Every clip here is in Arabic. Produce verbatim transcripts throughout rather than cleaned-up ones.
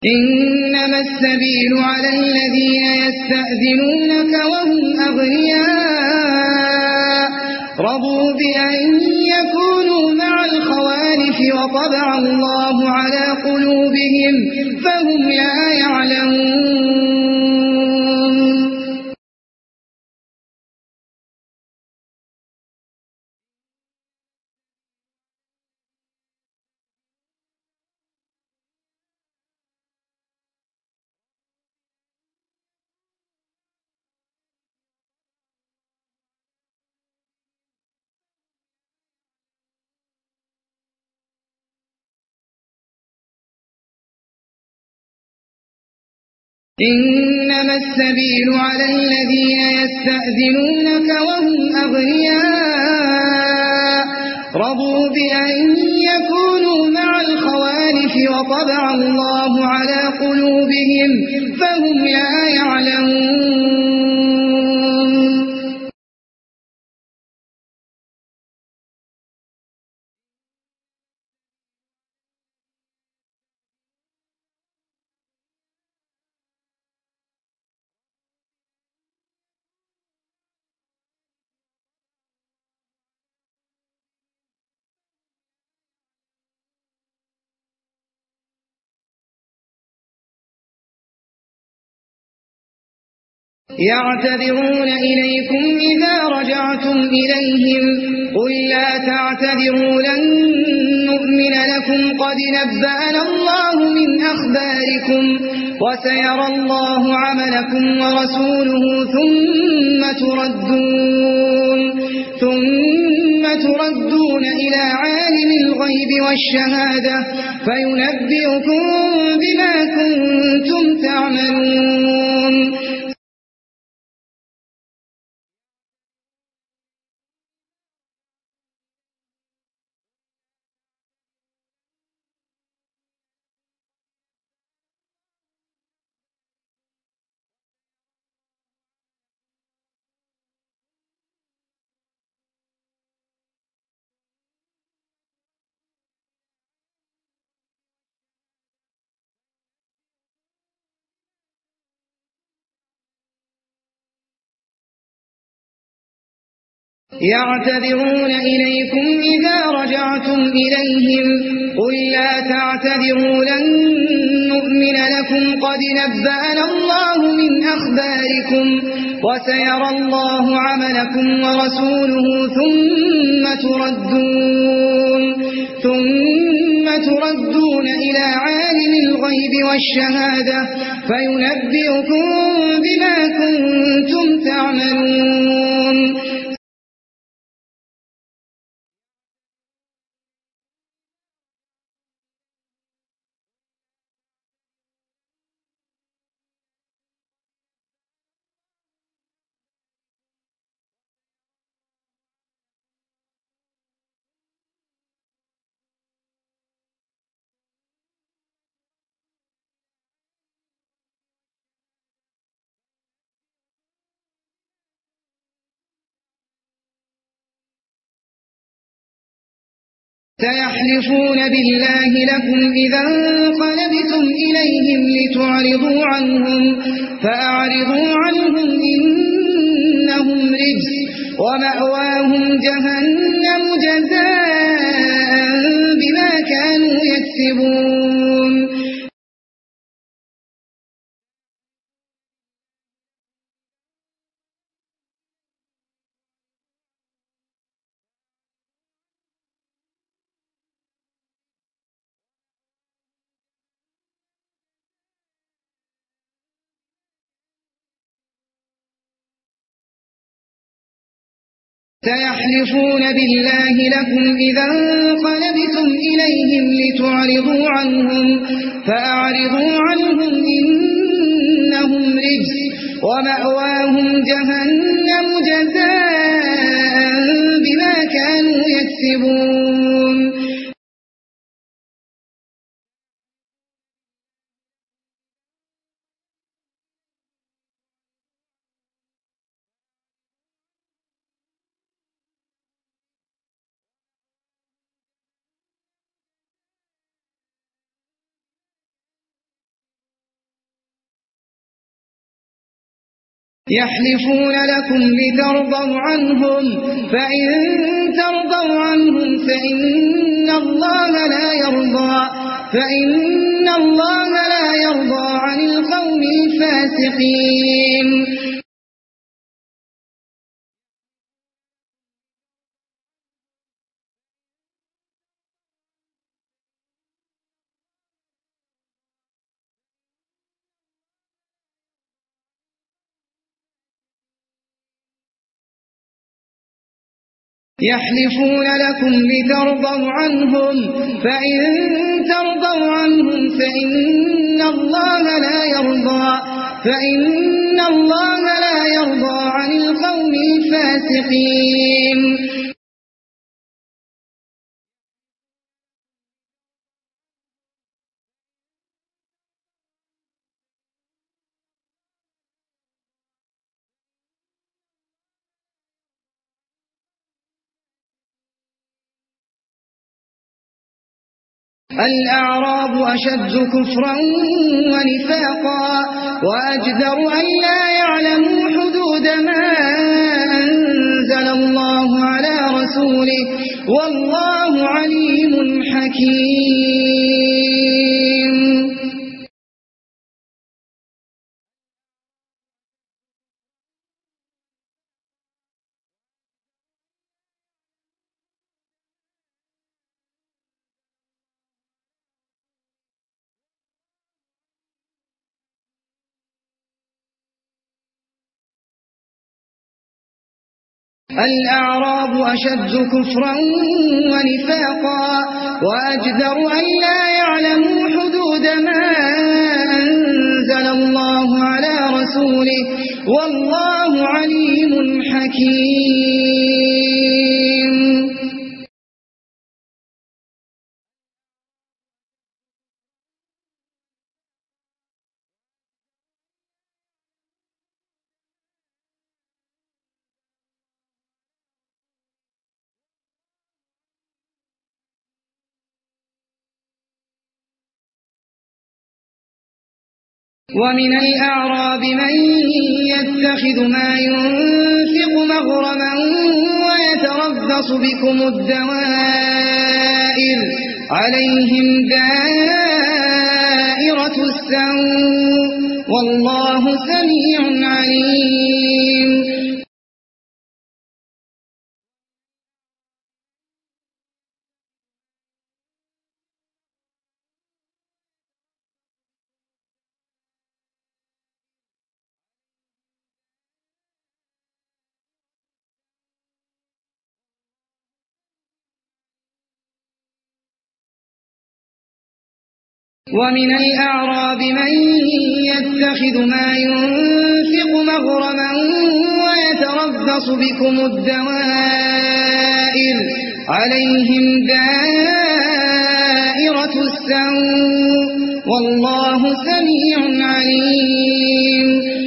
إنما السبيل على الذين يستأذنونك وهم أغنياء رضوا بأن يكونوا مع الخوالف وطبع الله على قلوبهم فهم لا يعلمون. إنما السبيل على الذين يستأذنونك وهم أغنياء رضوا بأن يكونوا مع الخوالف وطبع الله على قلوبهم فهم لا يعلمون. يعتذرون إليكم إذا رجعتم إليهم قل لا تعتذروا لن نؤمن لكم قد نبأنا الله من أخباركم وسيرى الله عملكم ورسوله ثم تردون ثم تردون إلى عالم الغيب والشهادة فينبئكم بما كنتم تعملون. يعتذرون إليكم إذا رجعتم إليهم قل لا تعتذروا لن نؤمن لكم قد نبأنا الله من أخباركم وسيرى الله عملكم ورسوله ثم تردون ثم تردون إلى عالم الغيب والشهادة فينبئكم بما كنتم تعملون. سيحلفون بالله لكم إذا انقلبتم إليهم لتعرضوا عنهم فأعرضوا عنهم إنهم رجس ومأواهم جهنم جزاء بما كانوا يكسبون. سيحلفون بالله لكم إذا انقلبتم إليهم لتعرضوا عنهم فأعرضوا عنهم إنهم رجس ومأواهم جهنم جزاء بما كانوا يكسبون. يحلفون لكم لترضوا عنهم فإن ترضوا عنهم فإن الله لا يرضى فإن الله لا يرضى عن القوم الفاسقين يحلفون لكم لترضوا عنهم فإن ترضوا عنهم فإن الله لا يرضى فإن الله لا يرضى عن القوم الفاسقين الأعراب أشد كفرا ونفاقا وأجدر أن لا يعلموا حدود ما أنزل الله على رسوله والله عليم حكيم الأعراب أشد كفرا ونفاقا وأجدر أن لا يعلموا حدود ما أنزل الله على رسوله والله عليم حكيم ومن الأعراب من يتخذ ما ينفق مغرما ويتربص بكم الدوائر عليهم دائرة السوء والله سميع عليم ومن الأعراب من يتخذ ما ينفق مغرما ويتربص بكم الدوائر عليهم دائرة السوء والله سميع عليم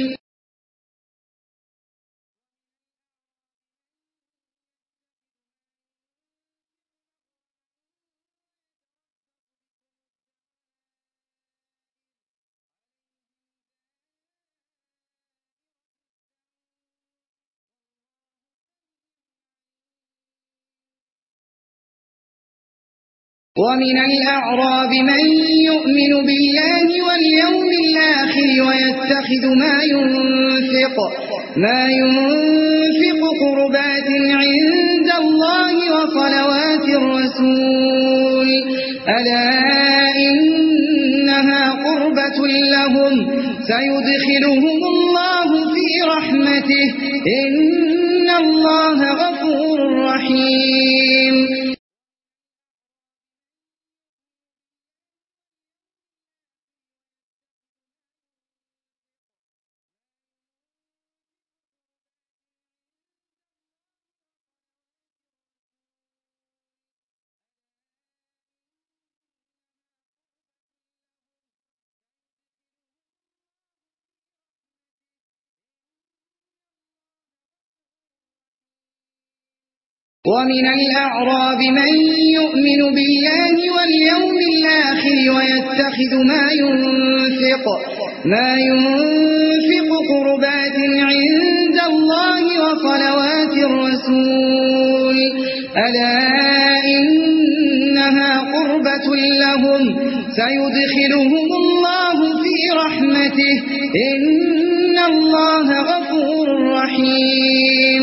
ومن الأعراب من يؤمن بالله واليوم الآخر ويتخذ ما ينفق ما ينفق قربات عند الله وصلوات الرسول ألا إنها قربة لهم سيدخلهم الله في رحمته إن الله غفور رحيم ومن الأعراب من يؤمن بالله واليوم الآخر ويتخذ ما ينفق ما ينفق قربات عند الله وصلوات الرسول ألا إنها قربة لهم سيدخلهم الله في رحمته إن الله غفور رحيم.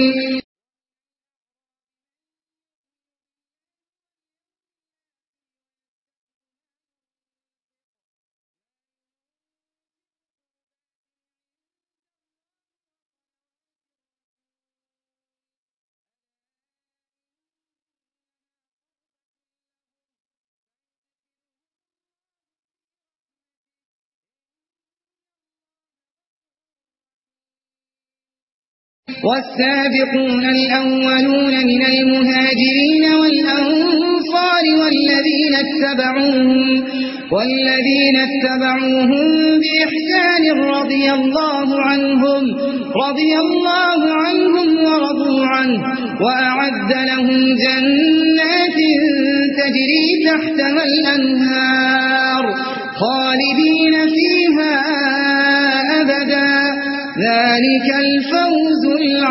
والسابقون الأولون من المهاجرين والأنصار والذين اتبعوهم, والذين اتبعوهم بإحسان رضي الله عنهم, رضي الله عنهم ورضوا عنه وأعد لهم جنات تجري تحتها الأنهار خالدين فيها أبدا ذلك الفوز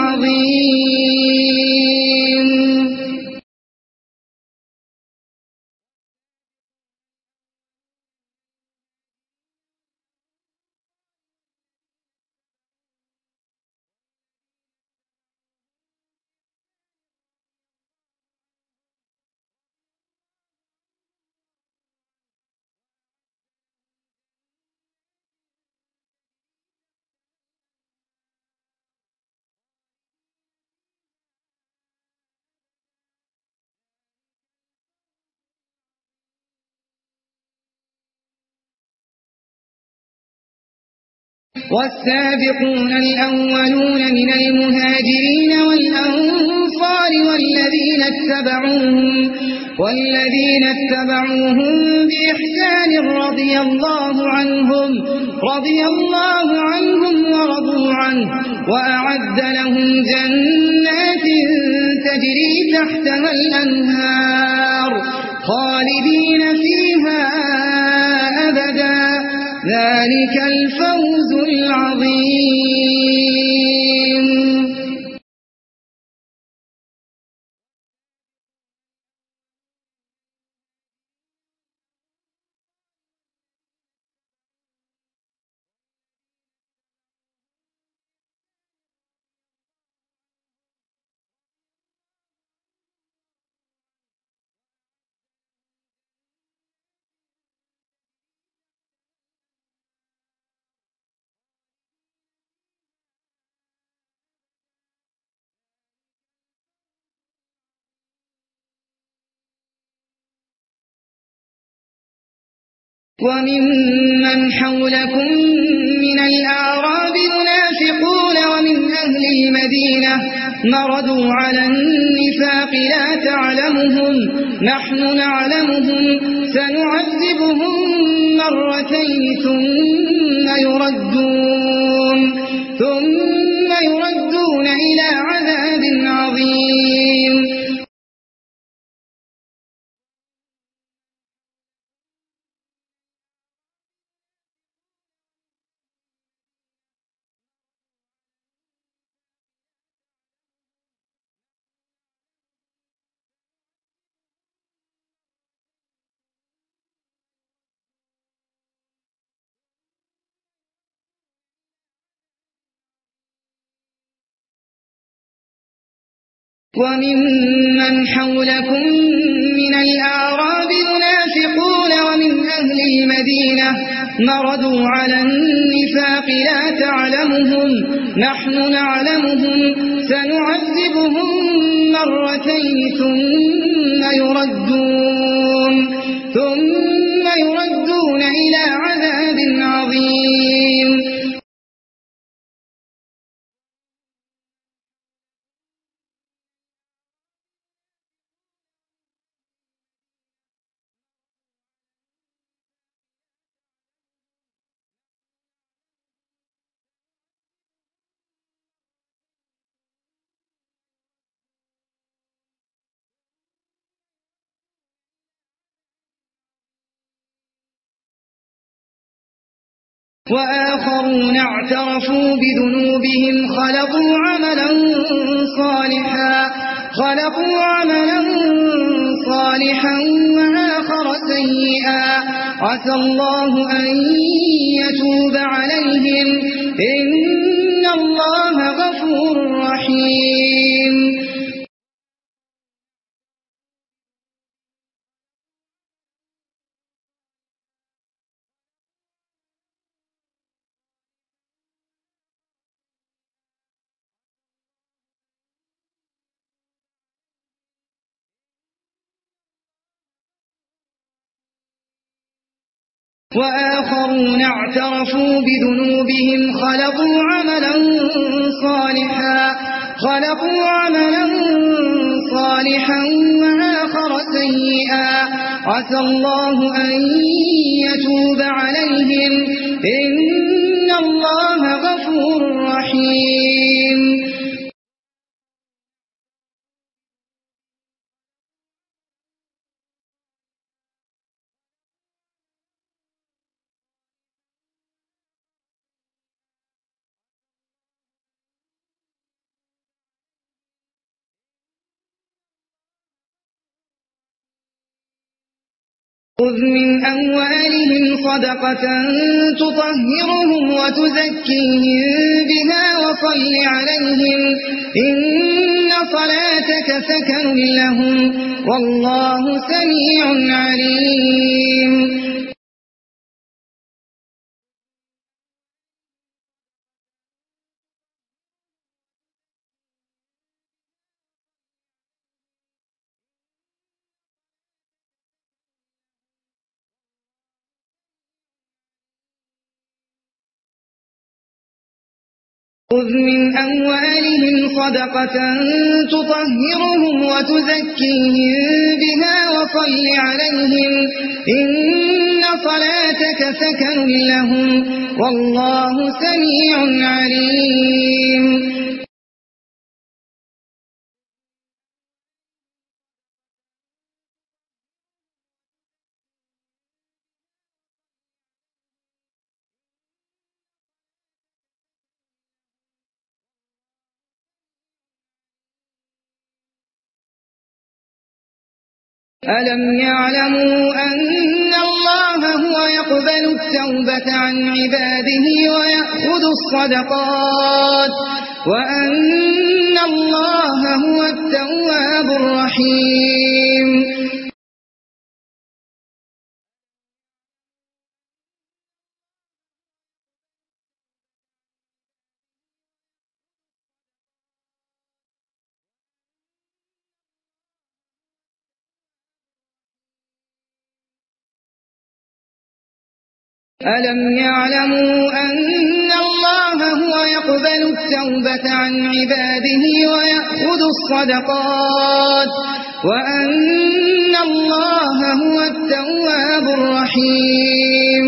العظيم. والسابقون الأولون من المهاجرين والأنصار والذين اتبعوهم, والذين اتبعوهم بإحسان رضي الله عنهم, رضي الله عنهم ورضوا عنه وأعد لهم جنات تجري تحتها الأنهار خالدين فيها أبدا ذلك الفوز العظيم. وممن حولكم من الأعراب منافقون ومن أهل المدينة مردوا على النفاق لا تعلمهم نحن نعلمهم سنعذبهم مرتين ثم يردون ثم يردون إلى عذاب عظيم. وممن حولكم من الأعراب منافقون ومن أهل المدينة مردوا على النفاق لا تعلمهم نحن نعلمهم سنعذبهم مرتين ثم يردون ثم يردون إلى عذاب عظيم. وآخرون اعترفوا بذنوبهم خلقوا عملا صالحا خلقوا عملا صالحا وآخر سيئا عسى الله أن يتوب عليهم إن الله غفور رحيم. وآخرون اعترفوا بذنوبهم خلقوا عملا صالحا خلقوا عملا صالحا وآخر سيئا عسى الله أن يتوب عليهم إن الله غفور رحيم. خذ من أموالهم صدقة تطهرهم وتزكيهم بها وصل عليهم إن صلاتك سكن لهم والله سميع عليم. خذ من أموالهم صدقة تطهرهم وتزكيهم بها وصل عليهم إن صلاتك سكن لهم والله سميع عليم. ألم يعلموا أن الله هو يقبل التوبة عن عباده ويأخذ الصدقات وأن الله هو التواب الرحيم. ألم يعلموا أن الله هو يقبل التوبة عن عباده ويأخذ الصدقات وأن الله هو التواب الرحيم.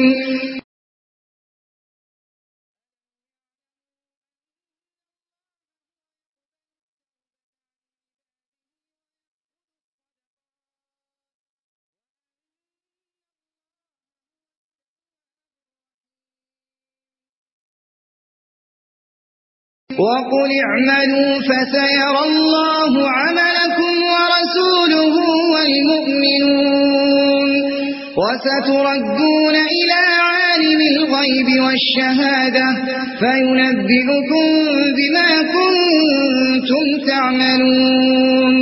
وقل اعملوا فسيرى الله عملكم ورسوله والمؤمنون وستردون إلى عالم الغيب والشهادة فينبئكم بما كنتم تعملون.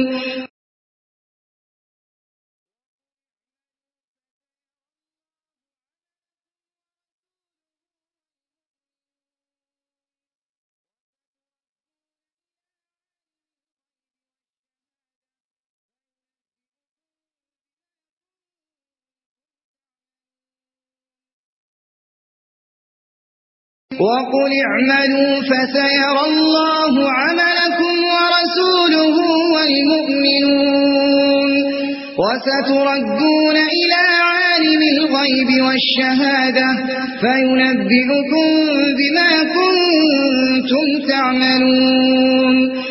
وقل اعملوا فسيرى الله عملكم ورسوله والمؤمنون وستردون إلى عالم الغيب والشهادة فينبئكم بما كنتم تعملون.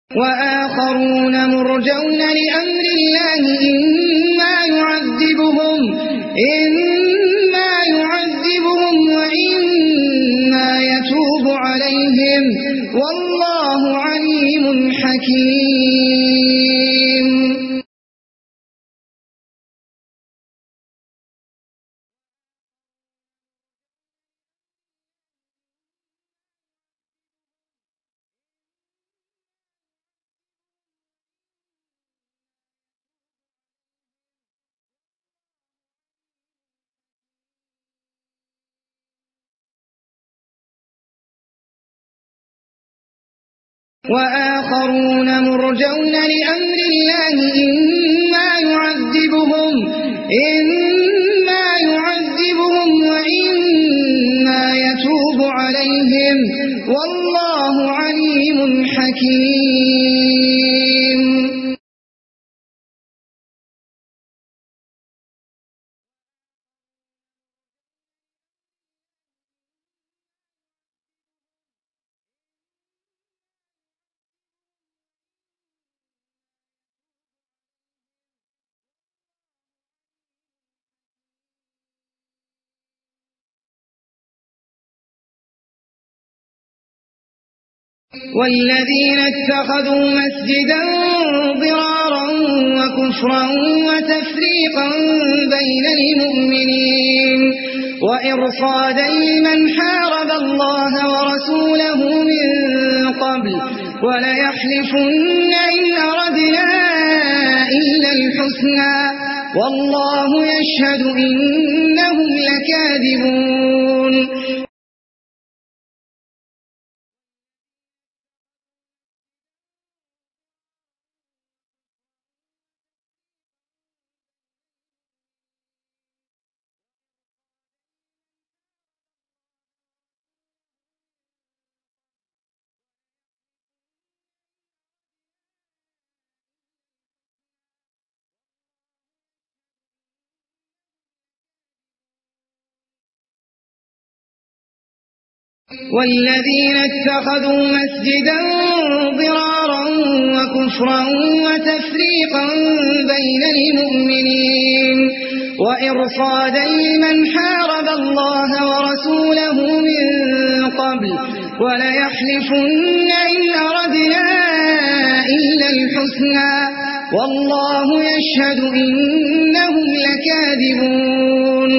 وآخرون مرجون لأمر الله إما يعذبهم إما يعذبهم وإما يتوب عليهم والله عليم حكيم. وآخرون مرجون لأمر الله إما يعذبهم إما يعذبهم وإما يتوب عليهم والله عليم حكيم. والذين اتخذوا مسجدا ضرارا وكفرا وتفريقا بين المؤمنين وإرصادا لمن حارب الله ورسوله من قبل وليحلفن إن أردنا إلا الحسنى والله يشهد إنهم لكاذبون. والذين اتخذوا مسجدا ضرارا وكفرا وتفريقا بين المؤمنين وإرصادا لمن حارب الله ورسوله من قبل وليحلفن إن أردنا إلا الحسنى والله يشهد إنهم لكاذبون.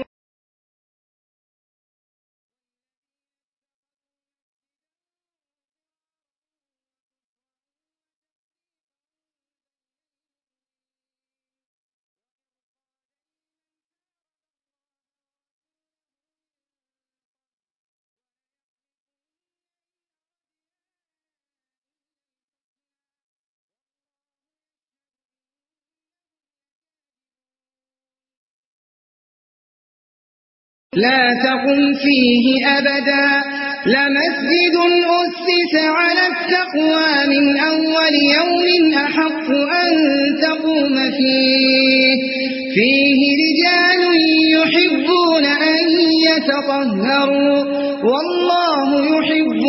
لا تقم فيه أبدا لمسجد أسس على التقوى من أول يوم أحق أن تقوم فيه فيه رجال يحبون أن يتطهروا والله يحب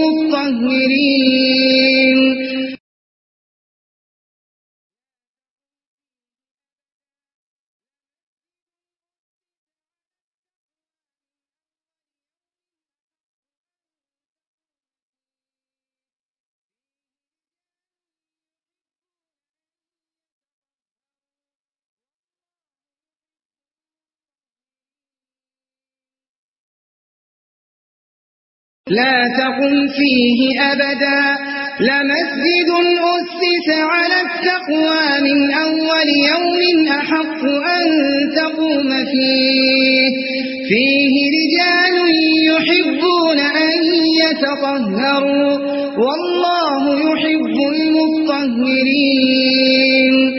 المطهرين. لا تقم فيه أبدا لمسجد أسس على التقوى من أول يوم أحق أن تقوم فيه فيه رجال يحبون أن يتطهروا والله يحب المطهرين.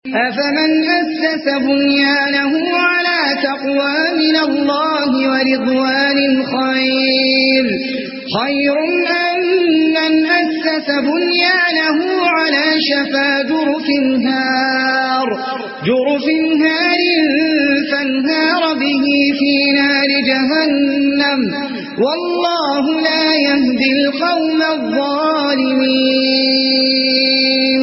أفمن أسس بنيانه على تقوى من الله ورضوان خير خير أم من أسس بنيانه على شفا جرف هار جرف هار فانهار به في نار جهنم والله لا يهدي القوم الظالمين.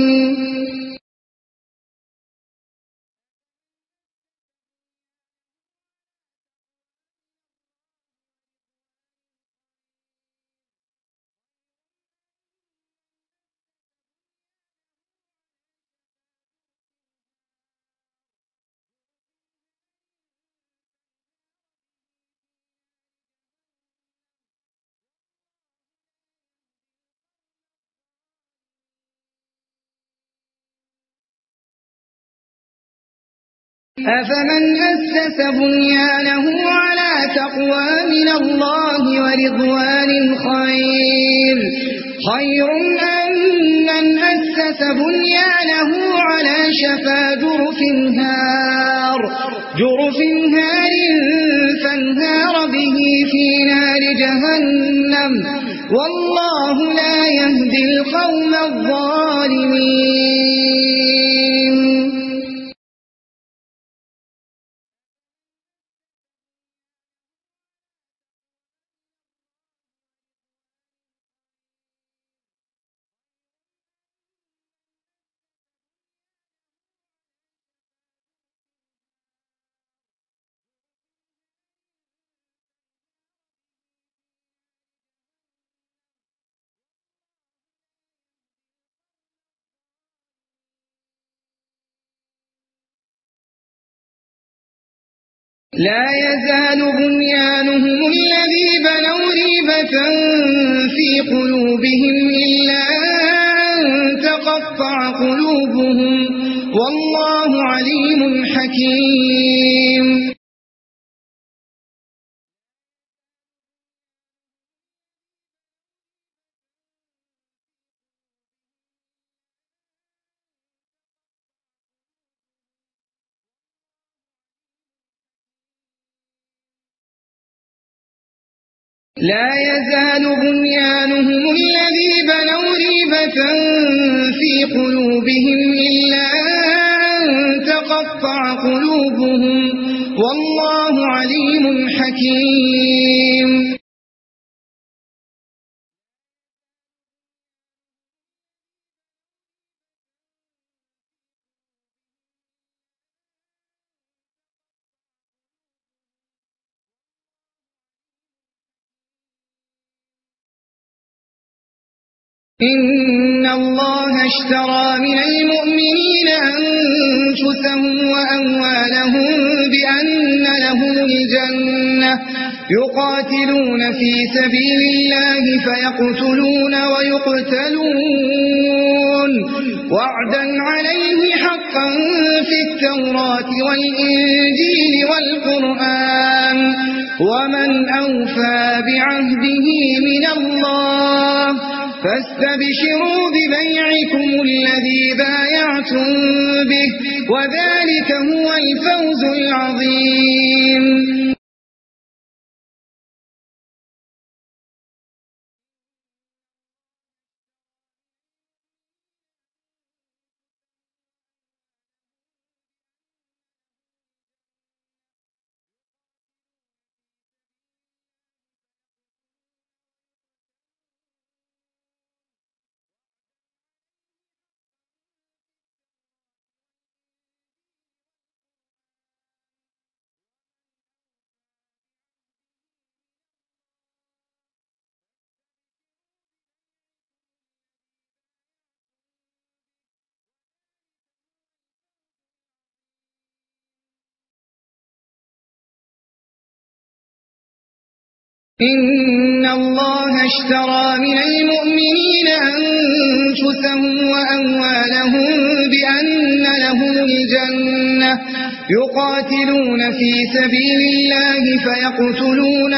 أفمن أسس بنيانه على تقوى من الله ورضوان خير خير أم من أسس بنيانه على شفا جرف هار جرف هار فانهار به في نار جهنم والله لا يهدي القوم الظالمين. لا يزال بنيانهم الذي بنوا ريبة في قلوبهم إلا أن تقطع قلوبهم والله عليم حكيم. لا يزال بنيانهم الذي بنوا ريبة في قلوبهم إلا أن تقطع قلوبهم والله عليم حكيم. إن الله اشترى من المؤمنين أنفسهم وأموالهم بأن لهم الجنة يقاتلون في سبيل الله فيقتلون ويقتلون وعدا عليه حقا في التوراة والإنجيل والقرآن ومن أوفى بعهده من الله فاستبشروا ببيعكم الذي بايعتم به وذلك هو الفوز العظيم. إن الله اشترى من المؤمنين أنفسهم وأموالهم بأن لهم الجنة يقاتلون في سبيل الله فيقتلون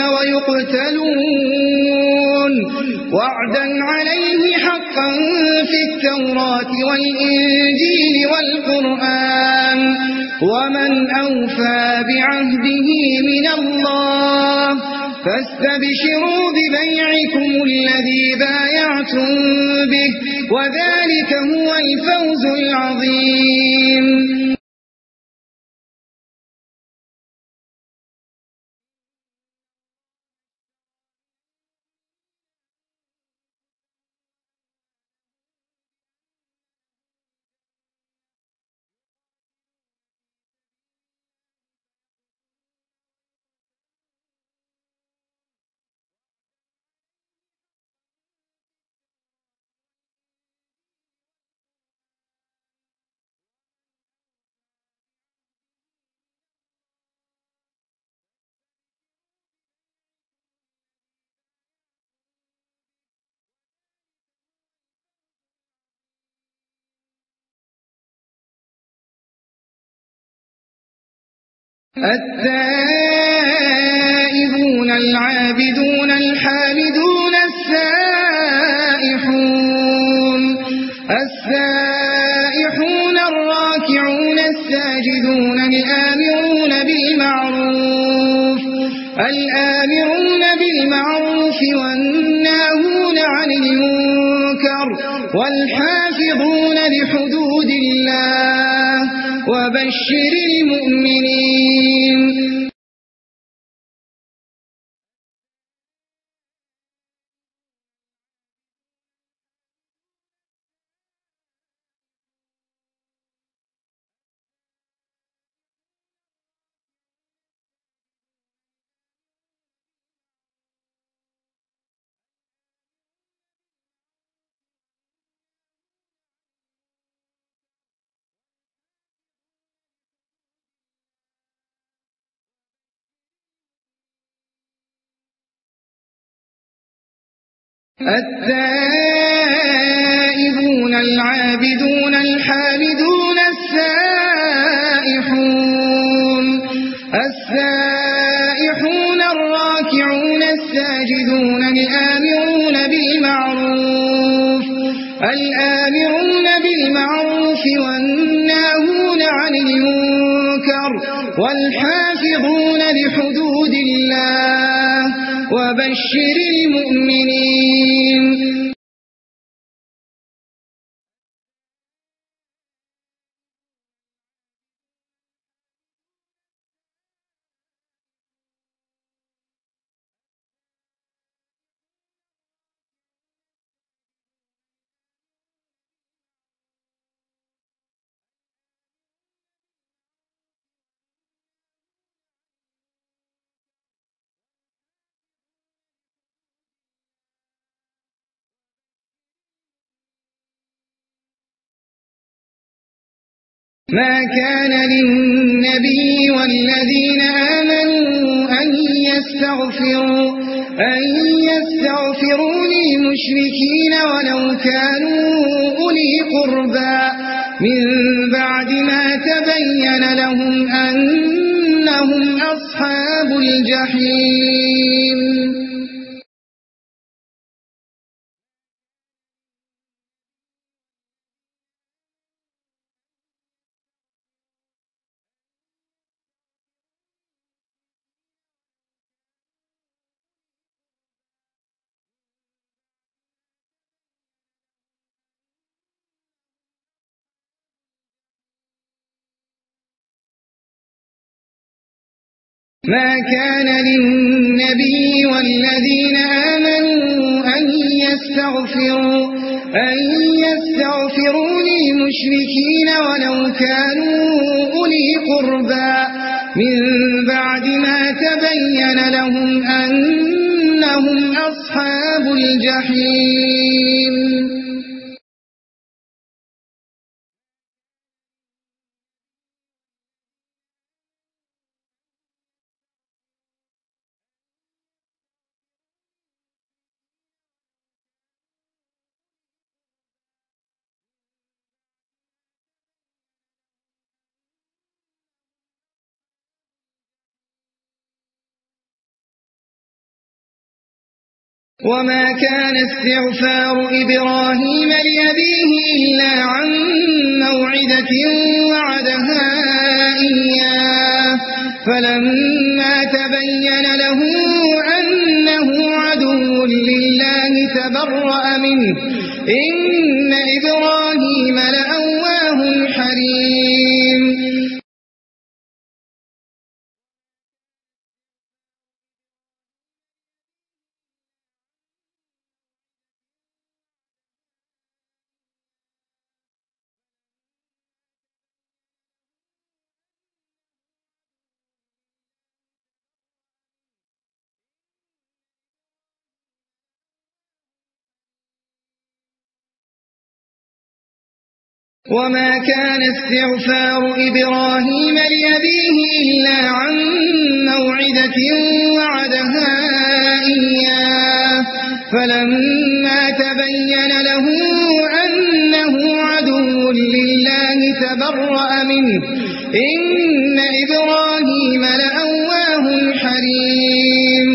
ويقتلون وعدا عليه حقا في التوراة والإنجيل والقرآن ومن أوفى بعهده من الله فاستبشروا ببيعكم الذي بايعتم به وذلك هو الفوز العظيم. التائبون العابدون الحامدون السائحون السائحون الراكعون الساجدون الآمرون بالمعروف الآمرون بالمعروف والناهون عن المنكر والحافظون لحدود الله وبشر المؤمنين. التائبون العابدون الحامدون السائحون السائحون الراكعون الساجدون الآمرون بالمعروف الآمرون بالمعروف والناهون عن المنكر والحافظون لحدود الله وبشر المؤمنين. ما كان للنبي والذين آمنوا أن يستغفروا أن يستغفروا للمشركين ولو كانوا أولي قربى من بعد ما تبين لهم أنهم أصحاب الجحيم. ما كان للنبي والذين آمنوا أن يستغفروا أن يستغفروا للمشركين ولو كانوا أولي قربى من بعد ما تبين لهم أنهم أصحاب الجحيم. وما كان استغفار إبراهيم لأبيه إلا عن موعدة وعدها إياه فلما تبين له أنه عدو لله تبرأ منه إن إبراهيم لأواه حليم وما كان استغفار إبراهيم لأبيه إلا عن موعدة وعدها إياه فلما تبين له أنه عدو لله تبرأ منه إن إبراهيم لأواه حليم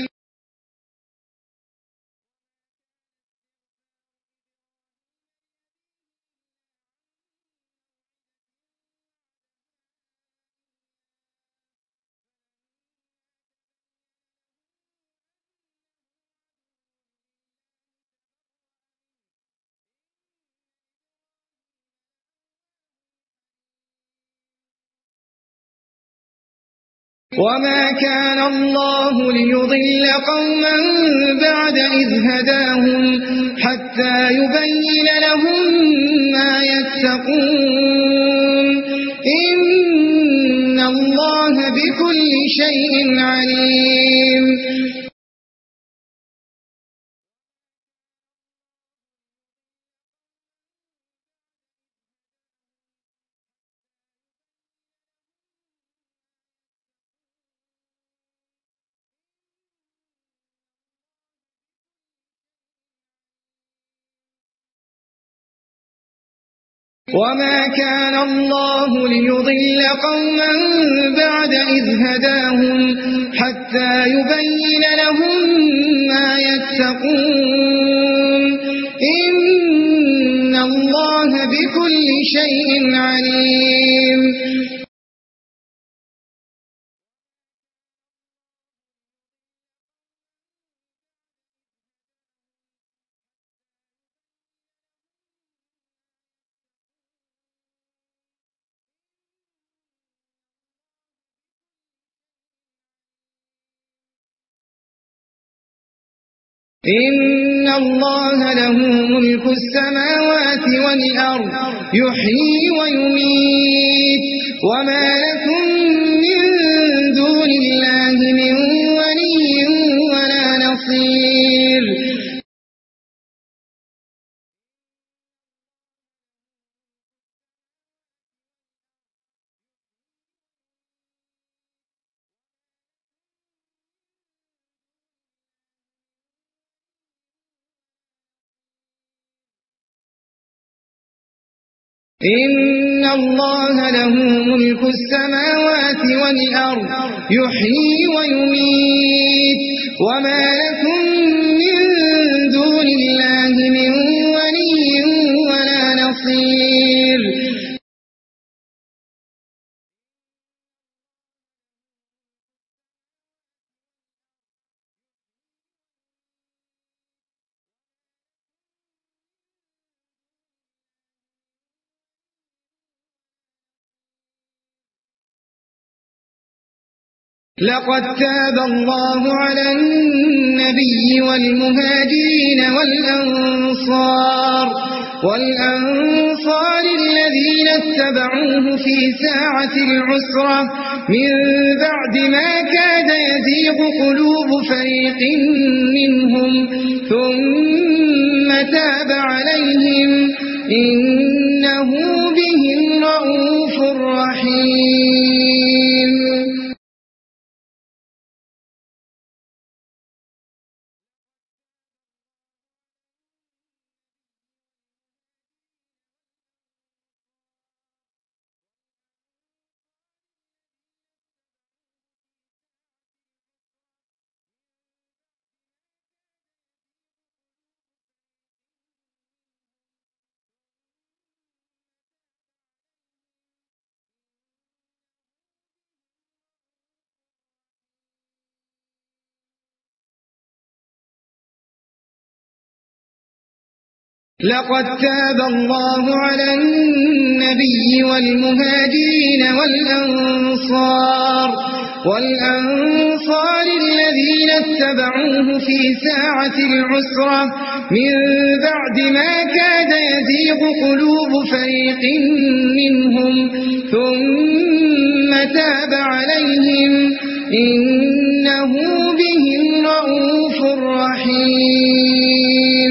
وما كان الله ليضل قوما بعد إذ هداهم حتى يبين لهم ما يتقون إن الله بكل شيء عليم وما كان الله ليضل قوما بعد إذ هداهم حتى يبين لهم ما يتقون إن الله بكل شيء عليم إن الله له ملك السماوات والأرض يحيي ويميت وما لكم من دون الله من ولي ولا نصير إن الله له ملك السماوات والأرض يحيي ويميت وما لكم من دون الله من ولي ولا نصير لقد تاب الله على النبي والمهاجرين والأنصار والأنصار الذين اتبعوه في ساعة العسرة من بعد ما كاد يزيغ قلوب فريق منهم ثم تاب عليهم إنه بهم رءوف رحيم لقد تاب الله على النبي والمهاجرين والأنصار والأنصار الذين اتبعوه في ساعة العسرة من بعد ما كاد يزيغ قلوب فريق منهم ثم تاب عليهم إنه بهم رءوف رحيم.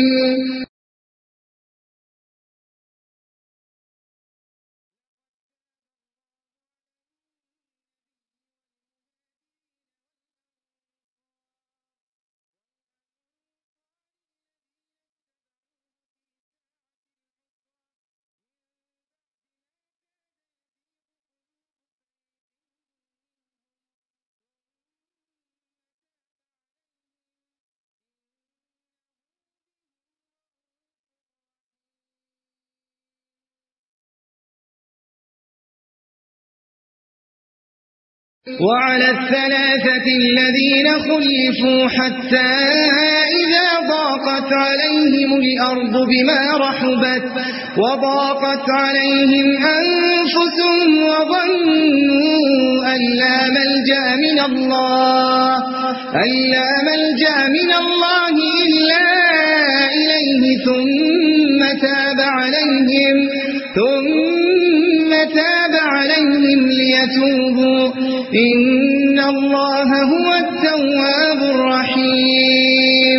وعلى الثلاثة الذين خلفوا حتى إذا ضاقت عليهم الأرض بما رحبت وضاقت عليهم أنفسهم وظنوا أن لا ملجأ من الله أن لا ملجأ من الله إلا إليه ثم تاب عليهم ثم تاب عليهم ليتوبوا إن الله هو التواب الرحيم.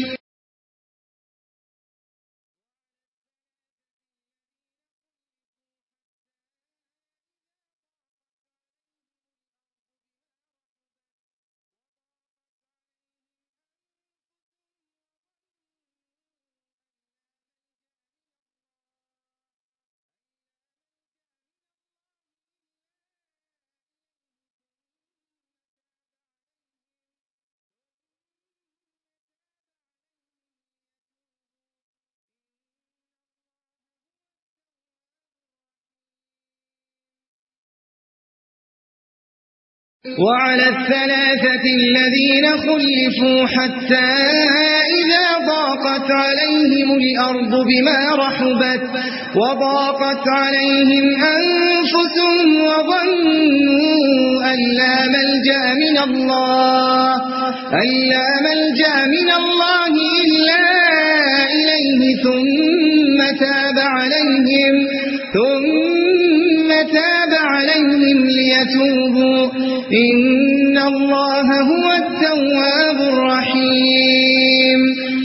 وعلى الثلاثة الذين خلفوا حتى إذا ضاقت عليهم الأرض بما رحبت وضاقت عليهم أنفسهم وظنوا أن لا ملجأ من الله أن لا ملجأ من الله إلا إليه ثم تاب عليهم ثم تاب عليهم ليتوبوا إن الله هو التواب الرحيم.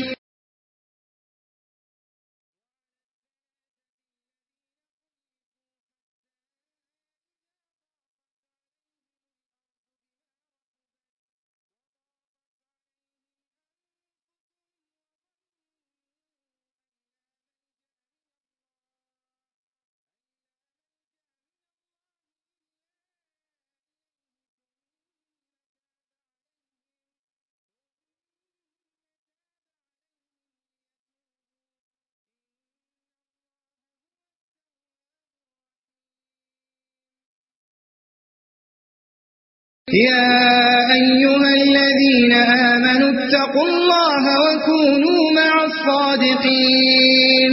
يا أيها الذين آمنوا اتقوا الله وكونوا مع الصادقين.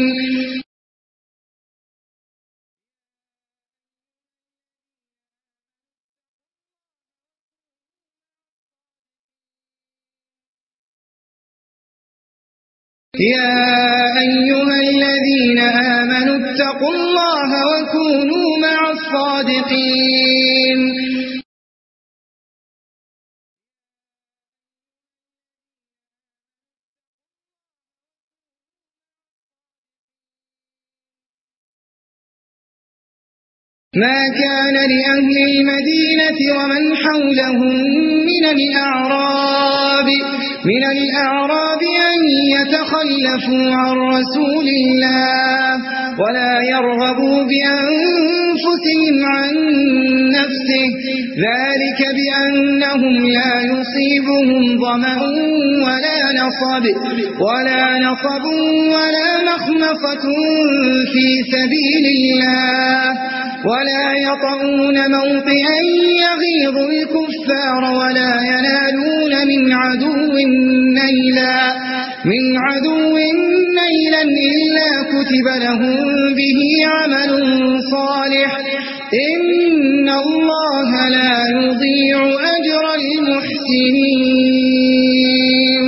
يا أيها الذين آمنوا اتقوا الله وكونوا مع الصادقين. ما كان لأهل المدينة ومن حولهم من الأعراب من الأعراب أن يتخلفوا عن رسول الله ولا يرغبوا بأنفسهم عن نفسه ذلك بأنهم لا يصيبهم ظمأ ولا نصب ولا نصب ولا مخمصة في سبيل الله ولا يطعون موطئا يغيظ الكفار ولا ينالون من عدو نيلا من عدو ليلا إلا كتب لهم به عمل صالح إن الله لا يضيع أجر المحسنين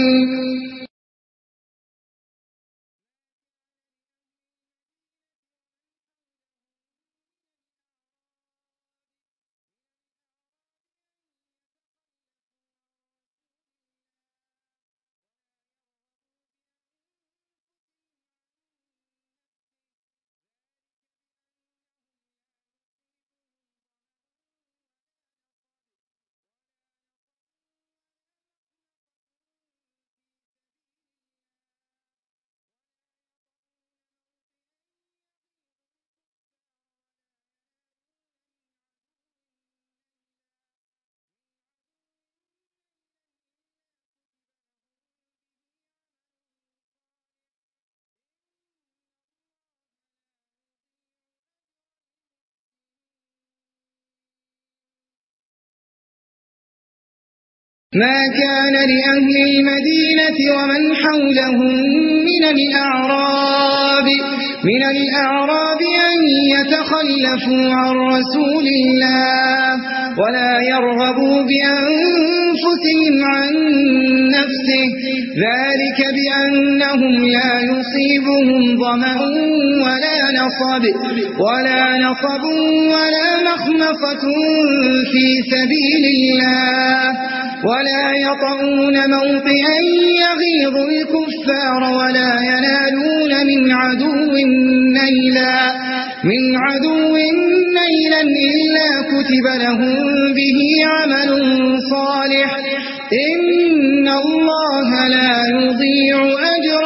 ما كان لأهل المدينة ومن حولهم من الأعراب من الأعراب أن يتخلفوا عن رسول الله ولا يرغبوا بأنفسهم عن نفسه ذلك بأنهم لا يصيبهم ظمأ ولا نصب ولا نصب ولا مخمصة في سبيل الله ولا يطعون موطئا يغيظ الكفار ولا ينالون من عدو نيلا من عدو نيلا إلا كتب لهم به عمل صالح إن الله لا يضيع أجر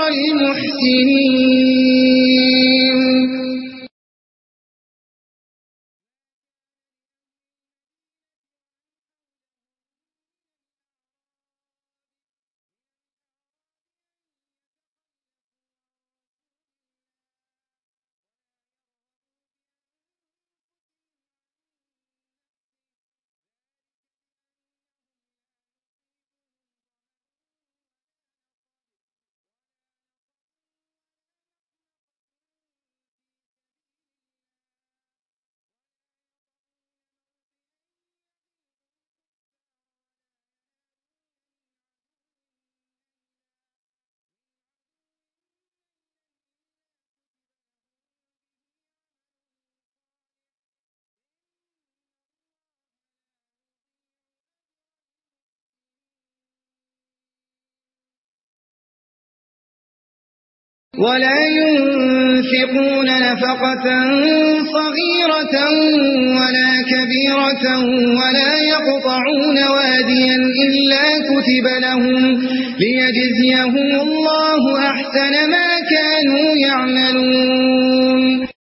المحسنين ولا ينفقون نفقة صغيرة ولا كبيرة ولا يقطعون واديا إلا كتب لهم ليجزيهم الله أحسن ما كانوا يعملون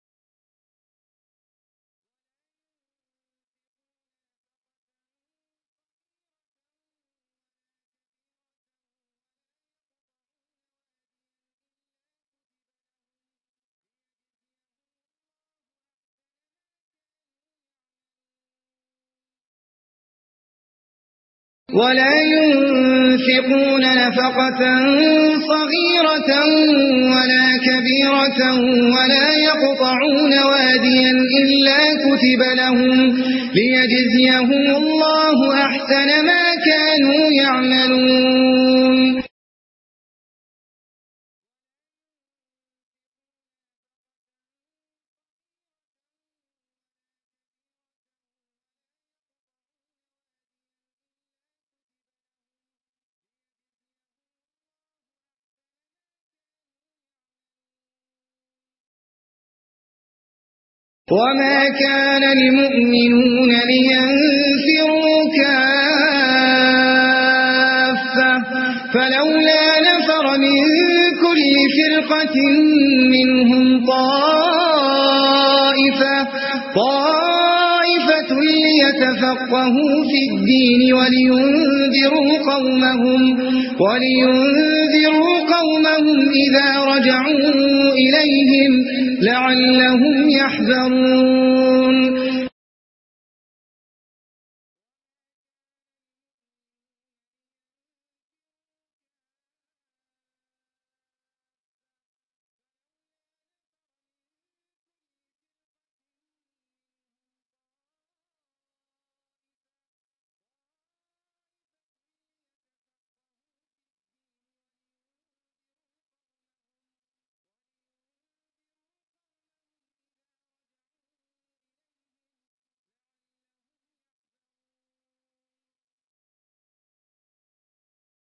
ولا ينفقون نفقة صغيرة ولا كبيرة ولا يقطعون واديا إلا كتب لهم ليجزيهم الله أحسن ما كانوا يعملون وما كان المؤمنون لينفروا كافة فلولا نفر من كل فرقة منهم طائفة طائفة ليتفقهوا في الدين ولينذروا قومهم ولينذروا قومهم إذا رجعوا إليهم لعلهم يحذرون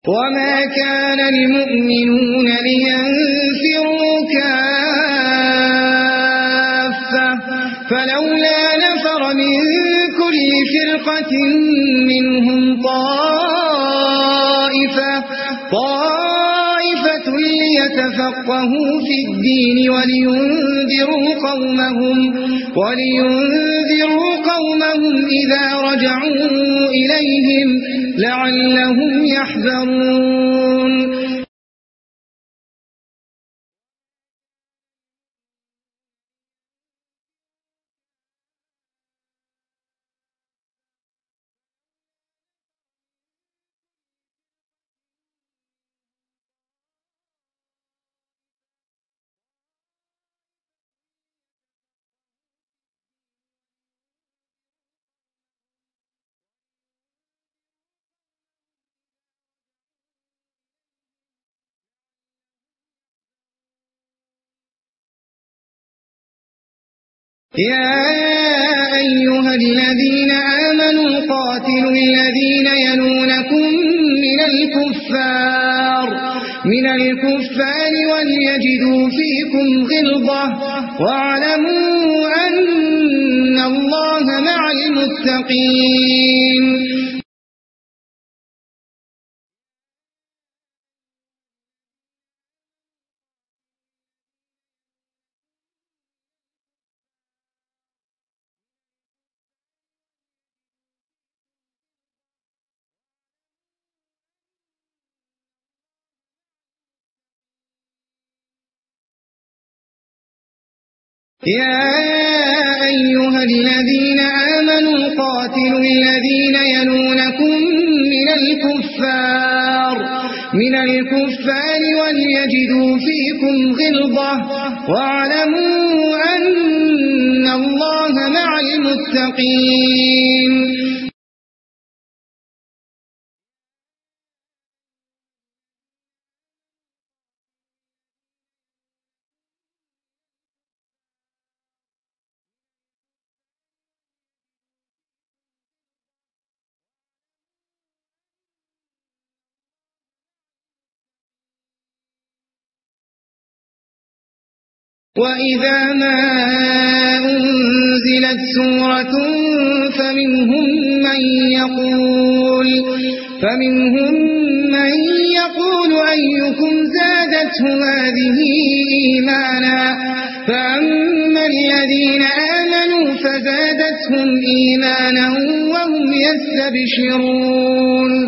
وما كان المؤمنون لينفروا كافة فلولا نفر من كل فرقة منهم طائفة طائفة ليتفقهوا في الدين ولينذروا قومهم ولينذروا قومهم إذا رجعوا إليهم لعلهم يحذرون يا أيها الذين آمنوا قاتلوا الذين يلونكم من الكفار من الكفار وليجدوا فيكم غلظة واعلموا أن الله مع المتقين يا أيها الذين آمنوا قاتلوا الذين يلونكم من الكفار من الكفار وليجدوا فيكم غلظة واعلموا أن الله مع المتقين وإذا ما أنزلت سورة فمنهم من يقول فمنهم من يقول أيكم زادته هذه إيمانا فأما الذين آمنوا فزادتهم إيمانا وهم يستبشرون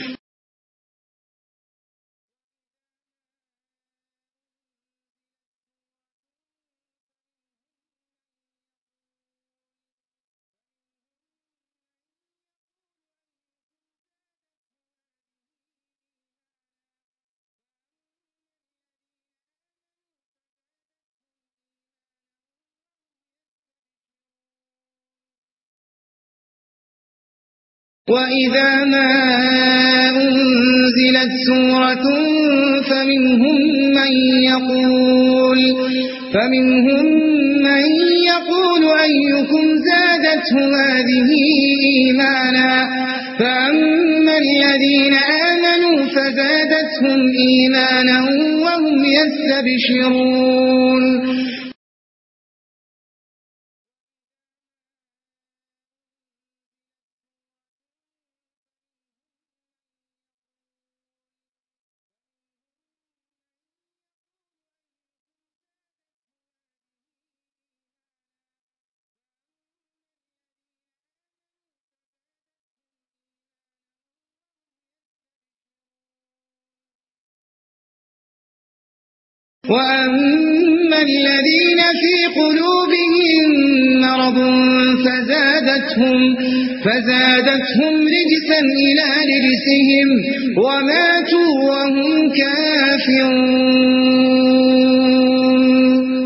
وإذا ما أنزلت سورة فمنهم من يقول فمنهم من يقول أيكم زادته هذه إيمانا فأما الذين آمنوا فزادتهم إيمانا وهم يستبشرون وأما الذين في قلوبهم مرض فزادتهم, فزادتهم رجسا إلى رجسهم وماتوا وهم كافرون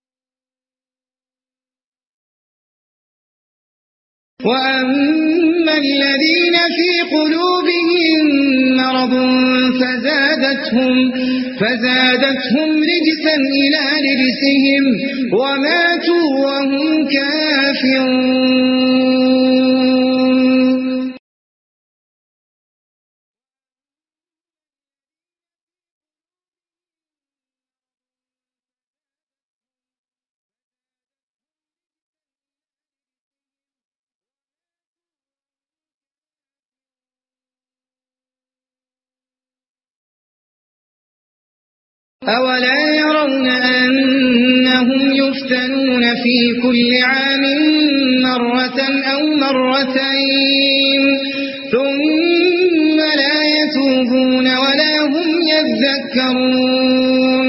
وأما الذين في قلوبهم مرض فزادتهم, فزادتهم رجسا إلى رجسهم وماتوا وهم كافرون. أولا يرون أنهم يفتنون في كل عام مرة أو مرتين ثم لا يتوبون ولا هم يذكرون.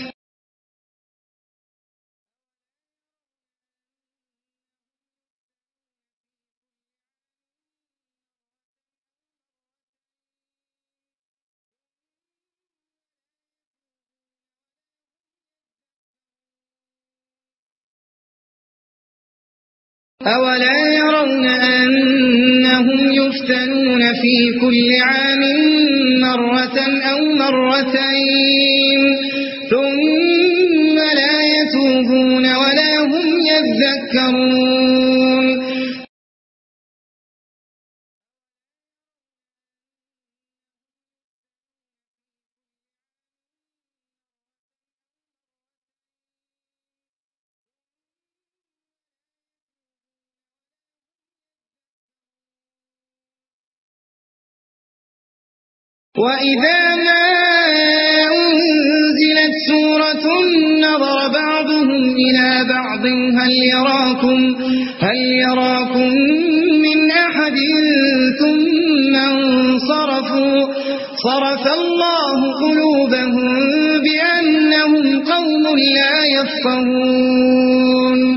أولا يرون أنهم يفتنون في كل عام مرة أو مرتين ثم لا يتوبون ولا هم يذكرون. وإذا ما أنزلت سورة نظر بعضهم إلى بعض هل يراكم, هل يراكم من أحد ثم انصرفوا صرف الله قلوبهم بأنهم قوم لا يفقهون.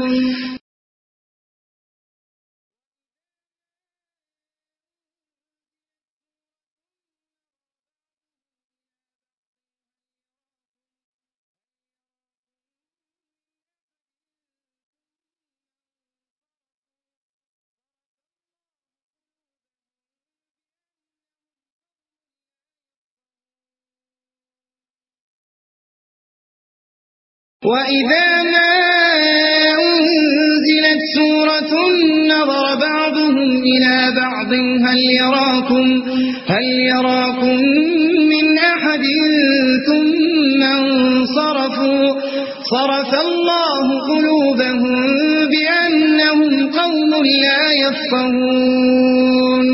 وإذا ما أنزلت سورة نظر بعضهم إلى بعض هل يراكم, هل يراكم من أحد ثم انصرفوا صرف الله قلوبهم بأنهم قوم لا يفقهون.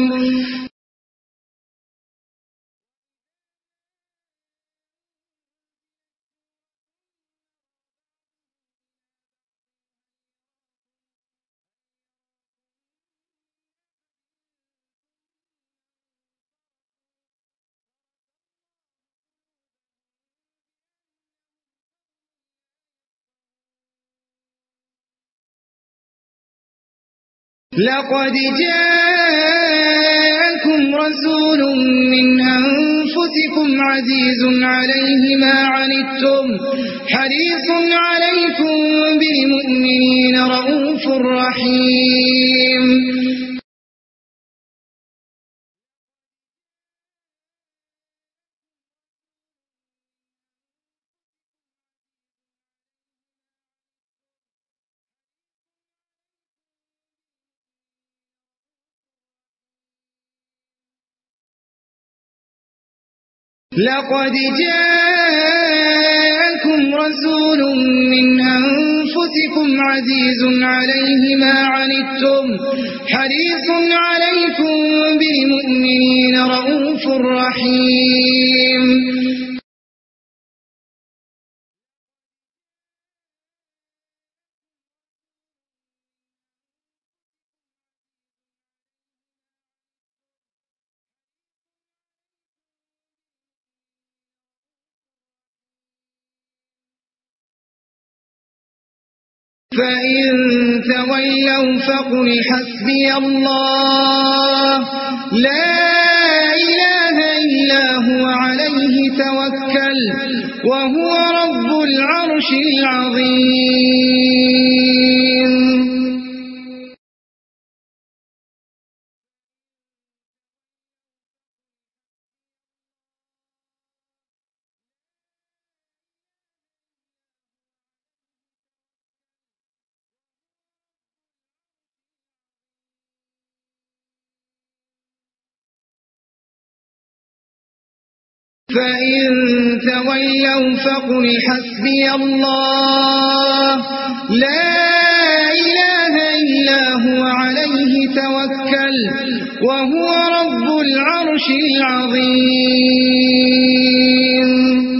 لقد جاءكم رسول من أنفسكم عزيز عليه ما عنتم حريص عليكم بالمؤمنين رؤوف رحيم. لقد جاءكم رسول من أنفسكم عزيز عليه ما عنتم حريص عليكم بالمؤمنين رؤوف رحيم. فإن تولوا فقل حسبي الله لا إله إلا هو عليه توكل وهو رب العرش العظيم. فإن تولوا فقل حسبي الله لا إله إلا هو عليه توكل وهو رب العرش العظيم.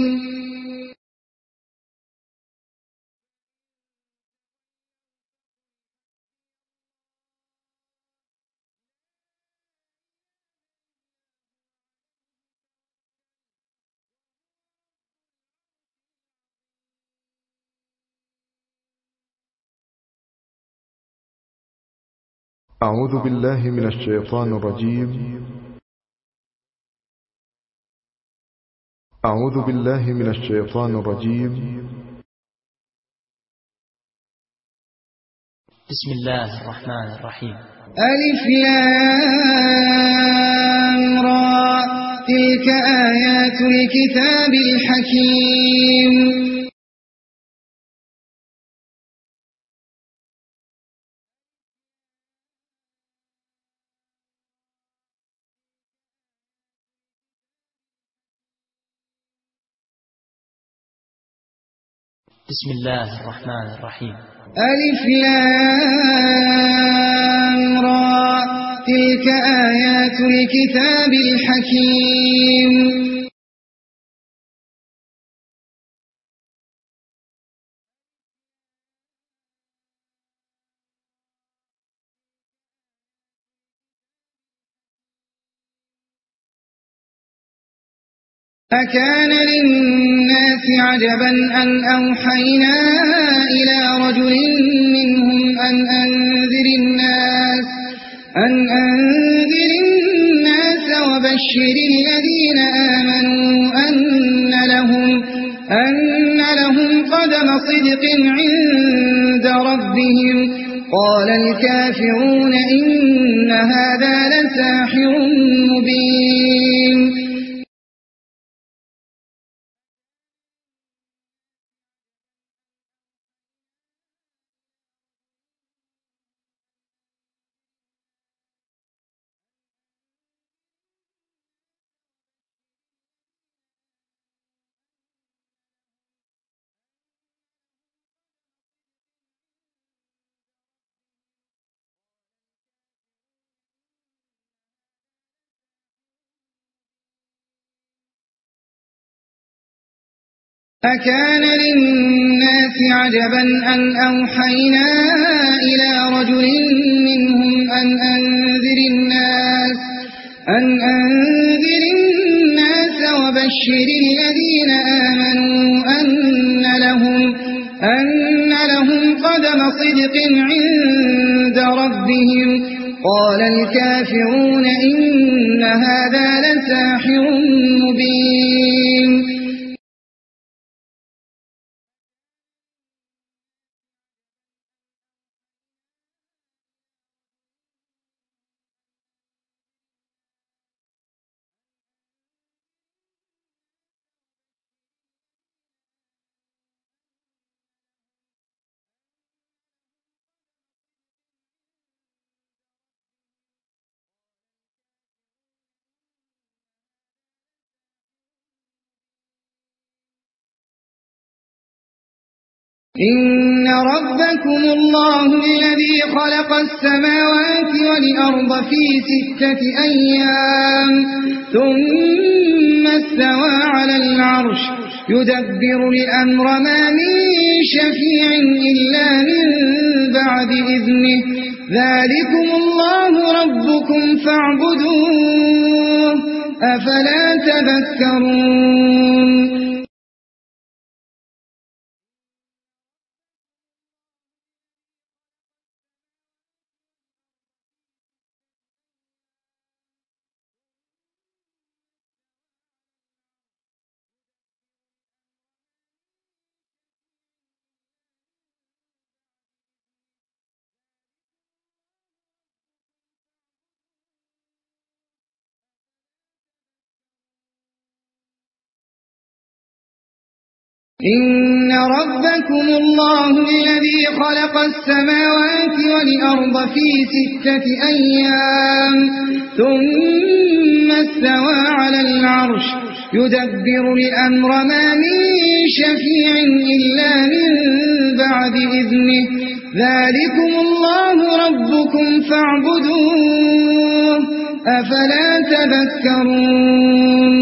أعوذ بالله من الشيطان الرجيم. أعوذ بالله من الشيطان الرجيم. بسم الله الرحمن الرحيم. ألف لام را تلك آيات الكتاب الحكيم. بسم الله الرحمن الرحيم. ألف لام را تلك آيات الكتاب الحكيم. أكان للناس عجبا أن أوحينا إلى رجل منهم أن أنذر الناس أن أنذر الناس وبشر الذين آمنوا أن لهم أن لهم قدم صدق عند ربهم. قال الكافرون إن هذا لساحر مبين. أكان للناس عجبا أن أوحينا إلى رجل منهم أن أنذر الناس أن أنذر الناس وبشر الذين آمنوا أن لهم أن لهم قدم صدق عند ربهم. قال الكافرون إن هذا لساحر مبين. إن ربكم الله الذي خلق السماوات والأرض في ستة أيام ثم استوى على العرش يدبر الأمر ما من شفيع إلا من بعد إذنه ذلكم الله ربكم فاعبدوه أفلا تذكرون. إن ربكم الله الذي خلق السماوات والأرض في ستة أيام ثم استوى على العرش يدبر الأمر ما من شفيع إلا من بعد إذنه ذلكم الله ربكم فاعبدوه أفلا تذكرون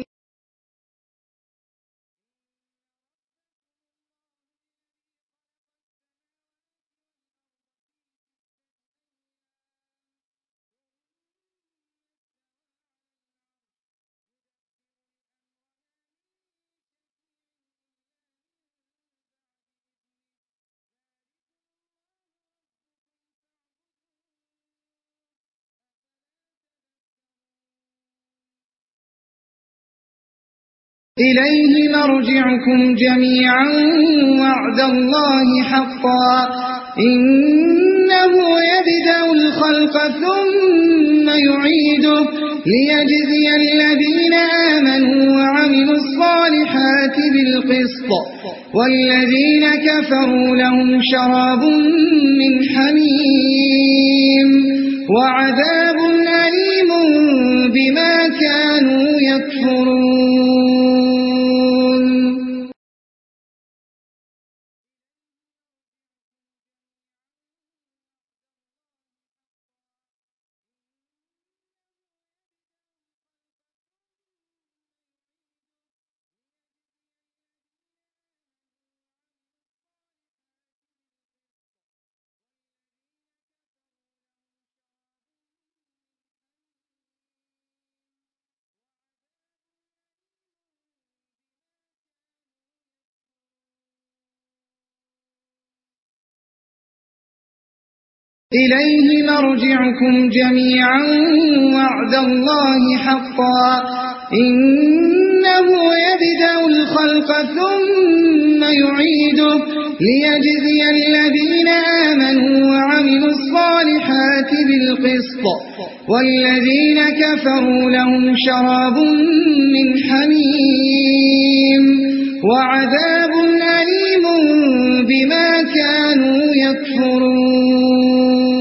إليه مرجعكم جميعا وعد الله حقا إنه يبدأ الخلق ثم يعيده ليجزي الذين آمنوا وعملوا الصالحات بالقسط والذين كفروا لهم شراب من حميم وعذاب أليم بما كانوا يكفرون إليه مرجعكم جميعا وعد الله حقا إنه يبدأ الخلق ثم يعيده ليجزي الذين آمنوا وعملوا الصالحات بالقسط والذين كفروا لهم شراب من حميم وعذاب أليم بما كانوا يكفرون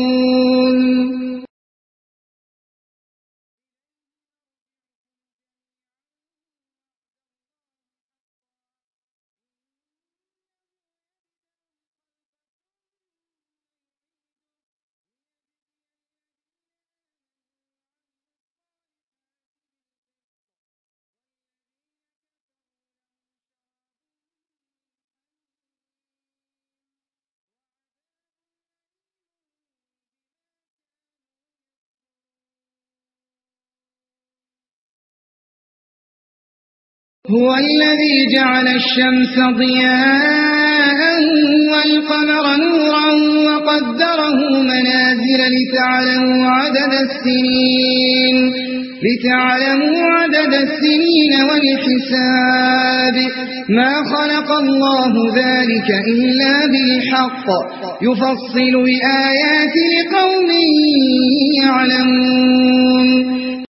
هو الذي جعل الشمس ضياء والقمر نورا وقدره منازل لتعلموا عدد السنين لتعلموا عدد السنين والحساب ما خلق الله ذلك إلا بالحق يفصل الآيات لقوم يعلمون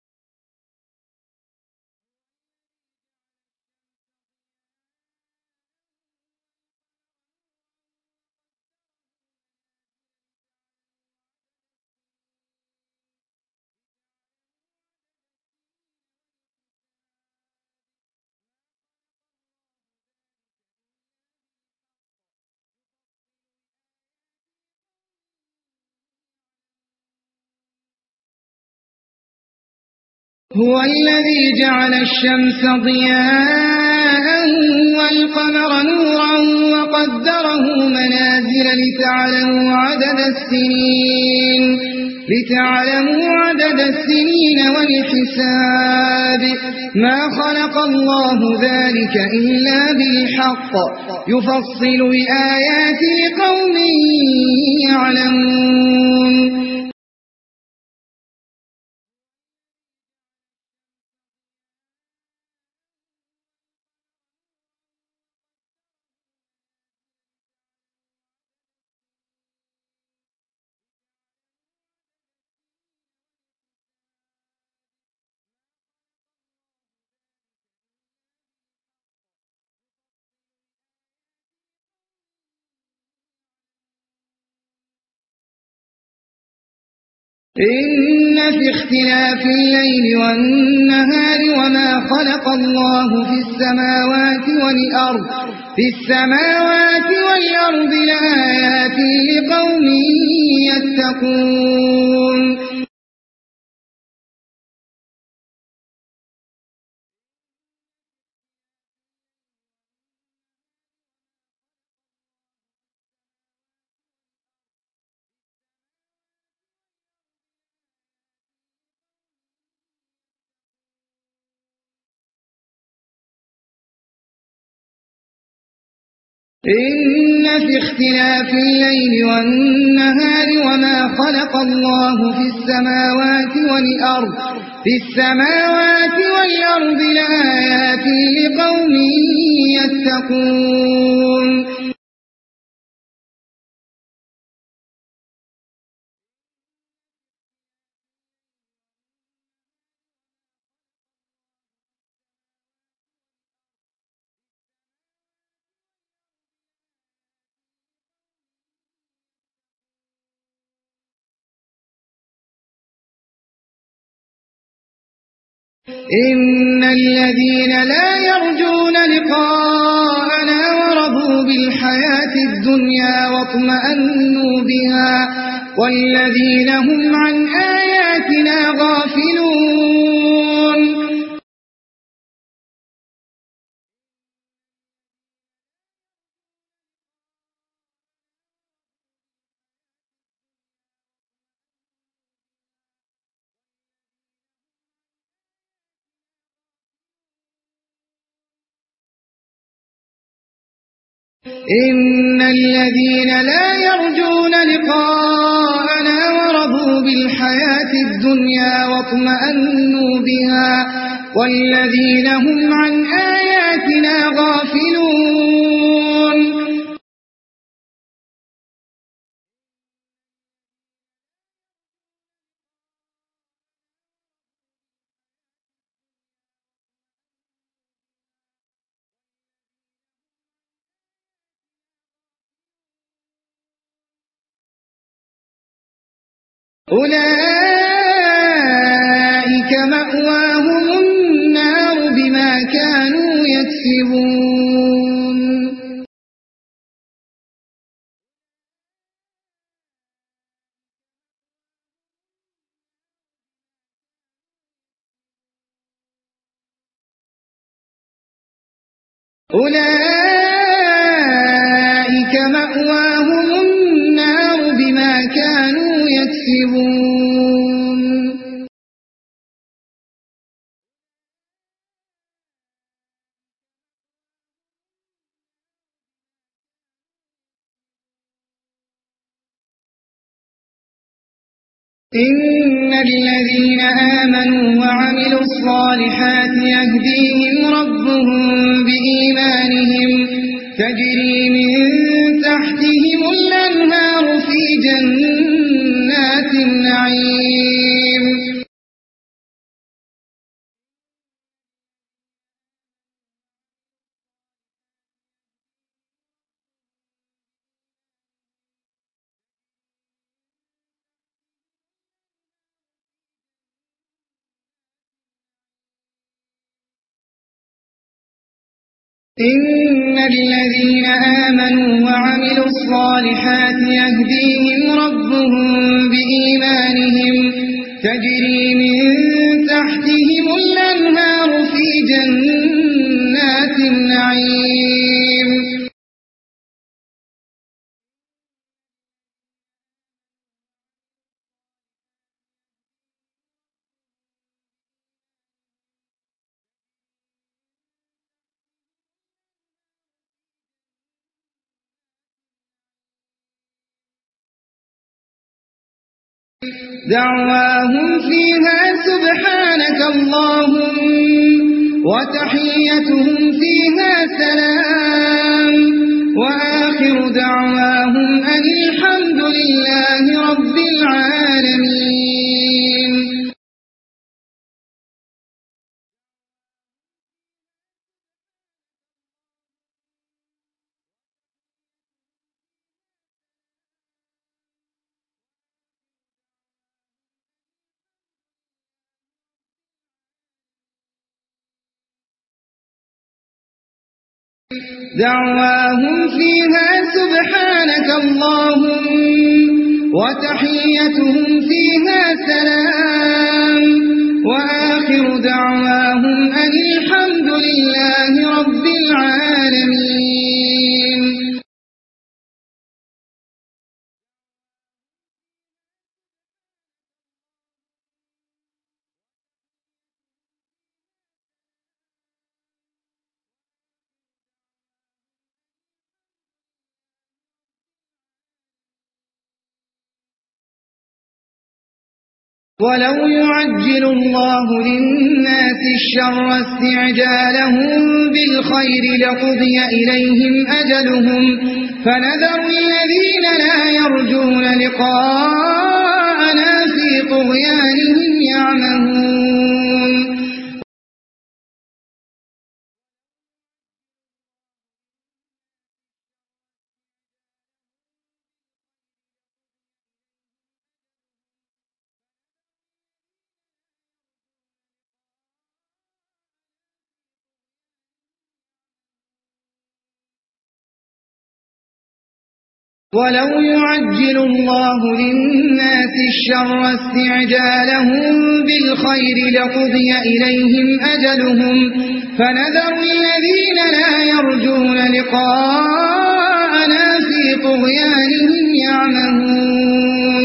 هو الذي جعل الشمس ضياء والقمر نورا وقدره منازل لتعلموا عدد السنين لتعلموا عدد السنين والحساب ما خلق الله ذلك إلا بالحق يفصل الآيات لقوم يعلمون إن في اختلاف الليل والنهار وما خلق الله في السماوات والأرض في السماوات والأرض لآيات لقوم يتقون إن في اختلاف الليل والنهار وما خلق الله في السماوات والأرض في السماوات والأرض لآيات لقوم يتقون إن الذين لا يرجون لقاءنا ورضوا بالحياة الدنيا واطمأنوا بها والذين هم عن آياتنا غافلون إن الذين لا يرجون لقاءنا ورضوا بالحياة الدنيا واطمأنوا بها والذين هم عن آياتنا غافلون أولئك مأواهم النار بما كانوا يكسبون أولئك مأواهم النار بما كانوا يكسبون إن الذين آمنوا وعملوا الصالحات يهديهم ربهم بإيمانهم تجري من تحتهم الأنهار في جنات النعيم إن الذين آمنوا وعملوا الصالحات يهديهم ربهم بإيمانهم تجري من تحتهم الأنهار في جنات النعيم دعواهم فيها سبحانك اللهم وتحيتهم فيها سلام وآخر دعواهم أن الحمد لله رب العالمين دعواهم فيها سبحانك اللهم وتحيتهم فيها سلام وآخر دعواهم أن الحمد لله رب العالمين. ولو يعجل الله للناس الشر استعجالهم بالخير لقضي إليهم أجلهم فنذر الذين لا يرجون لقاءنا في طغيانهم يعمهون. ولو يعجل الله للناس الشر استعجالهم بالخير لقضي إليهم أجلهم فنذر الذين لا يرجون لقاءنا في طغيانهم يعمهون.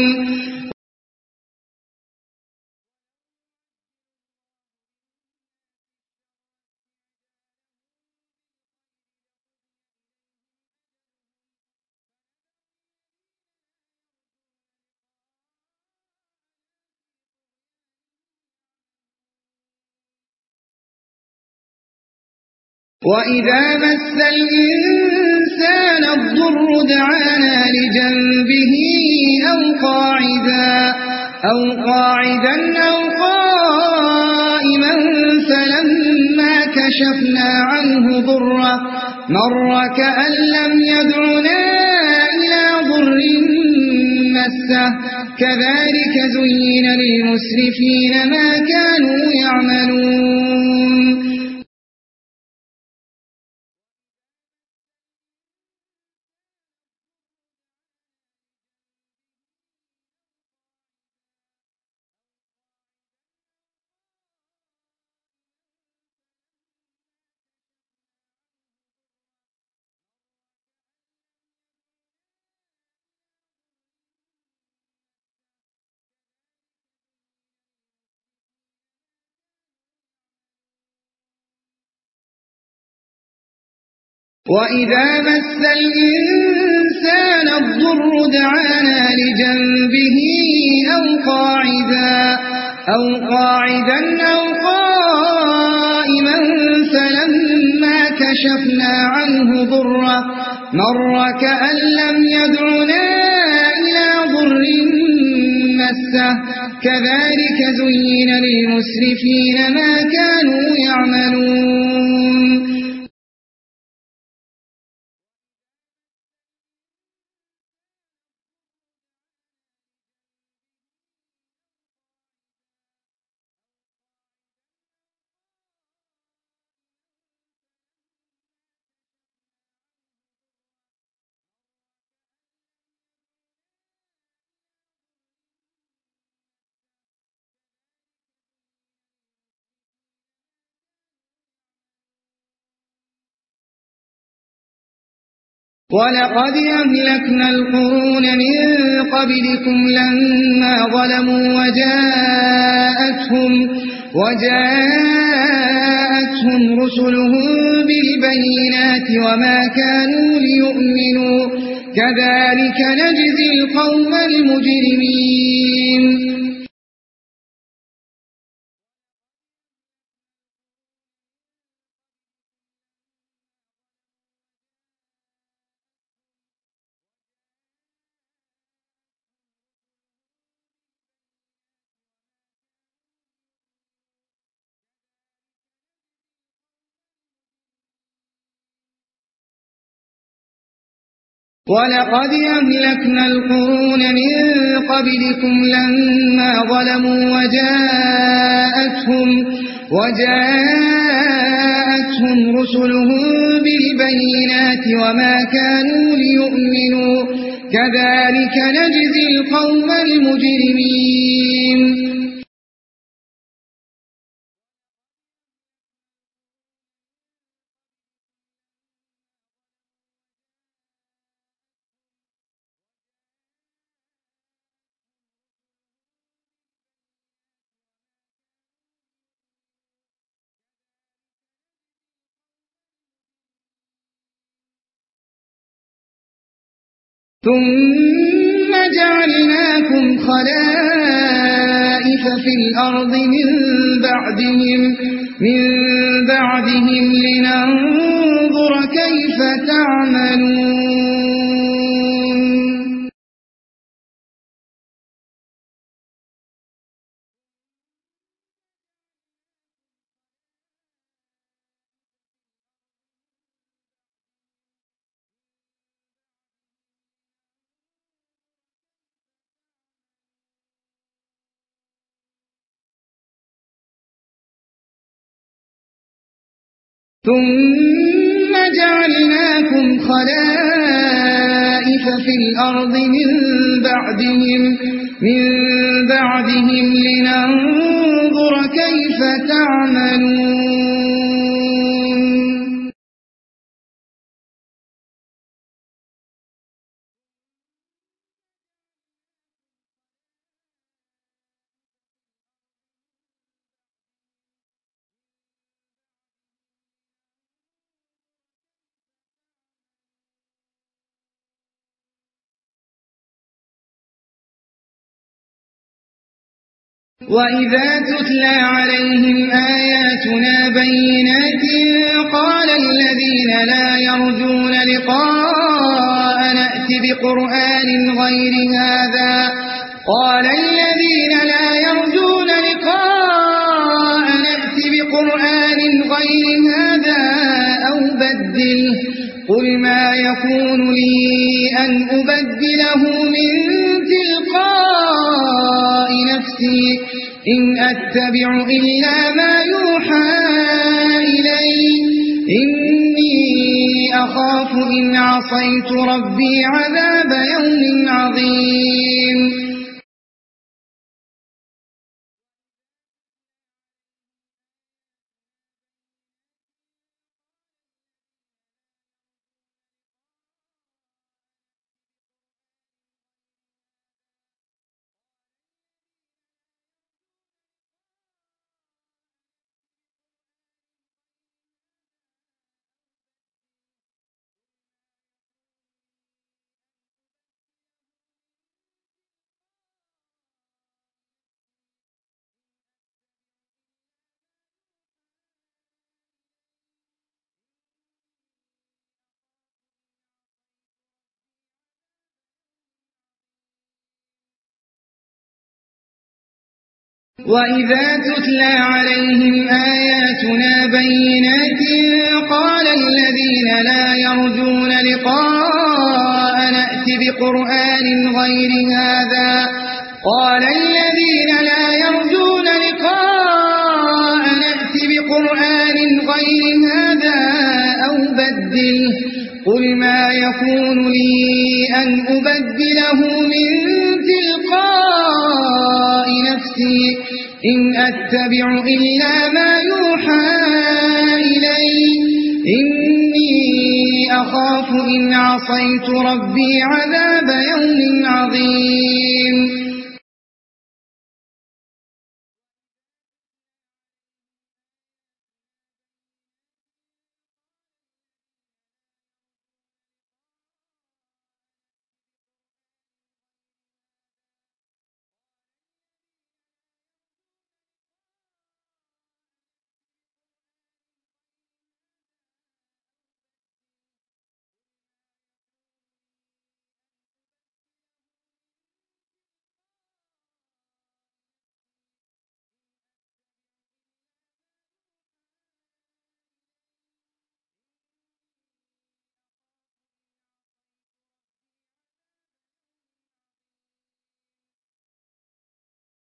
وإذا مس الإنسان الضر دعانا لجنبه أو قاعدا أو قاعدا أو قائما فلما كشفنا عنه ضره مر كأن لم يدعنا إلى ضر مسه كذلك زين للمسرفين ما كانوا يعملون. وإذا مس الإنسان الضر دعانا لجنبه أو قاعدا أو قاعدا أو قائما فلما كشفنا عنه ضره مر كأن لم يدعنا إلى ضر مسه كذلك زين للمسرفين ما كانوا يعملون. ولقد أهلكنا القرون من قبلكم لما ظلموا وجاءتهم, وجاءتهم رسلهم بالبينات وما كانوا ليؤمنوا كذلك نجزي القوم المجرمين. ولقد أهلكنا القرون من قبلكم لما ظلموا وجاءتهم, وجاءتهم جاءتهم رسلهم بالبينات وما كانوا ليؤمنوا كذلك نجزي القوم المجرمين ثم جعلناكم خلائف في الأرض من بعدهم من بعدهم لننظر كيف تعملون ثم جعلناكم خلائف في الأرض من بعدهم من بعدهم لننظر كيف تعملون وَإِذَا تُتْلَى عَلَيْهِمْ آيَاتُنَا بَيِّنَاتٍ قَالَ الَّذِينَ لَا يَرْجُونَ لِقَاءَنَا ائْتِ بِقُرْآنٍ غَيْرِ هَذَا قَالَ الَّذِينَ لَا يَرْجُونَ لِقَاءَنَا ائْتِ بِقُرْآنٍ غَيْرِ هَذَا أَوْ بَدِّلْهُ قُلْ مَا يَكُونُ لِي أَنْ أُبَدِّلَهُ مِنْ تِلْقَاءِ نَفْسِي إِنْ أَتَّبِعُ إِلَّا مَا يُوحَى إِلَيَّ إِنِّي أَخَافُ إِنْ عَصَيْتُ رَبِّي عَذَابَ يَوْمٍ عَظِيمٍ وَإِذَا تُتْلَى عَلَيْهِمْ آيَاتُنَا بَيِّنَاتٍ قَالَ الَّذِينَ لَا يَرْجُونَ لِقَاءَنَا ائْتِ بِقُرْآنٍ غَيْرِ هَذَا قَالَ الَّذِينَ لَا يَرْجُونَ لِقَاءَنَا ائْتِ بِقُرْآنٍ غَيْرِ هَذَا أَوْ بَدِّلْهُ قُلْ مَا يَكُونُ لِي أَنْ أُبَدِّلَهُ مِنْ تِلْقَاءِ نَفْسِي إِنْ أَتَّبِعُ إِلَّا مَا يُوحَى إِلَيَّ إِنِّي أَخَافُ إِنْ عَصَيْتُ رَبِّي عَذَابَ يَوْمٍ عَظِيمٍ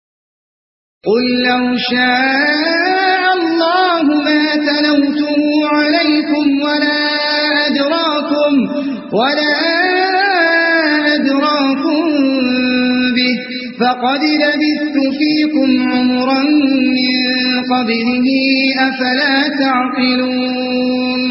قُل لَّوْ شَاءَ اللَّهُ مَا تَلَوْتُهُ ولا أدراكم به فقد لبثت فيكم عمرا من قبله أفلا تعقلون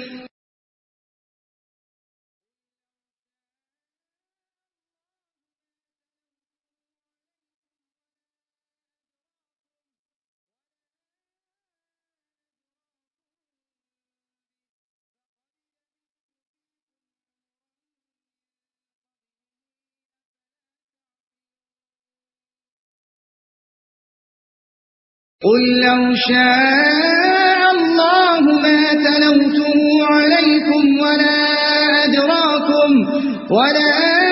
قل لو شاء الله ما تلوته عليكم ولا أدراكم ولا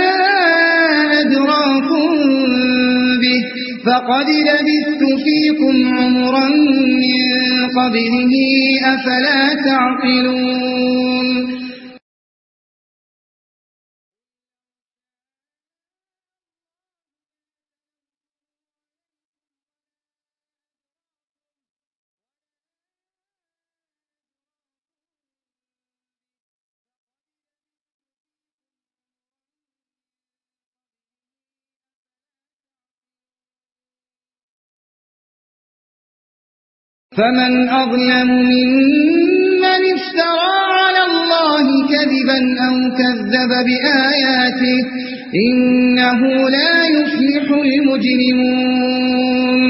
أدراكم به فقد لبثت فيكم عمرا من قبله أفلا تعقلون فمن أظلم ممن افترى على الله كذبا أو كذب بآياته إنه لا يفلح المجرمون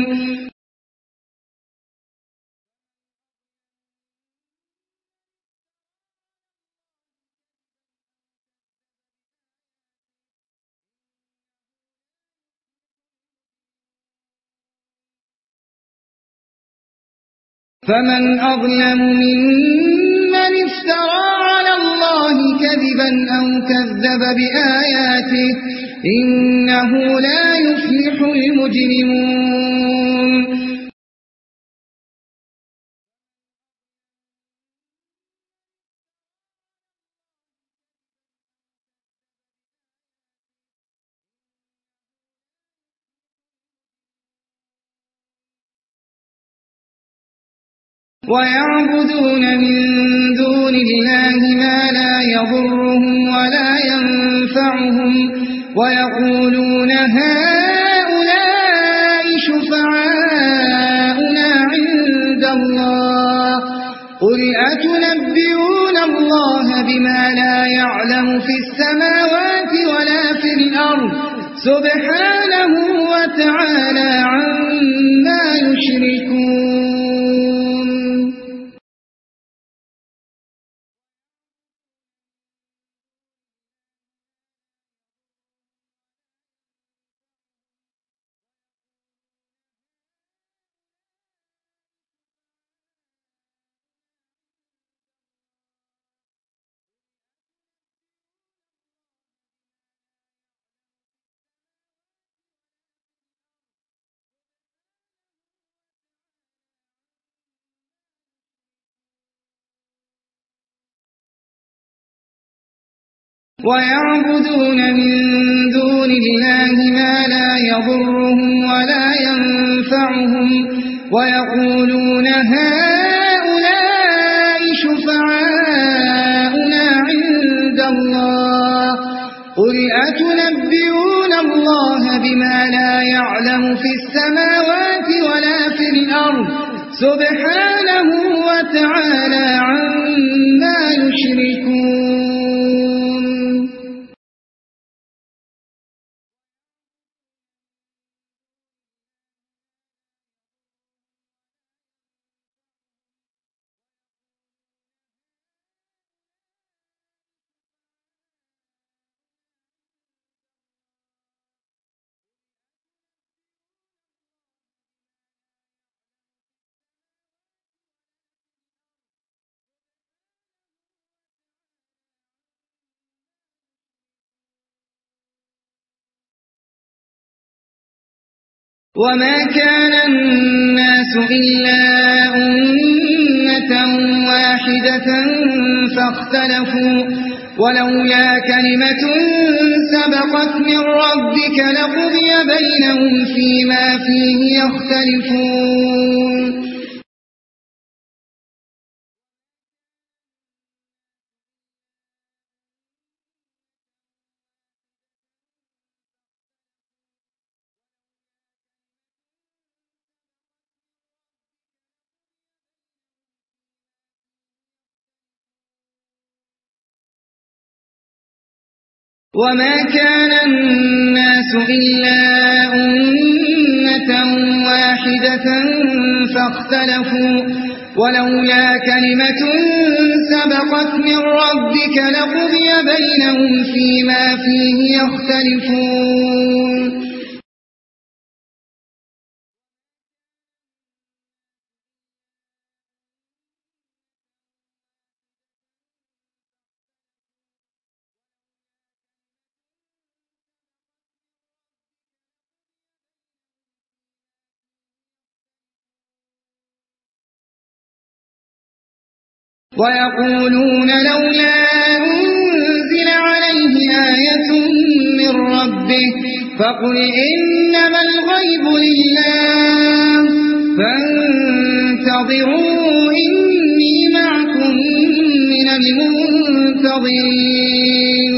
فمن أظلم ممن افترى على الله كذبا أو كذب بآياته إنه لا يفلح المجرمون ويعبدون من دون الله ما لا يضرهم ولا ينفعهم ويقولون هؤلاء شفعاؤنا عند الله قل أتنبئون الله بما لا يعلم في السماوات ولا في الأرض سبحانه وتعالى عما يشركون ويعبدون من دون الله ما لا يضرهم ولا ينفعهم ويقولون هؤلاء شفعاؤنا عند الله قل أتنبئون الله بما لا يعلم في السماوات ولا في الأرض سبحانه وتعالى عما يشركون وما كان الناس إلا أمة واحدة فاختلفوا ولولا كلمة سبقت من ربك لقضي بينهم فيما فيه يختلفون وما كان الناس إلا أمة واحدة فاختلفوا ولولا كلمة سبقت من ربك لقضي بينهم فيما فيه يختلفون ويقولون لولا أنزل عليه آية من ربه فقل إنما الغيب لله فانتظروا إني معكم من المنتظرين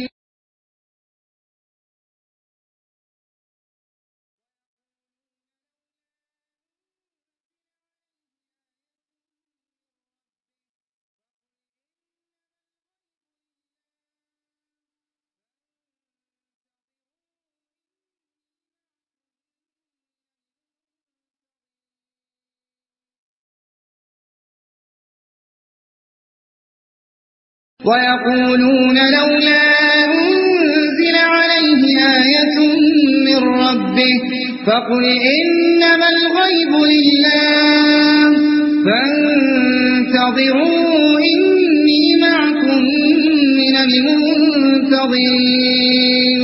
ويقولون لولا أنزل عليه آية من ربه فقل إنما الغيب لله فانتظروا إني معكم من المنتظرين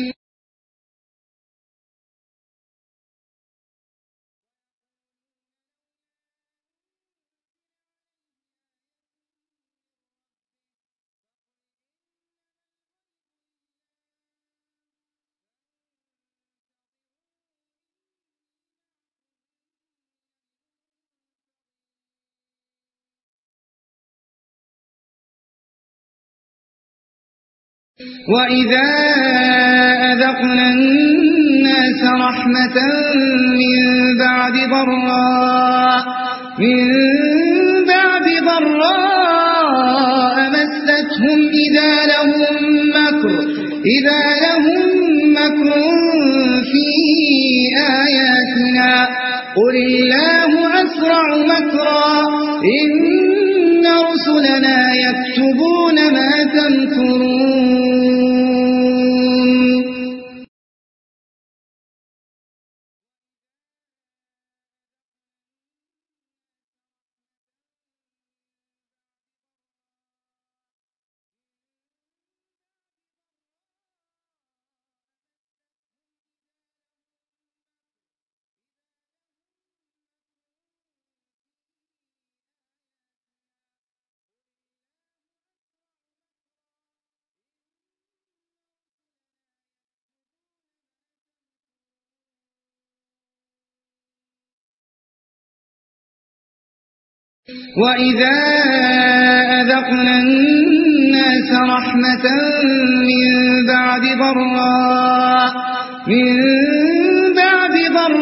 وإذا أذقنا الناس رحمة من بعد ضراء من بعد ضراء مستهم إذا لهم مكر إذا لهم مكر في آياتنا قل الله أسرع مكرا إن رسلنا يكتبون ما تمكرون وإذا أذقنا الناس رحمة من بعد ضراء من بعد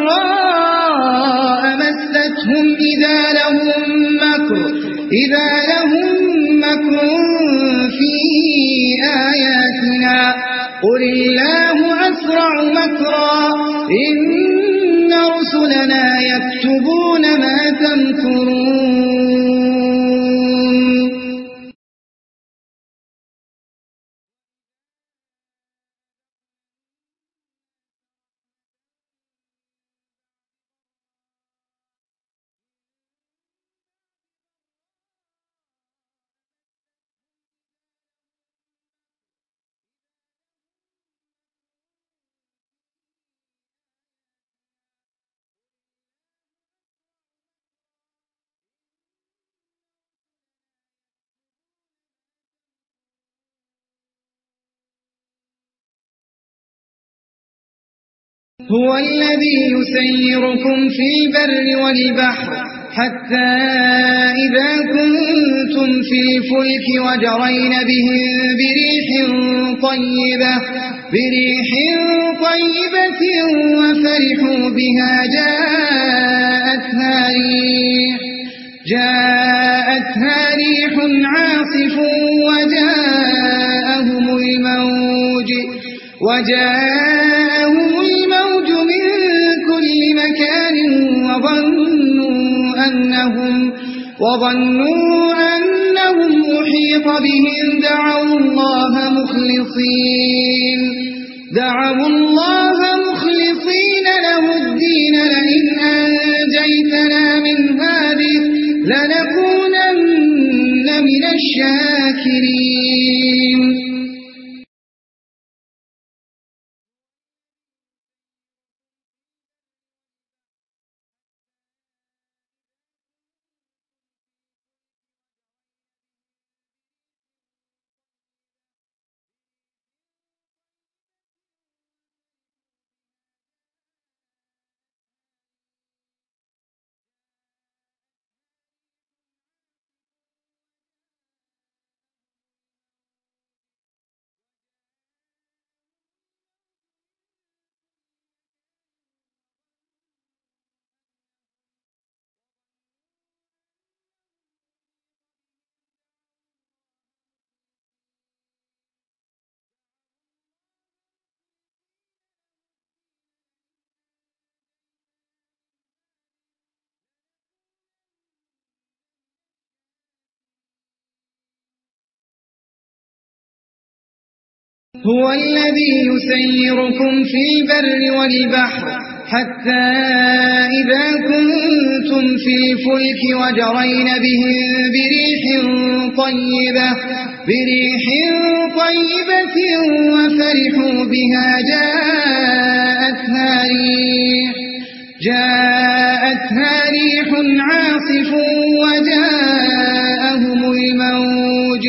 ضراء مستهم إذا لهم مكر إذا لهم مكر في آياتنا قل الله أسرع مكرا إن رسلنا يكتبون ما تمكرون هو الذي يسيركم في البر والبحر حتى إذا كنتم في الفلك وجرين بهم بريح طيبة بريح طيبة وفرحوا بها جاءتها ريح جاءتها ريح عاصف وجاءهم الموت وجاءهم الموج من كل مكان وظنوا أنهم, وظنوا أنهم أحيط بهم دعوا الله مخلصين دعوا الله مخلصين له الدين لئن أنجيتنا من هذه لنكونن من الشاكرين. هو الذي يسيركم في البر والبحر حتى إذا كنتم في الفلك وجرين بهم بريح طيبة, بريح طيبة وفرحوا بها جاءتها ريح, جاءتها ريح عاصف وجاءهم الموج,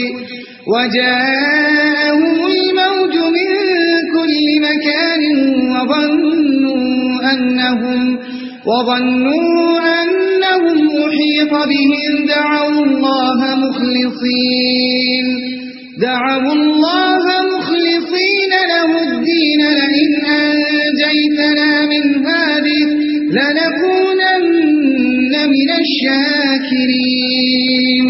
وجاءهم الموج من كل مكان وظنوا أنهم, وظنوا أنهم أحيط بهم دعوا الله مخلصين دعوا الله مخلصين له الدين لئن أنجيتنا من هذه لنكونن من الشاكرين.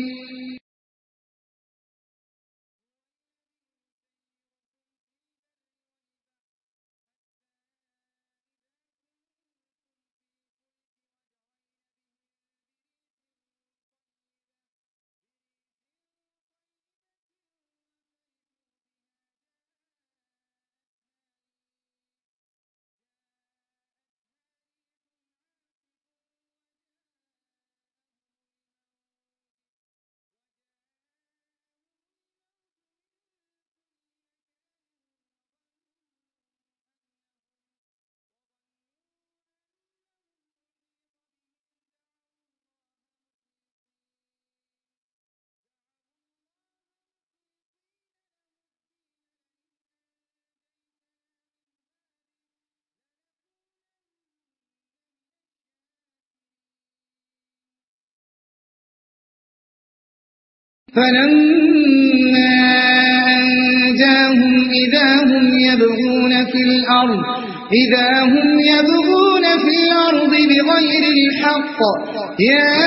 فلما أنجاهم إذا هم يبغون في الأرض إذا هم يبغون في الأرض بغير الحق يا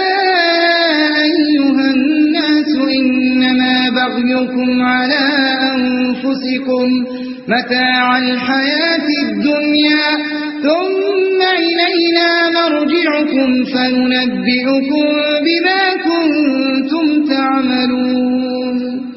أيها الناس إنما بغيكم على أنفسكم متاع الحياة الدنيا ثم إلينا مرجعكم فننبئكم بما كنتم تعملون.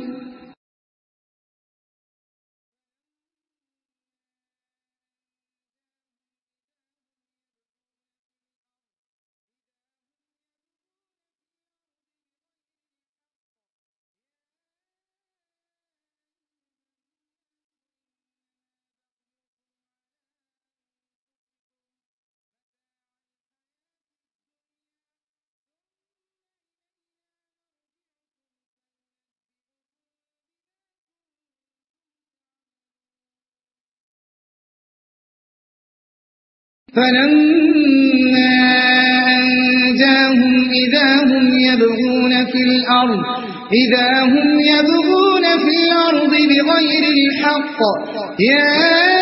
فلما أنجاهم إذا هم يبغون في الأرض إذا هم يبغون في الأرض بغير الحق يا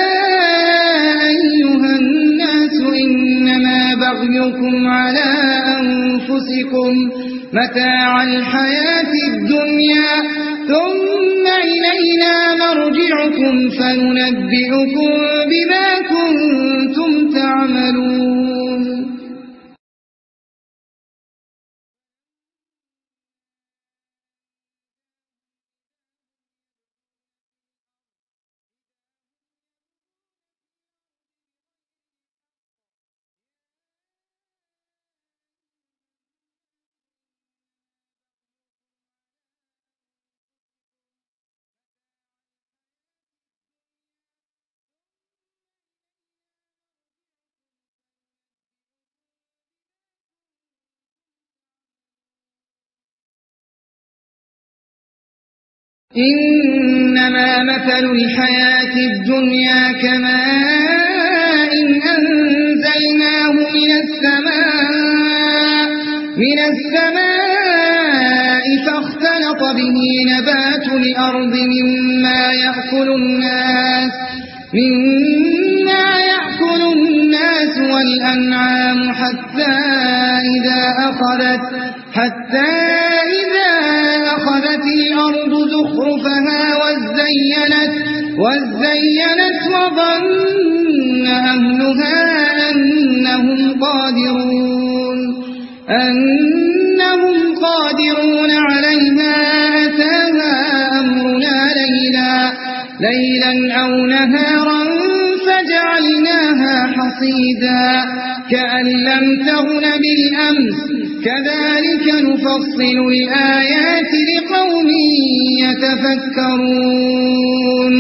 أيها الناس إنما بغيكم على أنفسكم متاع الحياة الدنيا ثم إلينا مرجعكم فننبئكم بما كنتم تعملون إنما مثل الحياة الدنيا كماء أنزلناه من السماء من السماء فاختلط به نبات الأرض مما يأكل الناس مما يأكل الناس والأنعام حتى إذا أخذت حتى إذا أخذت الأرض زخرفها وزينت وزينت وظن أهلها أنهم قادرون أنهم قادرون عليها أتاها أمرنا ليلا ليلا أو نهارا فجعلناها حصيدا كأن لم تغن بالأمس كذلك نفصل الآيات لقوم يتفكرون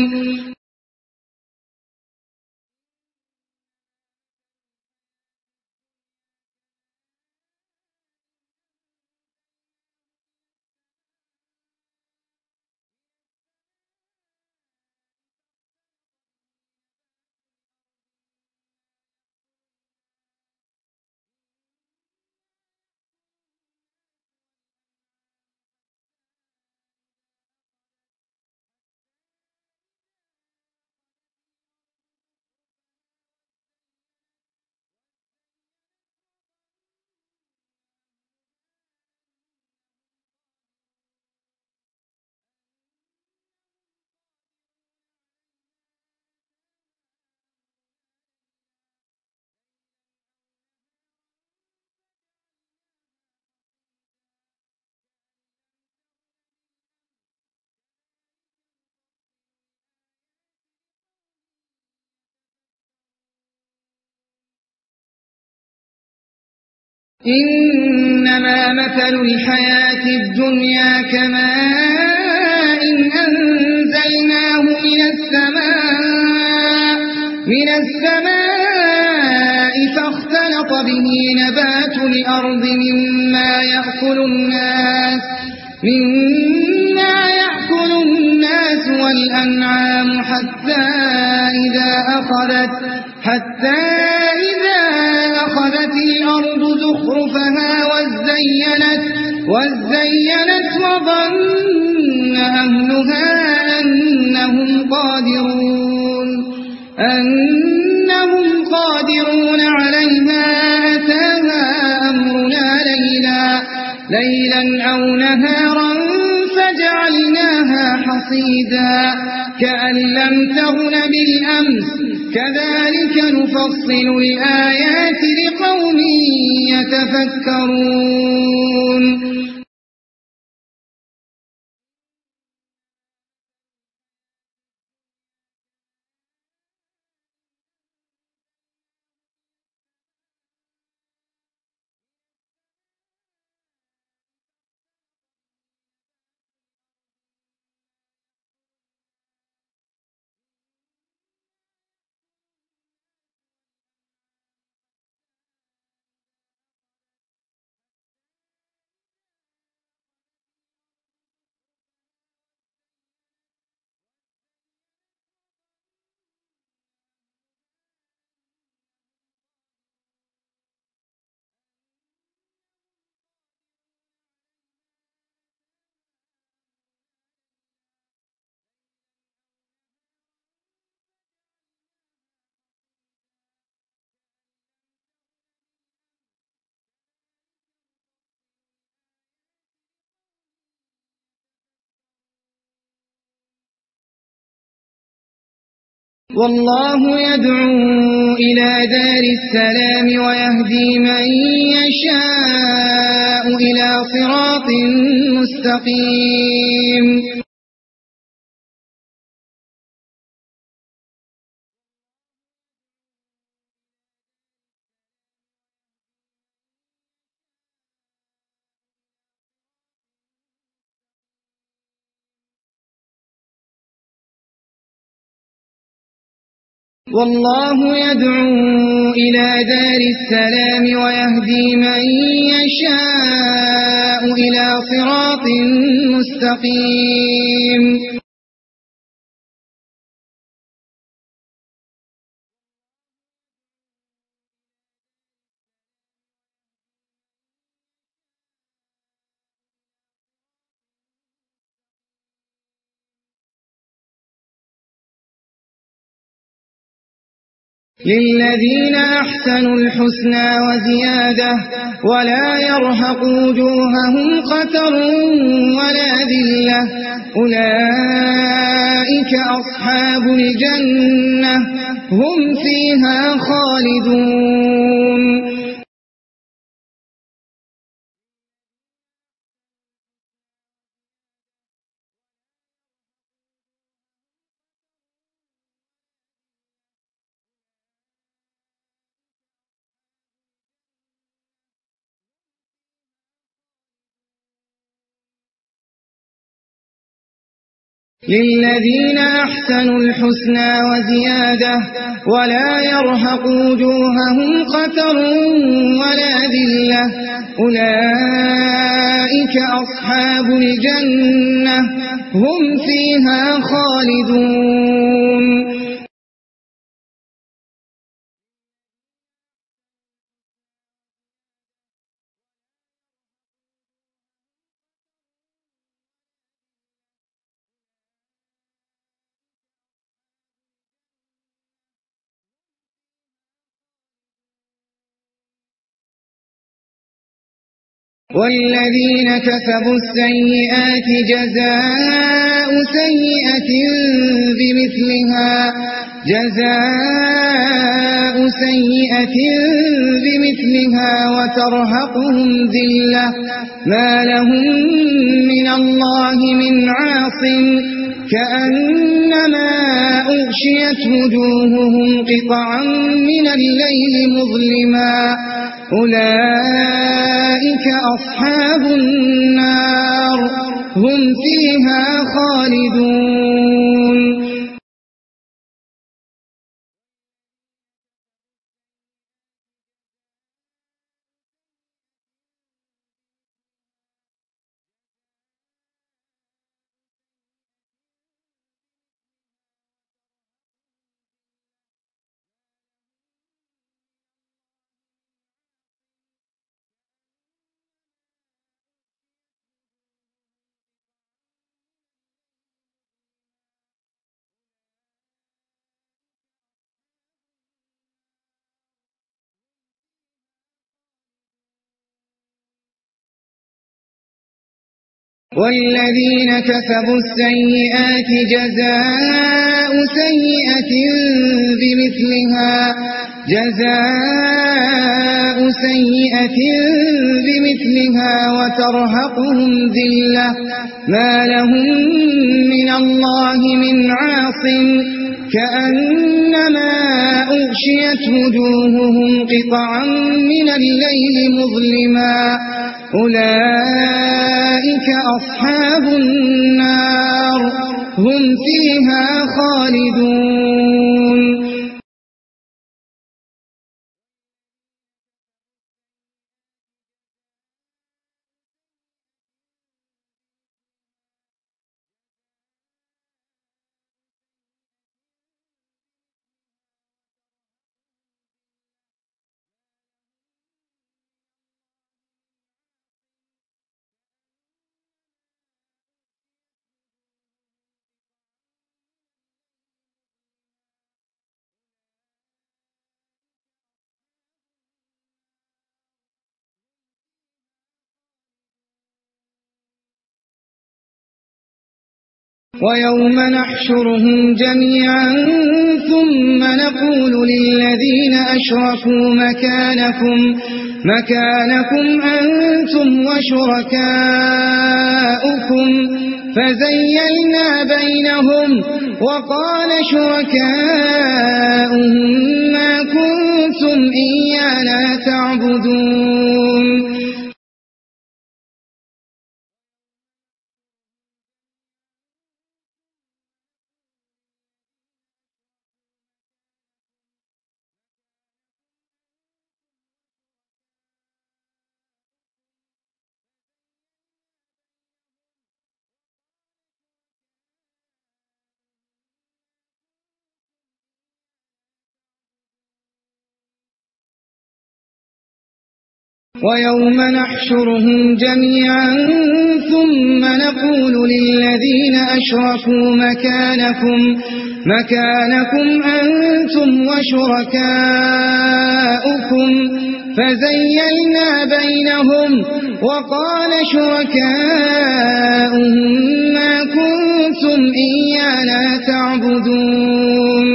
إنما مثل الحياة الدنيا كماء أنزلناه من السماء من السماء فاختلط به نبات الأرض مما يأكل الناس مما يأكل الناس والأنعام حتى إذا أخذت حتى إذا أخذت الأرض زخرفها وزينت وزينت وظن أهلها أنهم قادرون أنهم قادرون عليها أتاها أمرنا ليلا ليلا أو نهارا فجعلناها حصيدا كأن لم تغن بالأمس كذلك نفصل الآيات لقوم يتفكرون والله يدعو إلى دار السلام ويهدي من يشاء إلى صراط مستقيم. والله يدعو إلى دار السلام ويهدي من يشاء إلى صراط مستقيم. للذين أحسنوا الحسنى وزيادة ولا يرهق وجوههم قتر ولا ذلة أولئك أصحاب الجنة هم فيها خالدون. للذين أحسنوا الحسنى وزيادة ولا يرهق وجوههم قتر ولا ذلة أولئك أصحاب الجنة هم فيها خالدون. والذين كسبوا السيئات جزاء سيئة بمثلها جزاء سيئة بمثلها وترهقهم ذلة ما لهم من الله من عاصم كأنما أغشيت وجوههم قطعا من الليل مظلما أولئك أصحاب النار هم فيها خالدون. والذين كسبوا السيئات جزاء سيئة بمثلها جزاء سيئة بمثلها وترهقهم ذلة ما لهم من الله من عاصم كأنما أغشيت وجوههم قطعا من الليل مظلما أولئك أصحاب النار هم فيها خالدون. ويوم نحشرهم جميعا ثم نقول للذين أشركوا مكانكم مكانكم أنتم وشركاؤكم فزيلنا بينهم وقال شركاؤهم ما كنتم إيانا تعبدون ويوم نحشرهم جميعا ثم نقول للذين أشركوا مكانكم مكانكم أنتم وشركاؤكم فزيلنا بينهم وقال شركاؤهم ما كنتم إيانا تعبدون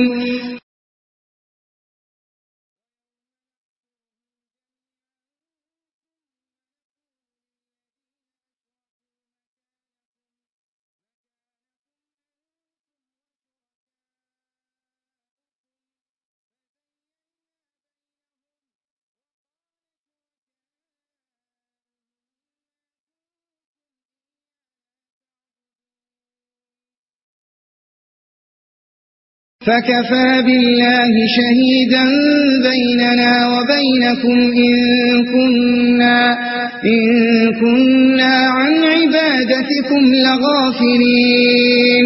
فكفى بالله شهيدا بيننا وبينكم إن كنا, إن كنا عن عبادتكم لغافلين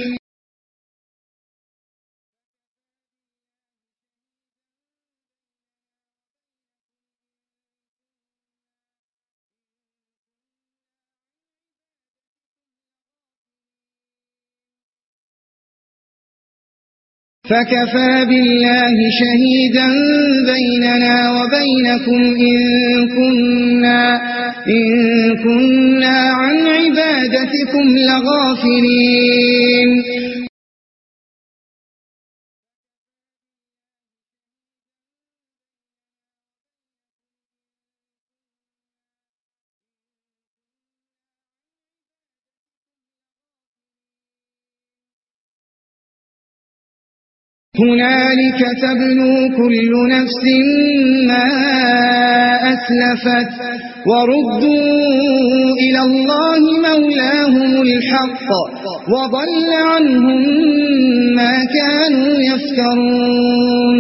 فكفى بالله شهيدا بيننا وبينكم إن كنا, إن كنا عن عبادتكم لغافلين هنالك تبلو كل نفس ما أسلفت وردوا إلى الله مولاهم الحق وضل عنهم ما كانوا يفترون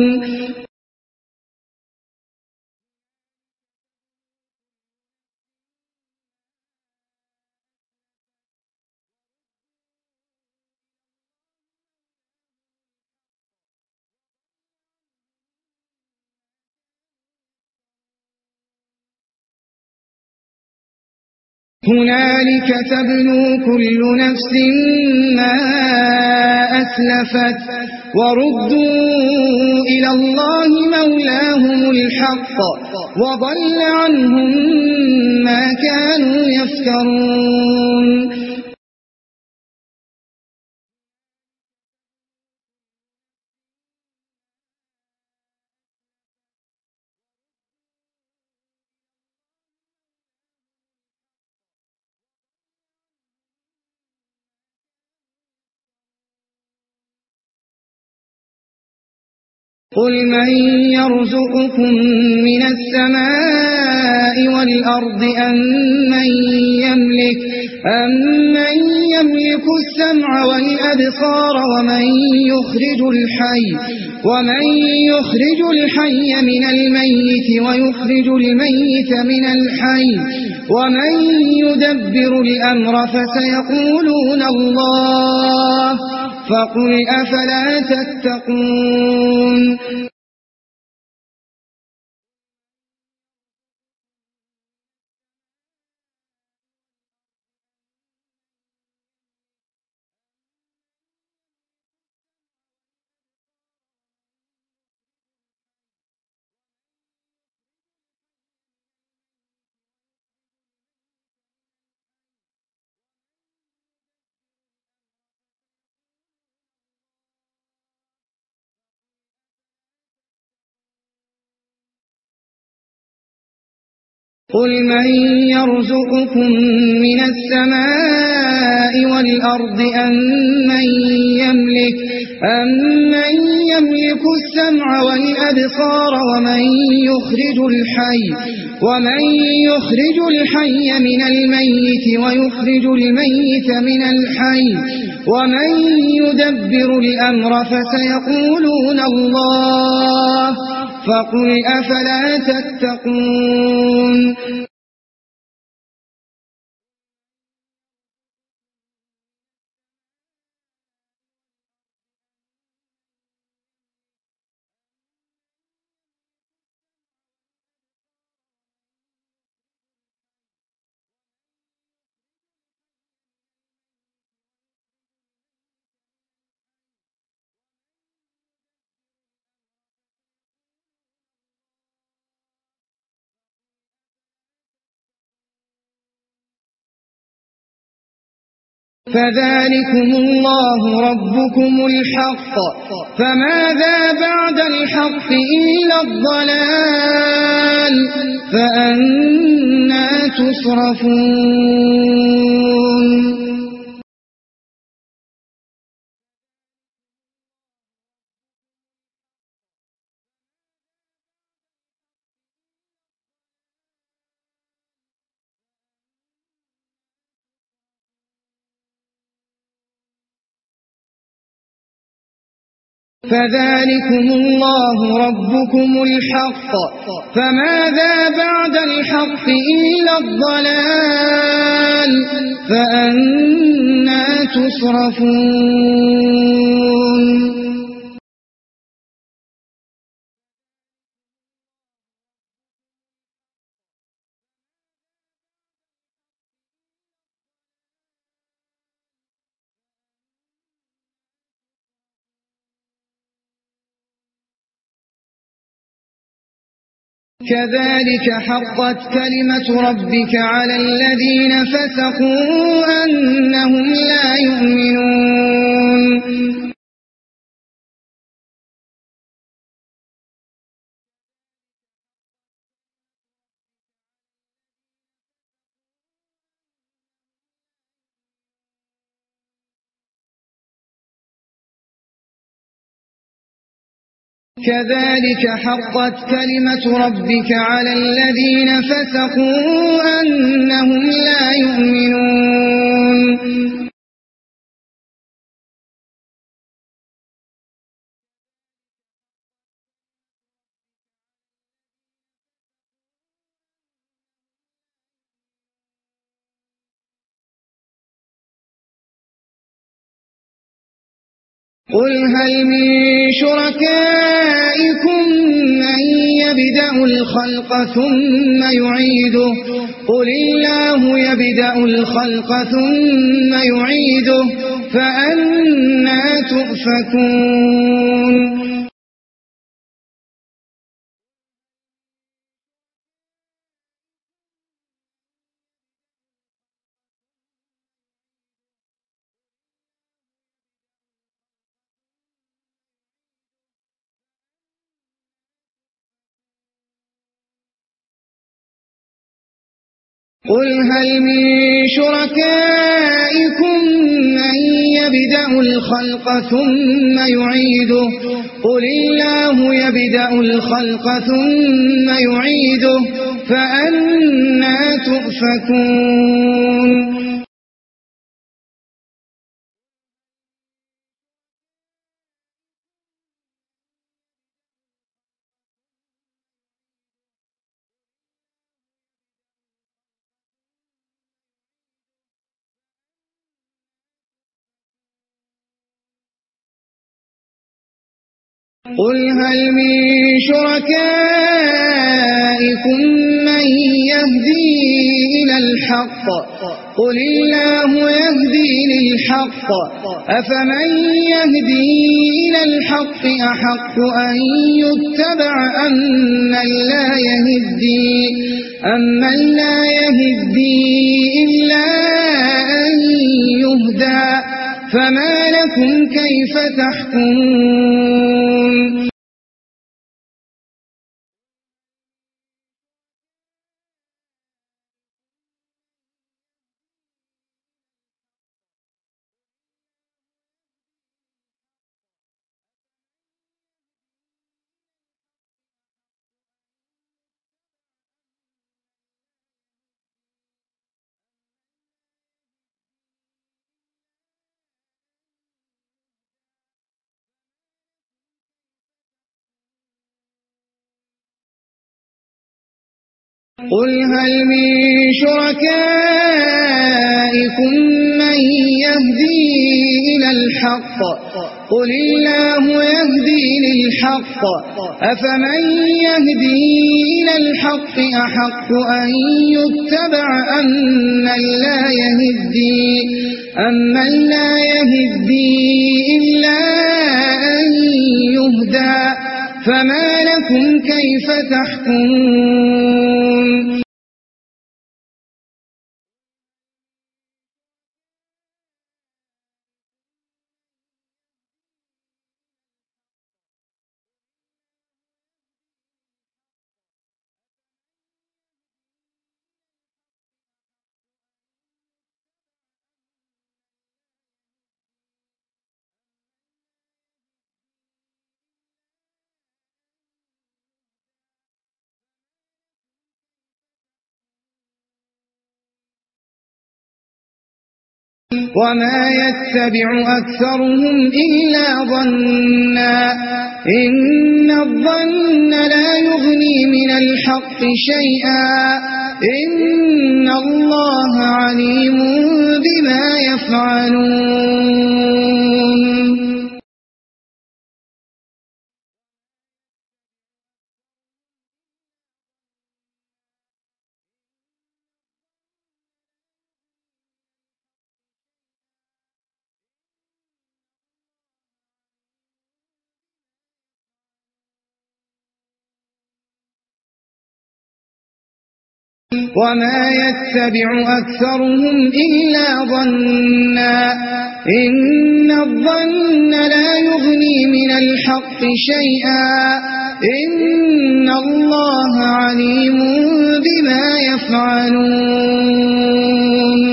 هنالك تبلو كل نفس ما أسلفت وردوا إلى الله مولاهم الحق وضل عنهم ما كانوا يفترون قل من يرزقكم من السماء والأرض أم من يملك, أم من يملك السمع والأبصار ومن يخرج الحي, ومن يخرج الحي من الميت ويخرج الميت من الحي ومن يدبر الأمر فسيقولون الله فقل أفلا تتقون قل من يرزقكم من السماء والأرض أم من يملك, أم من يملك السمع والأبصار ومن يخرج الحي ومن يخرج الحي من الميت ويخرج الميت من الحي ومن يدبر الأمر فسيقولون الله فقل أفلا تتقون. فذلكم الله ربكم الحق فماذا بعد الحق إلا الضلال فأنى تصرفون. فذلكم الله ربكم الحق فماذا بعد الحق إلا الضلال فأنى تصرفون. كذلك حقت كلمة ربك على الذين فسقوا أنهم لا يؤمنون. كذلك حقت كلمة ربك على الذين فسقوا أنهم لا يؤمنون. قل هل من شركائكم من يبدأ الخلق ثم يعيده قل الله يبدأ الخلق ثم يعيده فأنى تؤفكون. قل هل من شركائكم من يبدأ الخلق ثم يعيده قل الله يبدأ الخلق ثم يعيده فأنى تؤفكون. قل هل من شركائكم من يهدي إلى الحق قل الله يهدي للحق أفمن يهدي إلى الحق أحق أن يتبع أمن لا يهدي أمن لا يهدي إلا أن يهدى فما لكم كيف تحكمون. قل هل من شركائكم من يهدي إلى الحق قل الله يهدي للحق أفمن يهدي إلى الحق أحق أن يتبع أم من لا يهدي أم من لا يهدي إلا أن يهدى فما لكم كيف تحكمون وما يتبع أكثرهم إلا ظنا إن الظن لا يغني من الحق شيئا إن الله عليم بما يفعلون وما يتبع أكثرهم إلا ظنا إن الظن لا يغني من الحق شيئا إن الله عليم بما يفعلون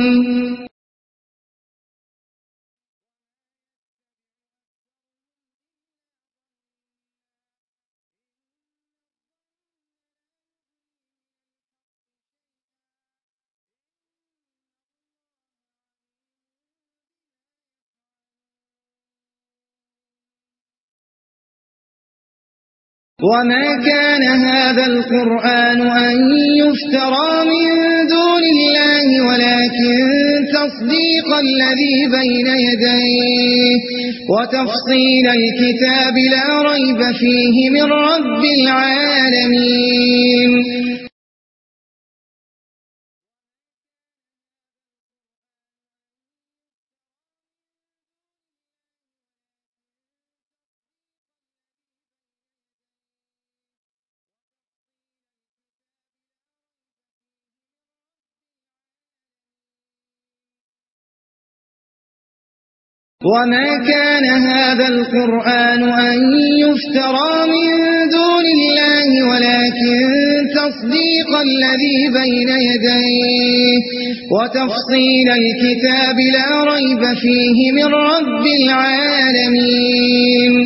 وما كان هذا القرآن أن يفترى من دون الله ولكن تصديق الذي بين يديه وتفصيل الكتاب لا ريب فيه من رب العالمين وما كان هذا القرآن أن يفترى من دون الله ولكن تصديق الذي بين يديه وتفصيل الكتاب لا ريب فيه من رب العالمين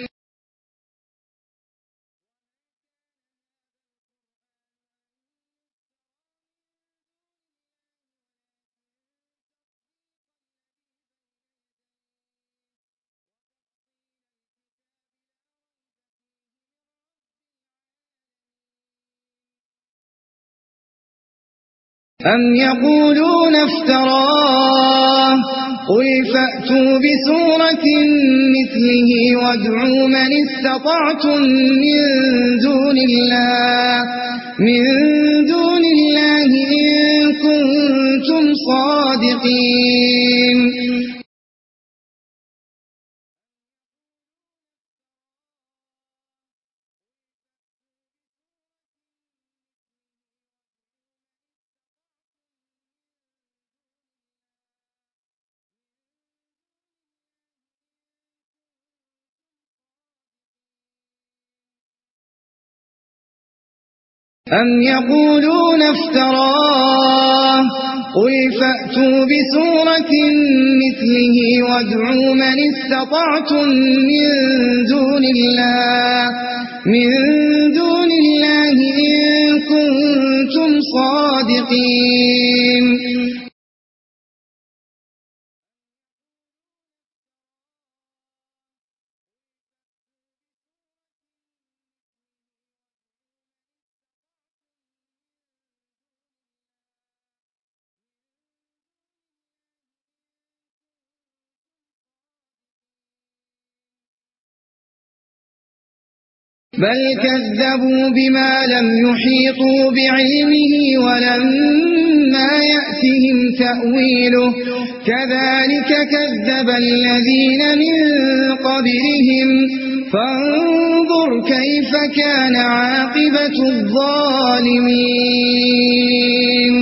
أم يقولون افتراه قل فأتوا بسورة مثله وادعوا من استطعتم من دون الله من دون الله إن كنتم صادقين أم يقولون افتراه قل فأتوا بسورة مثله وادعوا من استطعتم من دون الله من دون الله إن كنتم صادقين بل كذبوا بما لم يحيطوا بعلمه ولما يأتهم تأويله كذلك كذب الذين من قبلهم فانظر كيف كان عاقبة الظالمين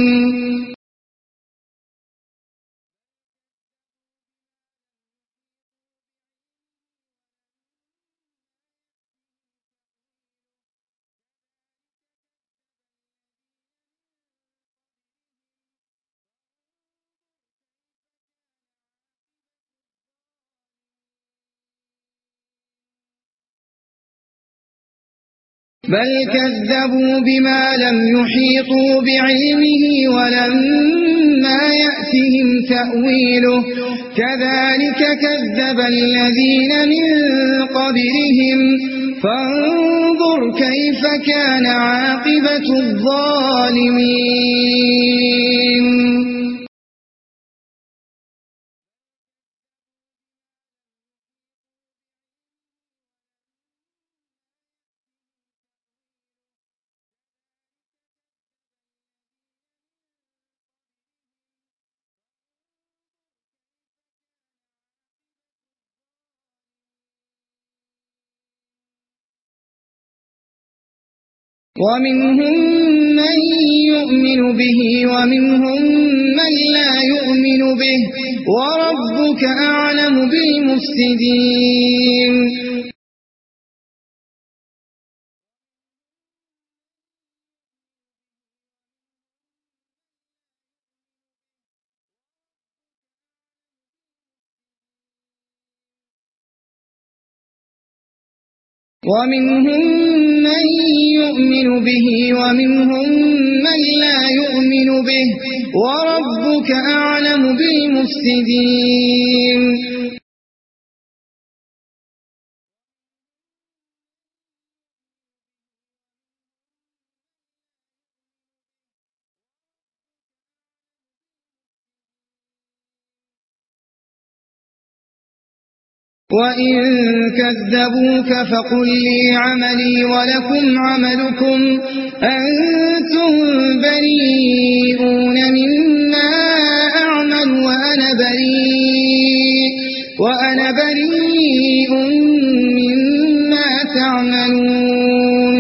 بل كذبوا بما لم يحيطوا بعلمه ولما يأتهم تأويله كذلك كذب الذين من قبلهم فانظر كيف كان عاقبة الظالمين ومنهم من يؤمن به ومنهم من لا يؤمن به وربك أعلم بالمفسدين ومنهم من يؤمن به ومنهم من لا يؤمن به وربك أعلم بالمفسدين وإن كذبوك فقل لي عملي ولكم عملكم أنتم بريئون مما أعمل وأنا بريء وأنا بريء مما تعملون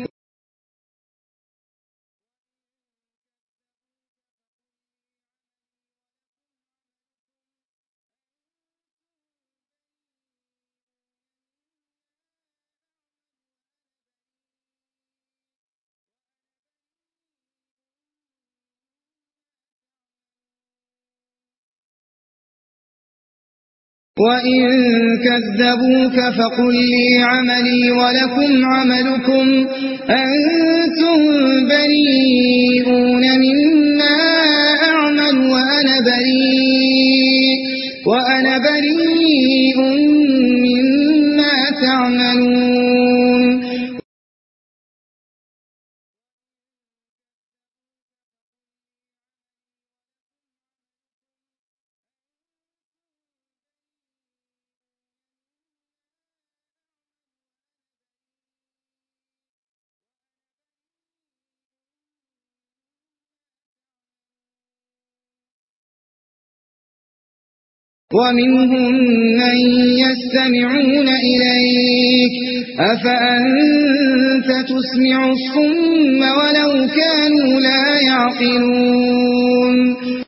وإن كذبوك فقل لي عملي ولكم عملكم أنتم بريئون مما أعمل وأنا بريء وأنا بريء مما تعملون ومنهم من يستمعون إليك أفأنت تسمع الصم ولو كانوا لا يعقلون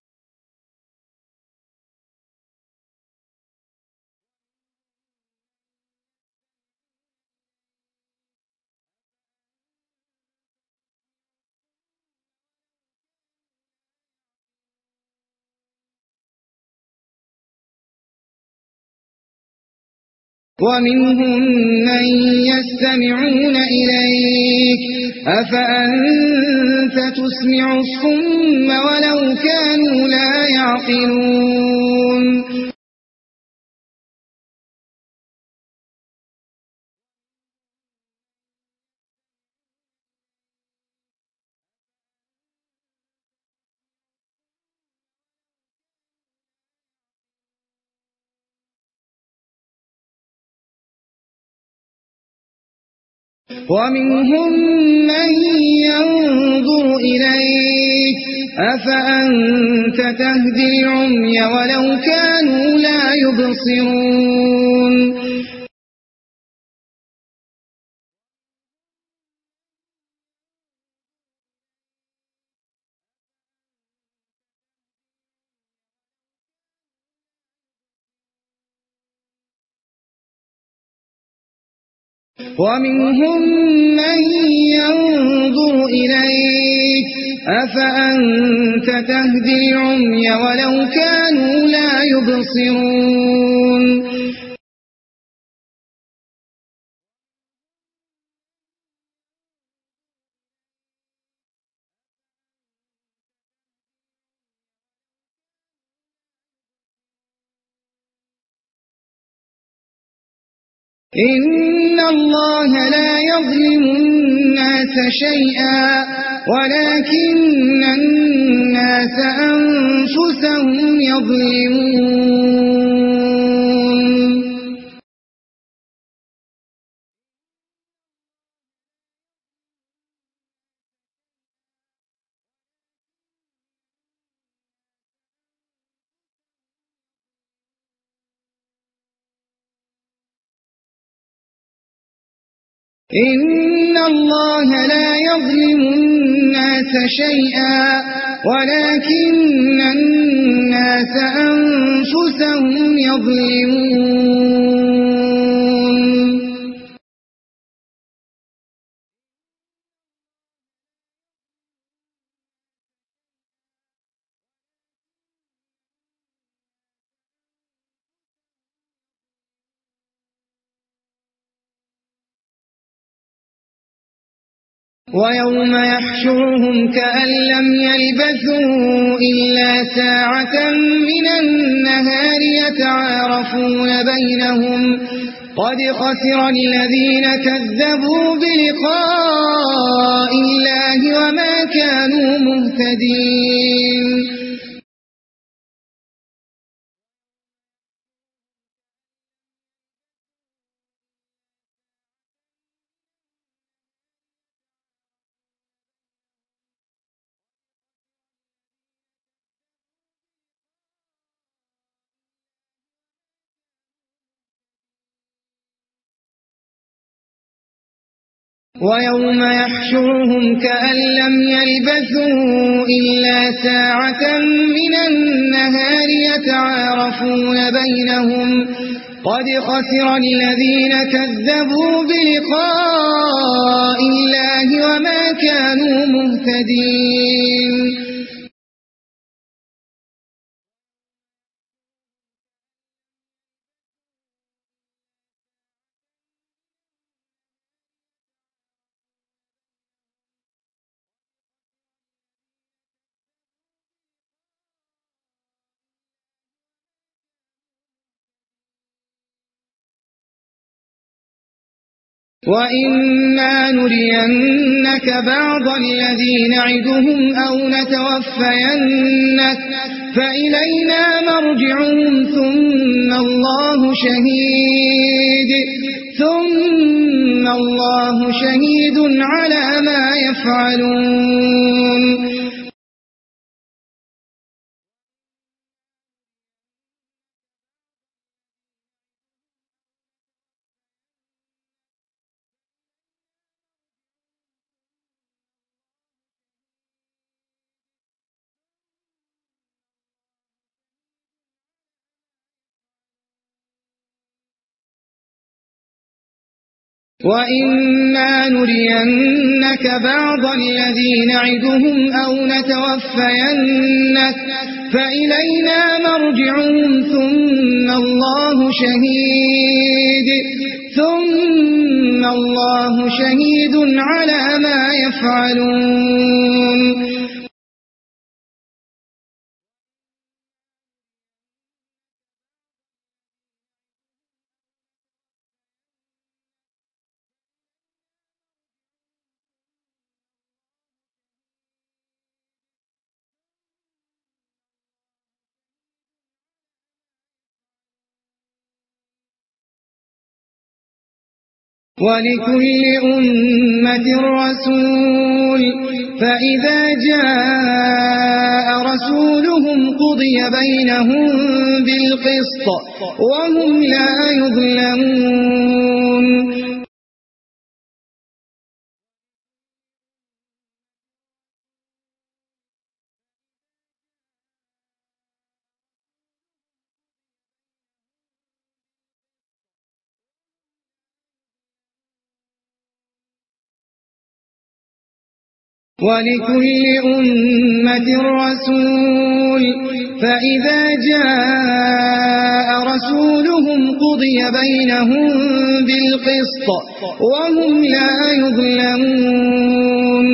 ومنهم من يستمعون إليك أفأنت تسمع الصم ولو كانوا لا يعقلون ومنهم من ينظر إليك أفأنت تهدي العمي ولو كانوا لا يبصرون ومنهم من ينظر إليك أفأنت تهدي العمي ولو كانوا لا يبصرون إن الله لا يظلم الناس شيئا ولكن الناس أنفسهم يظلمون إن الله لا يظلم الناس شيئا ولكن الناس أنفسهم يظلمون ويوم يحشرهم كأن لم يلبثوا إلا ساعة من النهار يتعارفون بينهم قد خسر الذين كذبوا بلقاء الله وما كانوا مهتدين ويوم يحشرهم كأن لم يلبثوا إلا ساعة من النهار يتعارفون بينهم قد خسر الذين كذبوا بلقاء الله وما كانوا مهتدين وَإِمَّا نُرِيَنَّكَ بَعْضَ الَّذِي نَعِدُهُمْ أَوْ نَتَوَفَّيَنَّكَ فَإِلَيْنَا مَرْجِعُهُمْ ثُمَّ اللَّهُ شَهِيدٌ ثُمَّ اللَّهُ شَهِيدٌ عَلَى مَا يَفْعَلُونَ وَإِمَّا نُرِيَنَّكَ بَعْضَ الَّذِي نَعِدُهُمْ أَوْ نَتَوَفَّيَنَّكَ فَإِلَيْنَا مَرْجِعُهُمْ ثُمَّ اللَّهُ شَهِيدٌ ثُمَّ اللَّهُ شَهِيدٌ عَلَى مَا يَفْعَلُونَ ولكل أمة رسول فإذا جاء رسولهم قضي بينهم بالقسط وهم لا يظلمون ولكل أمة رسول فإذا جاء رسولهم قضي بينهم بالقسط وهم لا يظلمون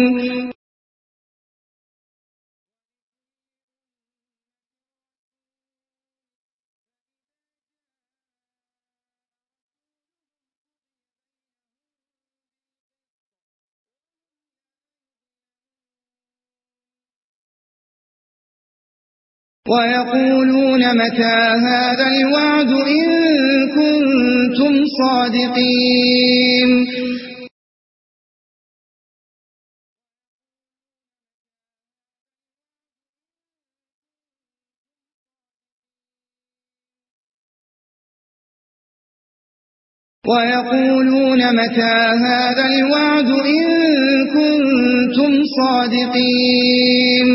ويقولون متى هذا الوعد إن كنتم صادقين ويقولون متى هذا الوعد إن كنتم صادقين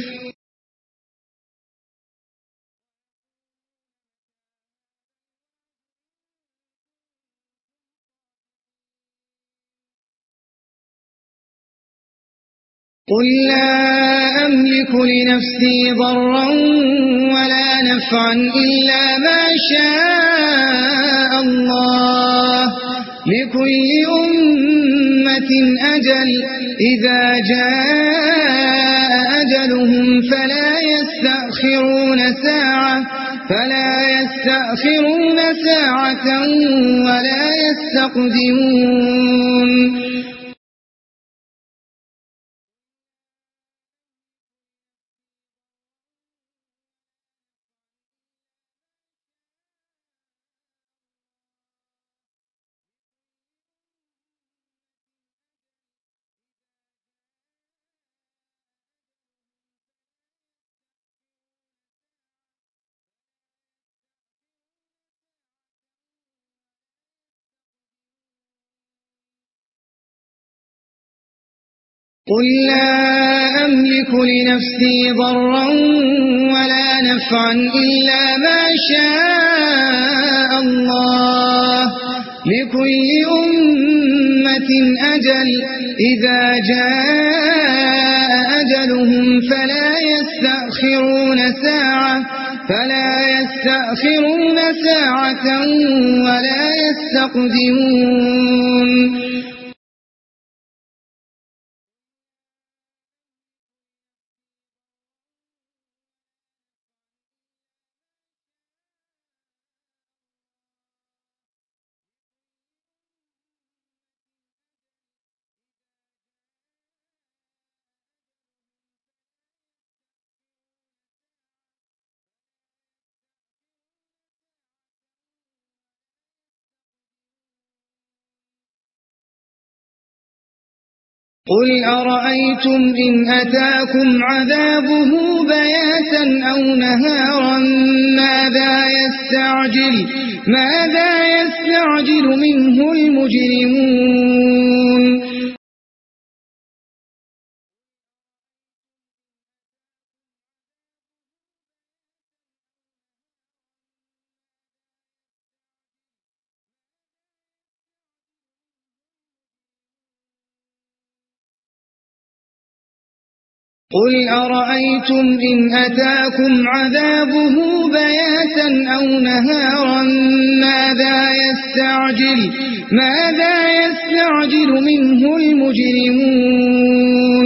قل لا أملك لنفسي ضرا ولا نفعا إلا ما شاء الله لكل أمة أجل إذا جاء أجلهم فلا يستأخرون ساعة فلا يستأخرون ساعة ولا يستقدمون قل لا أملك لنفسي ضرا ولا نفعا إلا ما شاء الله لكل أمة أجل إذا جاء أجلهم فلا يستأخرون ساعة فلا يستأخرون ساعة ولا يستقدمون قل أرأيتم إن أتاكم عذابه بياتا أو نهارا ماذا يستعجل ماذا يستعجل منه المجرمون قل أرأيتم إن أتاكم عذابه بياتا أو نهارا ماذا يستعجل ماذا يستعجل منه المجرمون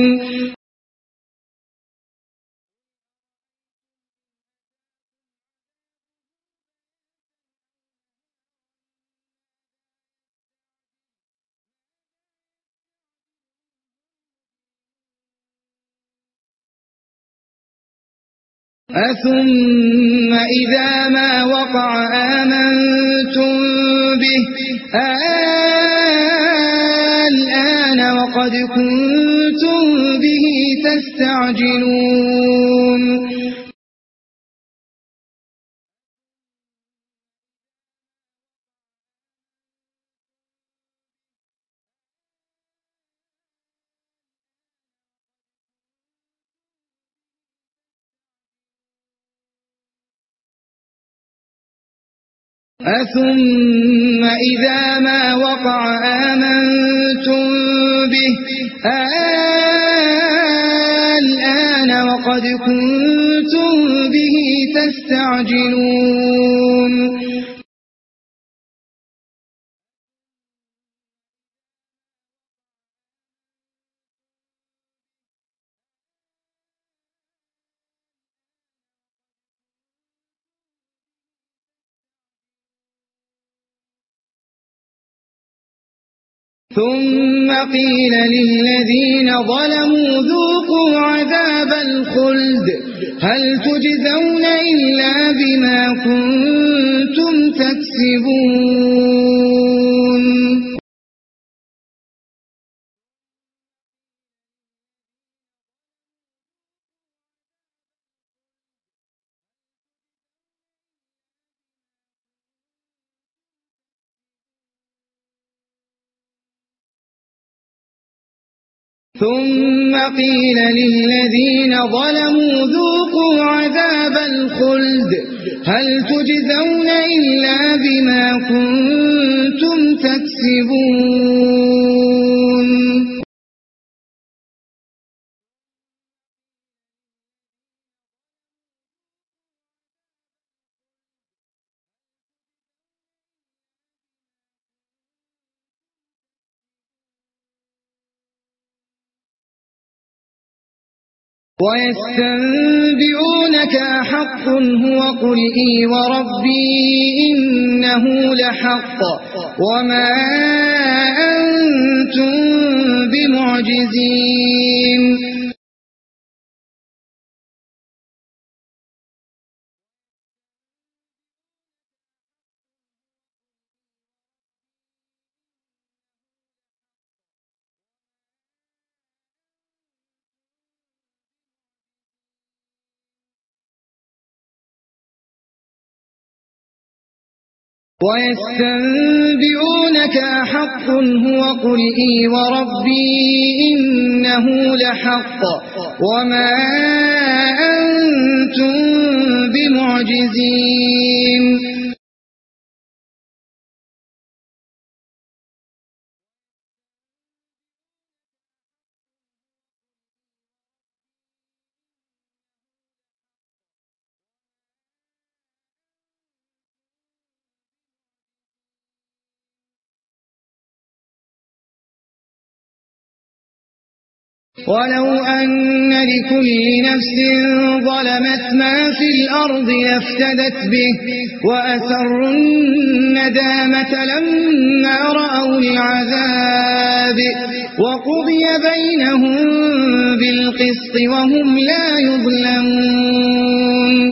أثم إذا ما وقع آمنتم به كنتم به تستعجلون أثم إذا ما وقع آمنتم به الآن وقد كنتم به تستعجلون ثم قيل للذين ظلموا ذوقوا عذاب الخلد هل تجزون إلا بما كنتم تكسبون ثم قيل للذين ظلموا ذوقوا عذاب الخلد هل تجزون إلا بما كنتم تكسبون ويستنبئونك أحق هو قل إي وربي إنه لحق وما أنتم بمعجزين ويستنبئونك أحق هو قل إي وربي إنه لحق وما أنتم بمعجزين ولو أن لكل نفس ظلمت ما في الأرض لافتدت به وأسروا الندامة لما رأوا العذاب وقضي بينهم بالقسط وهم لا يظلمون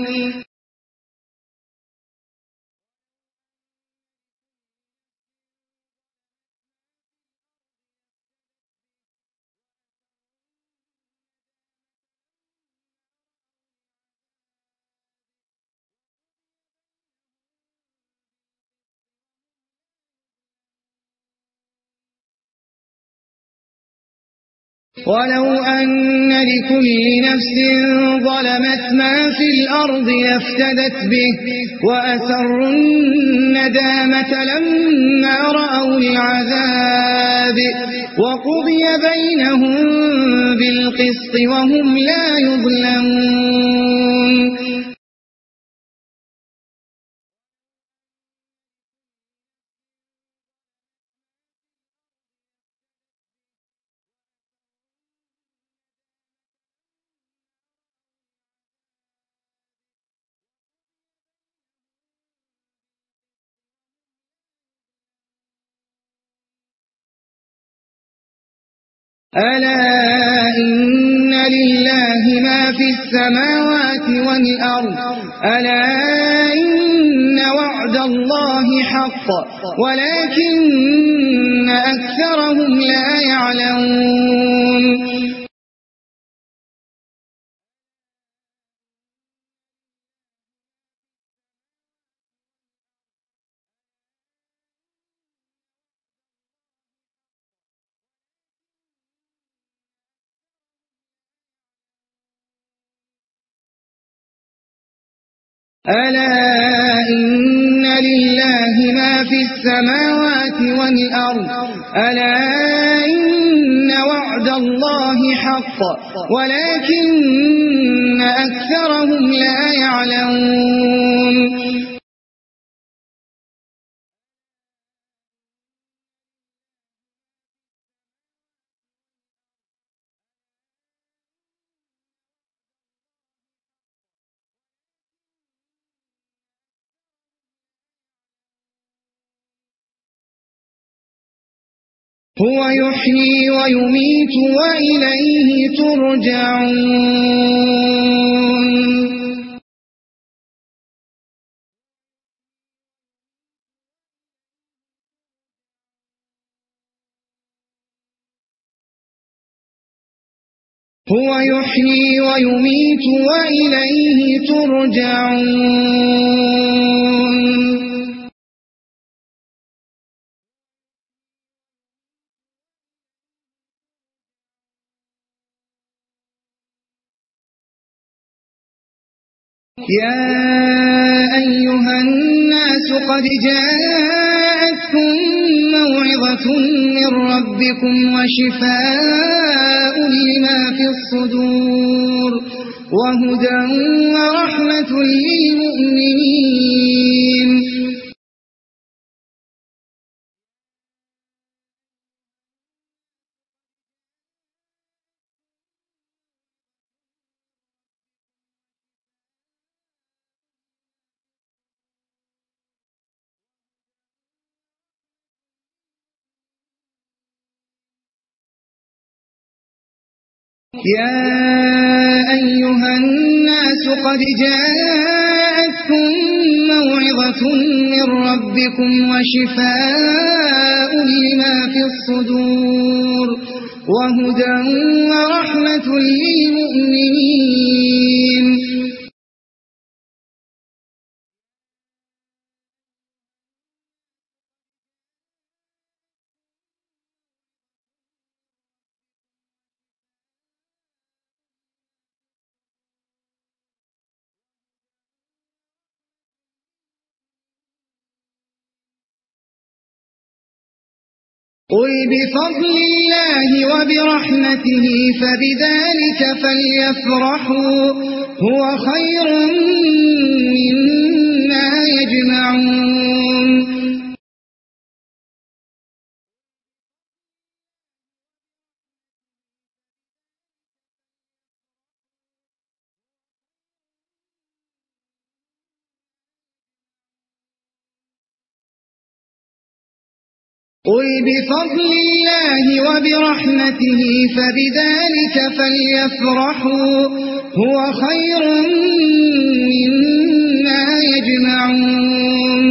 ولو أن لكل نفس ظلمت ما في الأرض لافتدت به وأسروا الندامة لما رأوا العذاب وقضي بينهم بالقسط وهم لا يظلمون ألا إن لله ما في السماوات والأرض ألا إن وعد وعد الله حق ولكن أكثرهم لا يعلمون ألا إن لله ما في السماوات والأرض ألا إن وعد الله حق ولكن أكثرهم لا يعلمون هو يحيي ويميت وإليه ترجعون هو يحيي ويميت وإليه ترجعون يا أيها الناس قد جاءتكم موعظة من ربكم وشفاء لما في الصدور وهدى ورحمة للمؤمنين يا أيها الناس قد جاءتكم موعظة من ربكم وشفاء لما في الصدور وهدى ورحمة للمؤمنين قل بفضل الله وبرحمته فبذلك فليفرحوا هو خير مما يجمعون قل بفضل الله وبرحمته فبذلك فليفرحوا هو خير مما يجمعون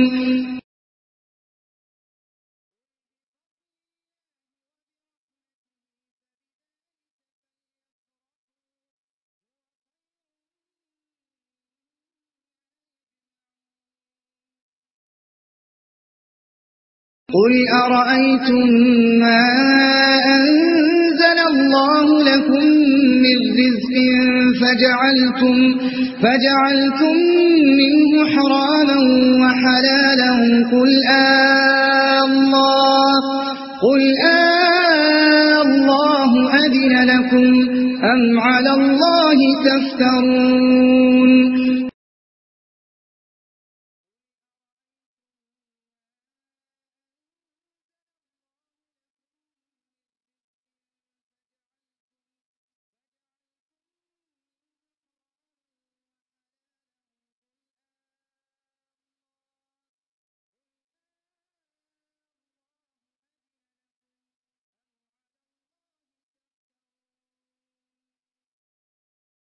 قل أرأيتم ما أنزل الله لكم من رزق فجعلتم, فجعلتم منه حراما وحلالا قل آه الله, قل آه الله أذن لكم أم على الله تفترون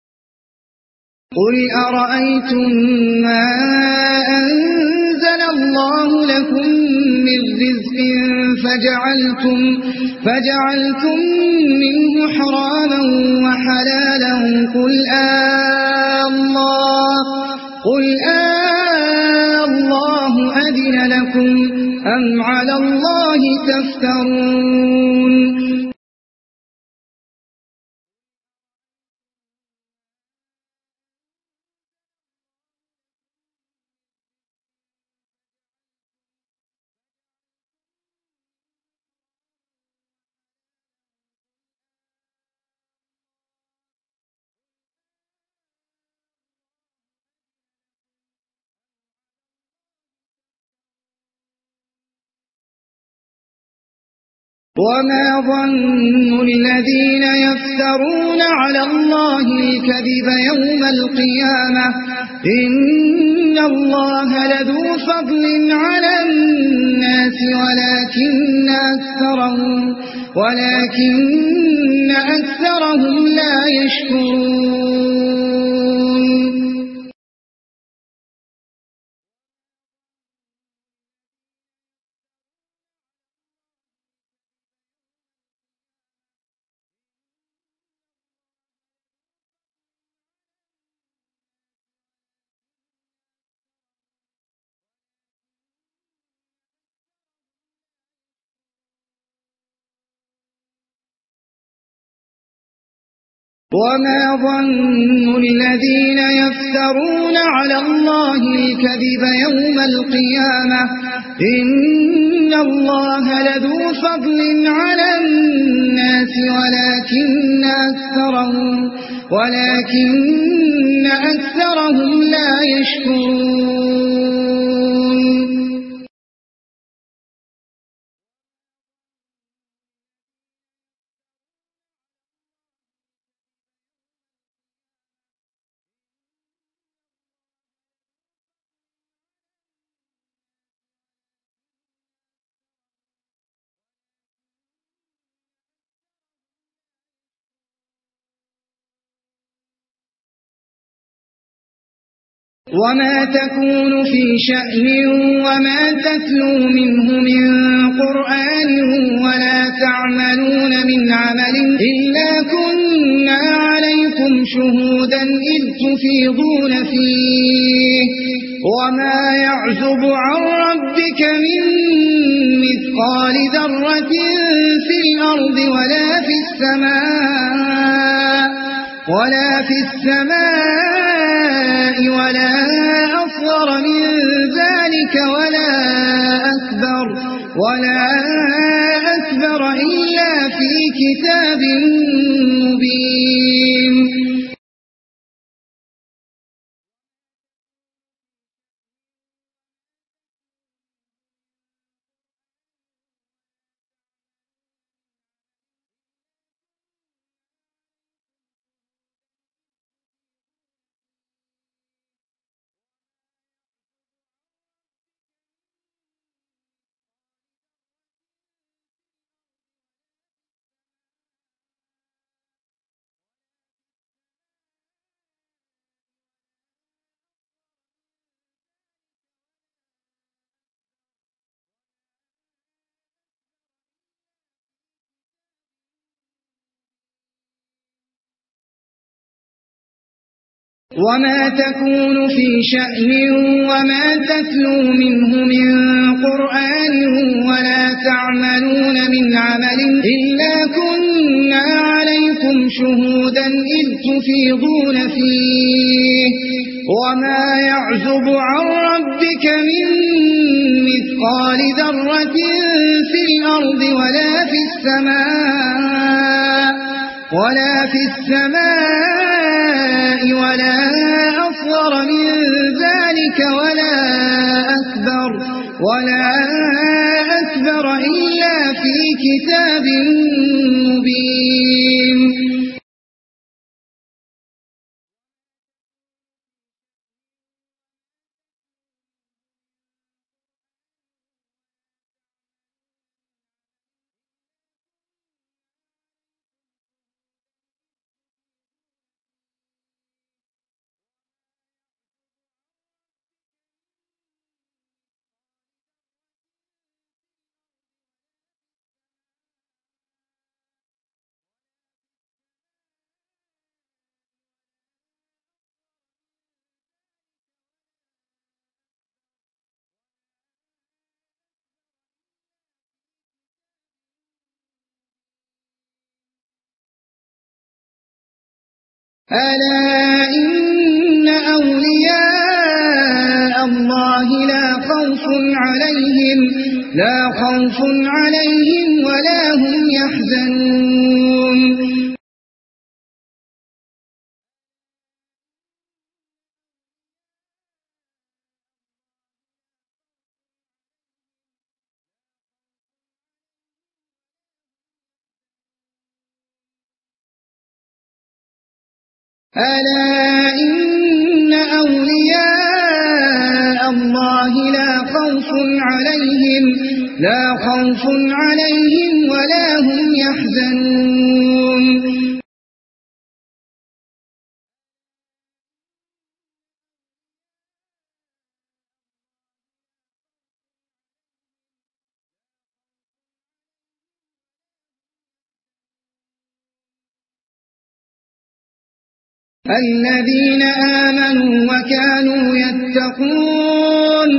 قل أرأيتم ما أنزل الله فجعلتم, فجعلتم منه حراما وحلالا قل آه الله, قل آه الله أذن لكم أم على الله تفترون. وما ظن الذين يفترون على الله الكذب يوم القيامة إن الله لذو فضل على الناس ولكن أكثرهم, ولكن أكثرهم لا يشكرون. وما ظن الذين يفترون على الله الكذب يوم القيامة إن الله لذو فضل على الناس ولكن أكثرهم, ولكن أكثرهم لا يشكرون. وما تكون في شأن وما تتلو منه من قرآن ولا تعملون من عمل إلا كنا عليكم شهودا إذ تفيضون فيه وما يعزب عن ربك من مثقال ذرة في الأرض ولا في السماء ولا في السماء ولا أصغر من ذلك ولا أكبر ولا أكبر إلا في كتاب مبين. وما تكون في شأن وما تتلو منه من قرآن ولا تعملون من عمل إلا كنا عليكم شهودا إذ تفيضون فيه وما يعزب عن ربك من مثقال ذرة في الأرض ولا في السماء ولا في السماء ولا أصغر من ذلك ولا أكبر ولا أكبر إلا في كتاب مبين. ألا إن أولياء الله لا خوف عليهم لا خوف عليهم ولا هم يحزنون ألا إن أولياء الله لا خوف عليهم لا خوف عليهم ولا هم يحزنون الذين آمنوا وكانوا يتقون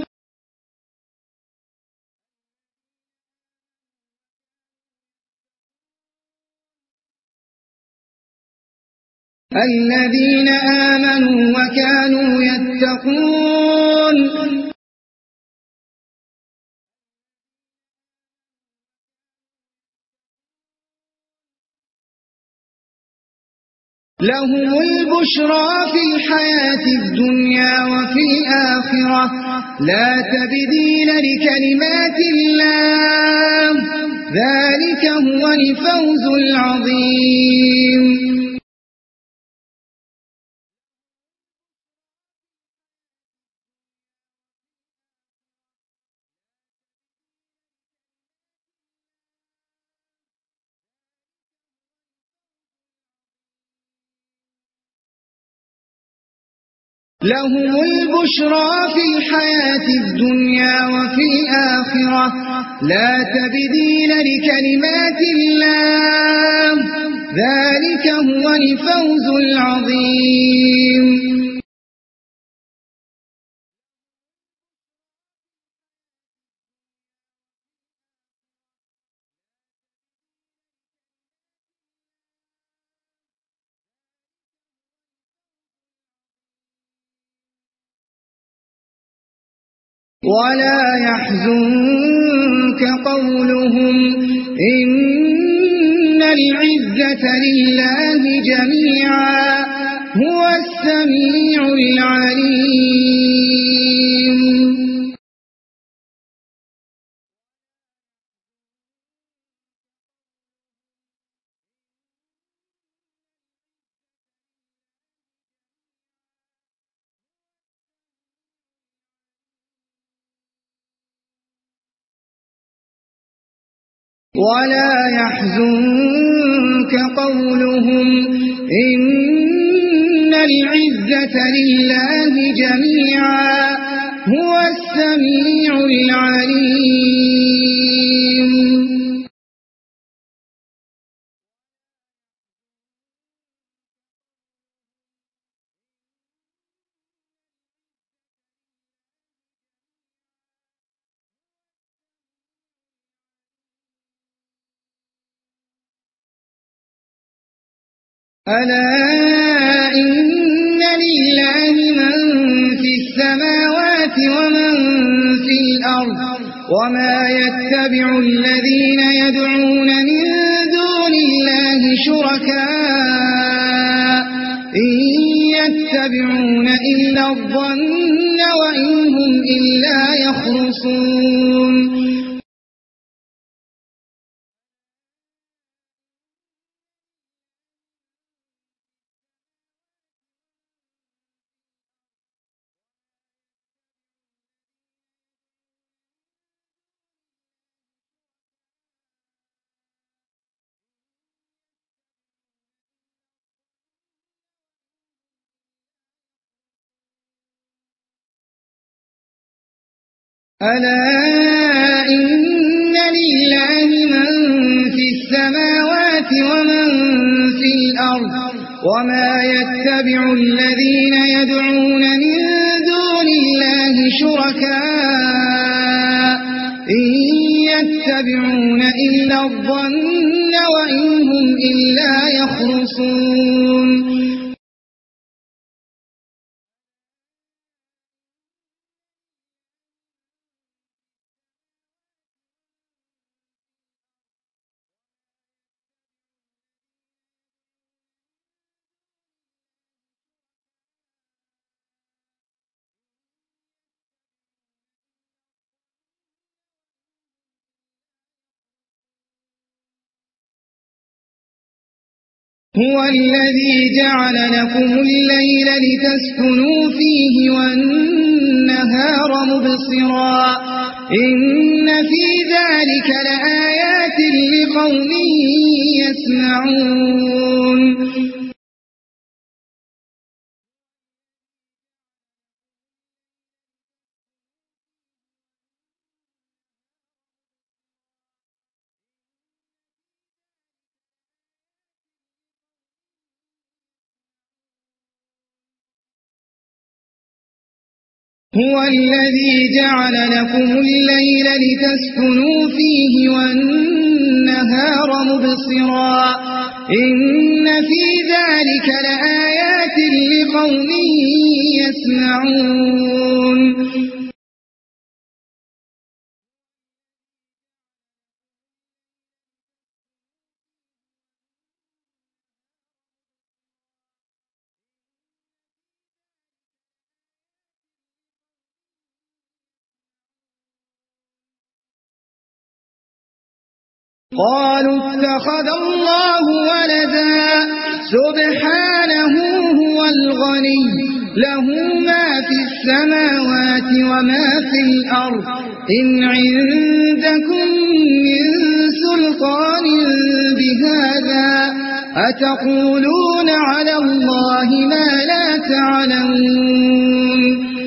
الذين آمنوا وكانوا يتقون لهم البشرى في الحياة الدنيا وفي الآخرة لا تبديل لكلمات الله ذلك هو الفوز العظيم لهم البشرى في الحياة الدنيا وفي الآخرة لا تبديل لكلمات الله ذلك هو الفوز العظيم ولا يحزنك قولهم إن العزة لله جميعا هو السميع العليم ولا يحزنك قولهم إن العزة لله جميعا هو السميع العليم ألا إن لله من في السماوات ومن في الأرض وما يتبع الذين يدعون من دون الله شركاء إن يتبعون إلا الظن وإن هم إلا يخرصون ألا إن لله من في السماوات ومن في الأرض وما يتبع الذين يدعون من دون الله شركاء إن يتبعون إلا الظن وإن هم إلا يخرصون هو الذي جعل لكم الليل لتسكنوا فيه والنهار مبصرا إن في ذلك لآيات لقوم يسمعون هو الذي جعل لكم الليل لتسكنوا فيه والنهار مبصرا إن في ذلك لآيات لقوم يسمعون قالوا اتخذ الله ولدا سبحانه هو الغني له ما في السماوات وما في الأرض إن عندكم من سلطان بهذا أتقولون على الله ما لا تعلمون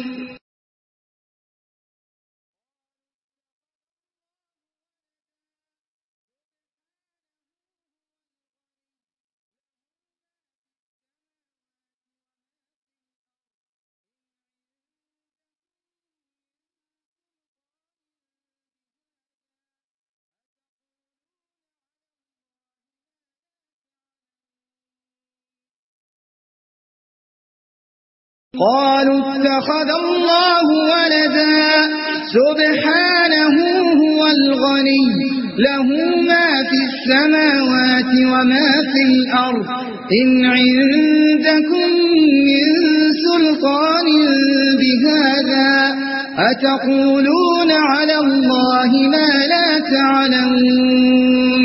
قالوا اتخذ الله ولدا سبحانه هو الغني له ما في السماوات وما في الأرض إن عندكم من سلطان بهذا أتقولون على الله ما لا تعلمون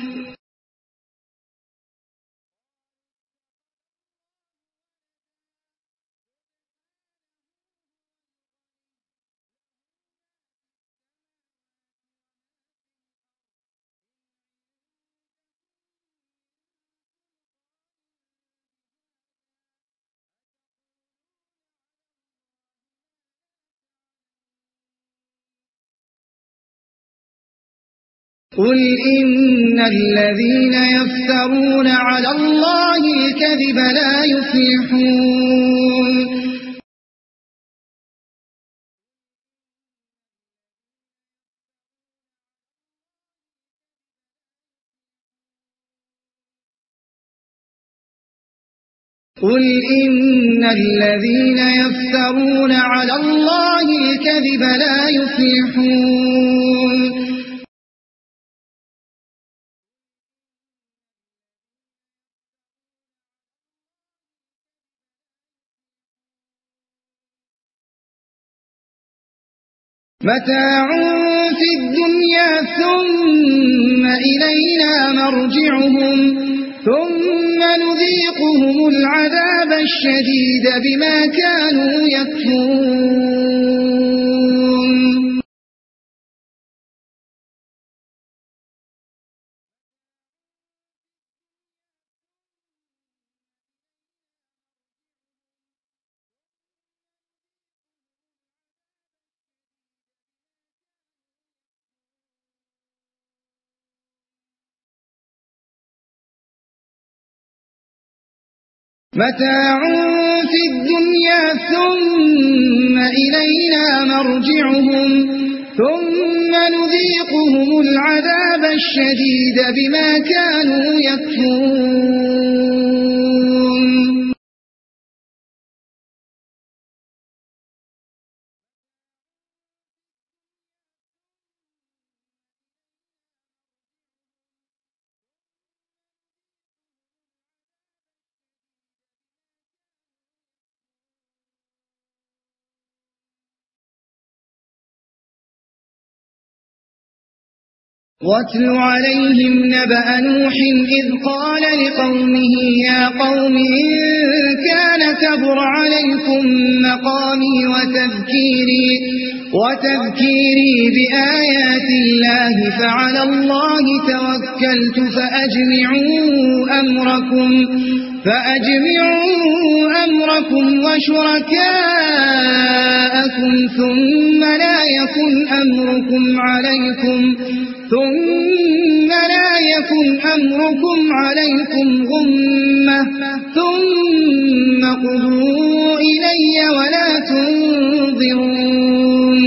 قل إن الذين يفترون على الله الكذب لا يفلحون قل إن الذين يفترون على الله الكذب لا يفلحون متاع في الدنيا ثم إلينا مرجعهم ثم نذيقهم العذاب الشديد بما كانوا يكفرون متاع في الدنيا ثم إلينا مرجعهم ثم نذيقهم العذاب الشديد بما كانوا يكفرون واتل عليهم نبأ نوح إذ قال لقومه يا قوم إن كان كبر عليكم مقامي وتذكيري, وتذكيري بآيات الله فعلى الله توكلت فأجمعوا أمركم, فأجمعوا أمركم وشركاءكم ثم لا يكن أمركم عليكم ثم لا يكن أمركم عليكم غمة ثم قضوا إلي ولا تنظرون.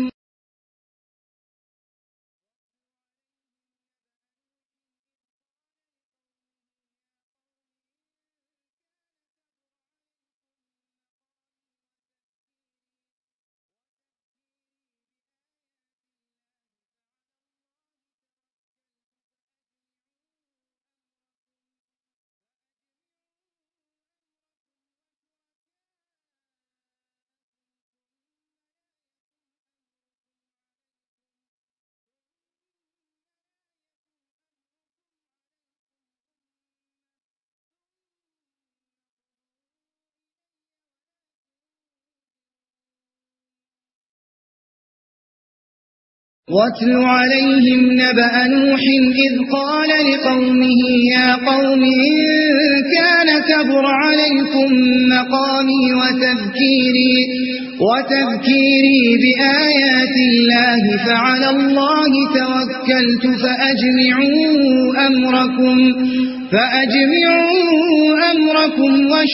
واتل عليهم نبأ نوح إذ قال لقومه يا قوم إن كان كبر عليكم مقامي وتذكيري, وتذكيري بآيات الله فعلى الله توكلت فأجمعوا أمركم, فأجمعوا أمركم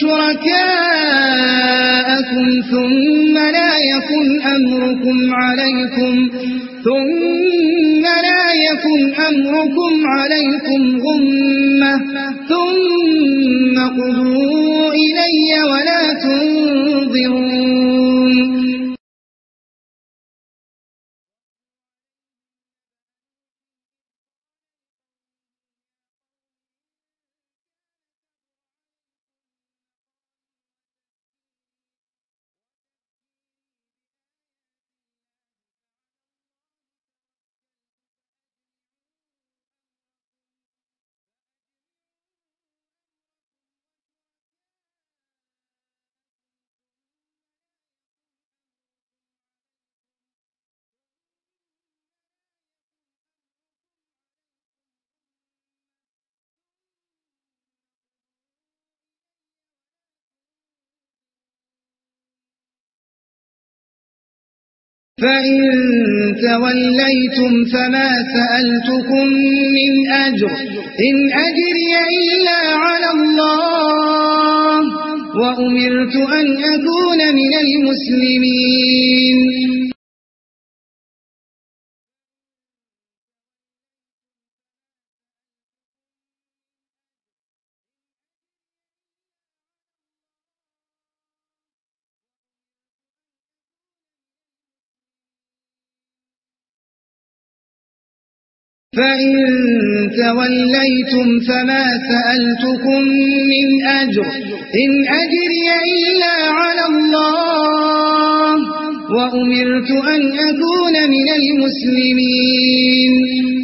وشركاءكم ثم لا يكن أمركم عليكم ثم لا يكن أمركم عليكم غمة ثم قضوا إلي ولا تنظرون. فإن توليتم فما سألتكم من أجر إن أجري إلا على الله وأمرت أن أكون من المسلمين. فإن توليتم فما سألتكم من أجر إن أجري إلا على الله وأمرت أن أكون من المسلمين.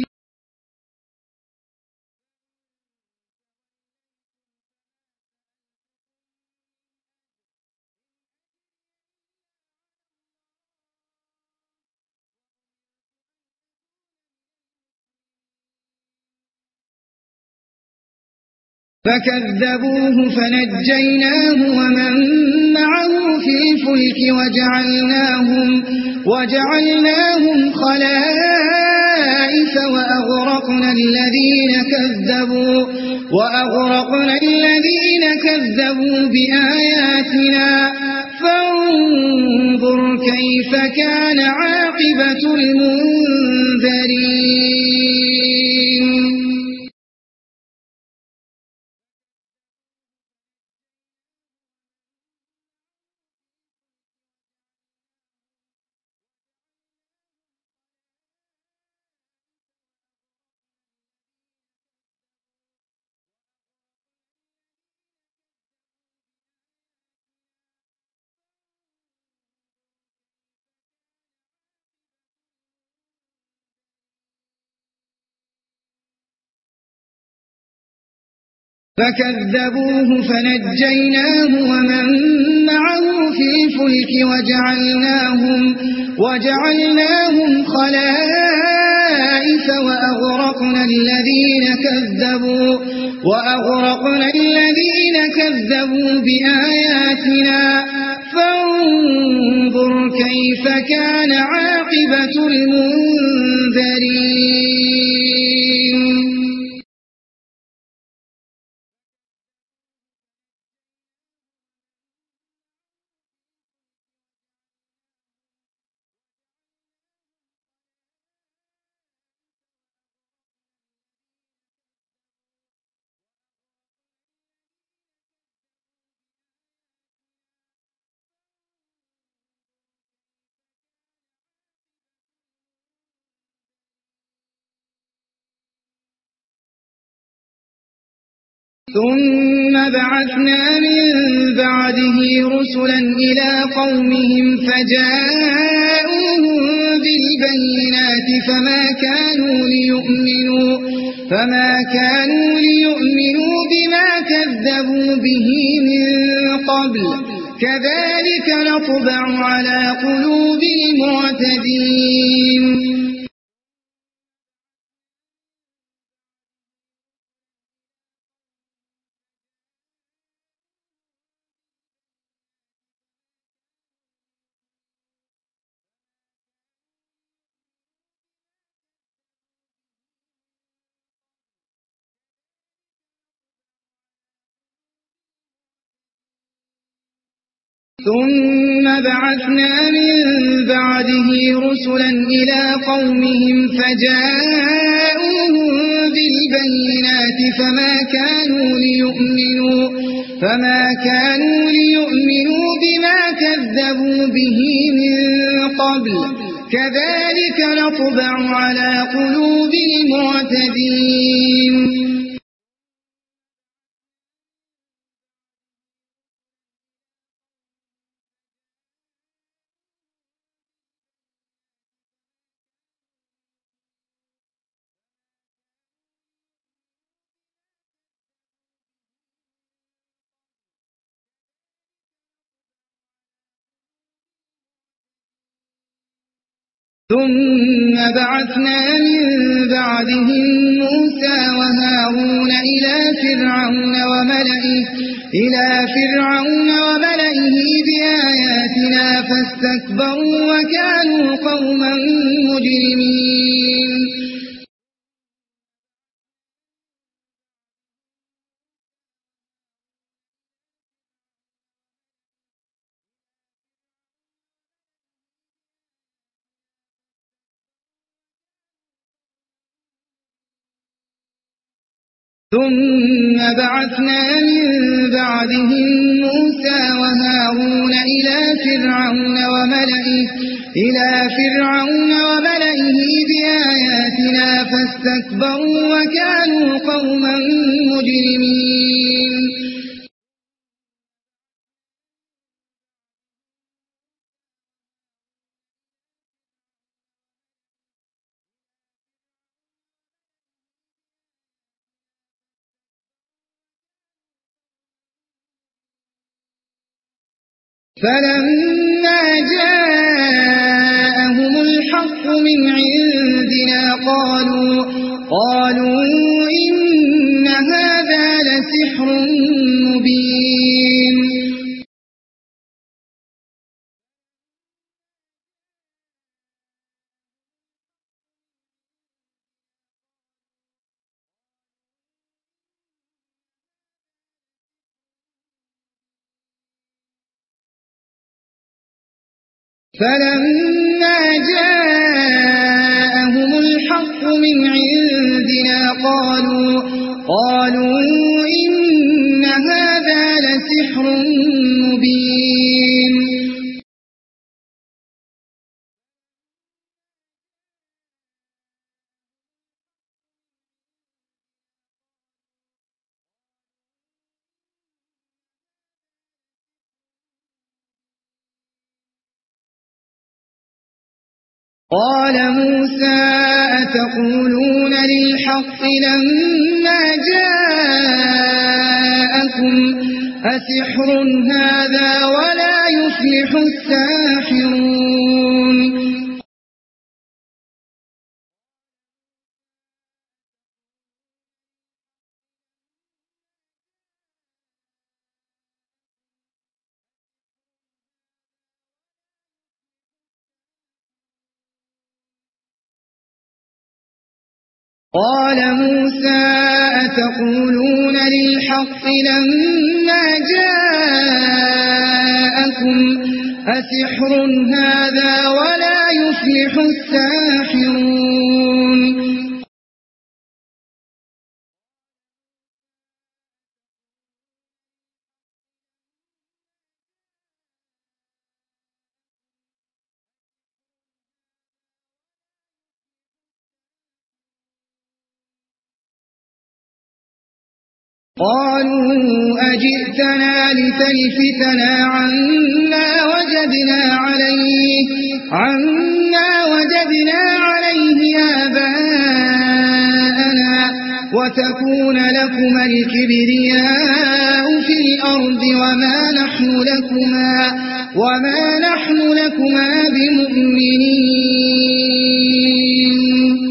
فكذبوه فنجيناه ومن معه في الفلك وجعلناهم, وجعلناهم خلائف وأغرقنا الذين كذبوا, وأغرقنا الذين كذبوا بآياتنا فانظر كيف كان عاقبة المنذرين. فكذبوه فنجيناه ومن معه في الفلك وجعلناهم, وجعلناهم خلائف وأغرقنا الذين كذبوا, وأغرقنا الذين كذبوا بآياتنا فانظر كيف كان عاقبة المنذرين. ثم بعثنا من بعده رسلا إلى قومهم فجاءوهم بالبينات فما كانوا ليؤمنوا, فما كانوا ليؤمنوا بما كذبوا به من قبل كذلك نطبع على قلوب المعتدين. ثم بعثنا من بعده رسلا إلى قومهم فجاءوهم بالبينات فما كانوا ليؤمنوا, فما كانوا ليؤمنوا بما كذبوا به من قبل كذلك نطبع على قلوب المعتدين. ثم بعثنا من بعدهم موسى وهارون إلى فرعون وملئه, إلى فرعون وملئه بآياتنا فاستكبروا وكانوا قوما مجرمين. ثم بعثنا من بعدهم موسى وهارون إلى فرعون وملئه, إلى فرعون وملئه بآياتنا فاستكبروا وكانوا قوما مجرمين. فلما جاءهم الحق من عندنا قالوا, قالوا إن هذا لسحر مبين. فلما جاءهم الحق من عندنا قالوا, قالوا إن هذا لسحر مبين. قال موسى أتقولون للحق لما جاءكم أسحر هذا ولا يفلح الساحرون قال موسى أتقولون للحق لما جاءكم أسحر هذا ولا يفلح الساحرون قالوا أجئتنا لتلفتنا عما وجدنا عليه عما وجدنا عليه آباءنا وتكون لكما الكبرياء في الأرض وما نحن لكما وما نحن لكما بمؤمنين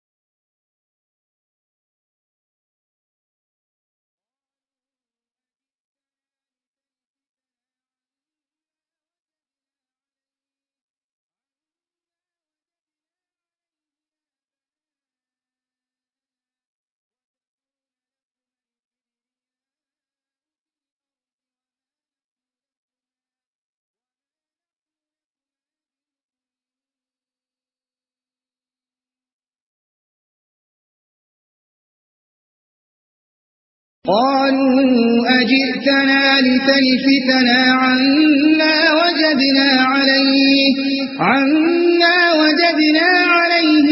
قالوا أجئتنا لتلفتنا عما وجدنا عليه عما وجدنا عليه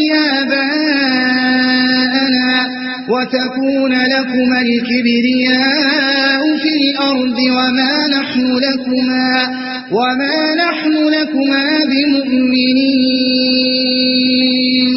آباءنا وتكون لكما الكبرياء في الأرض وما نحن لكما وما نحن لكما بمؤمنين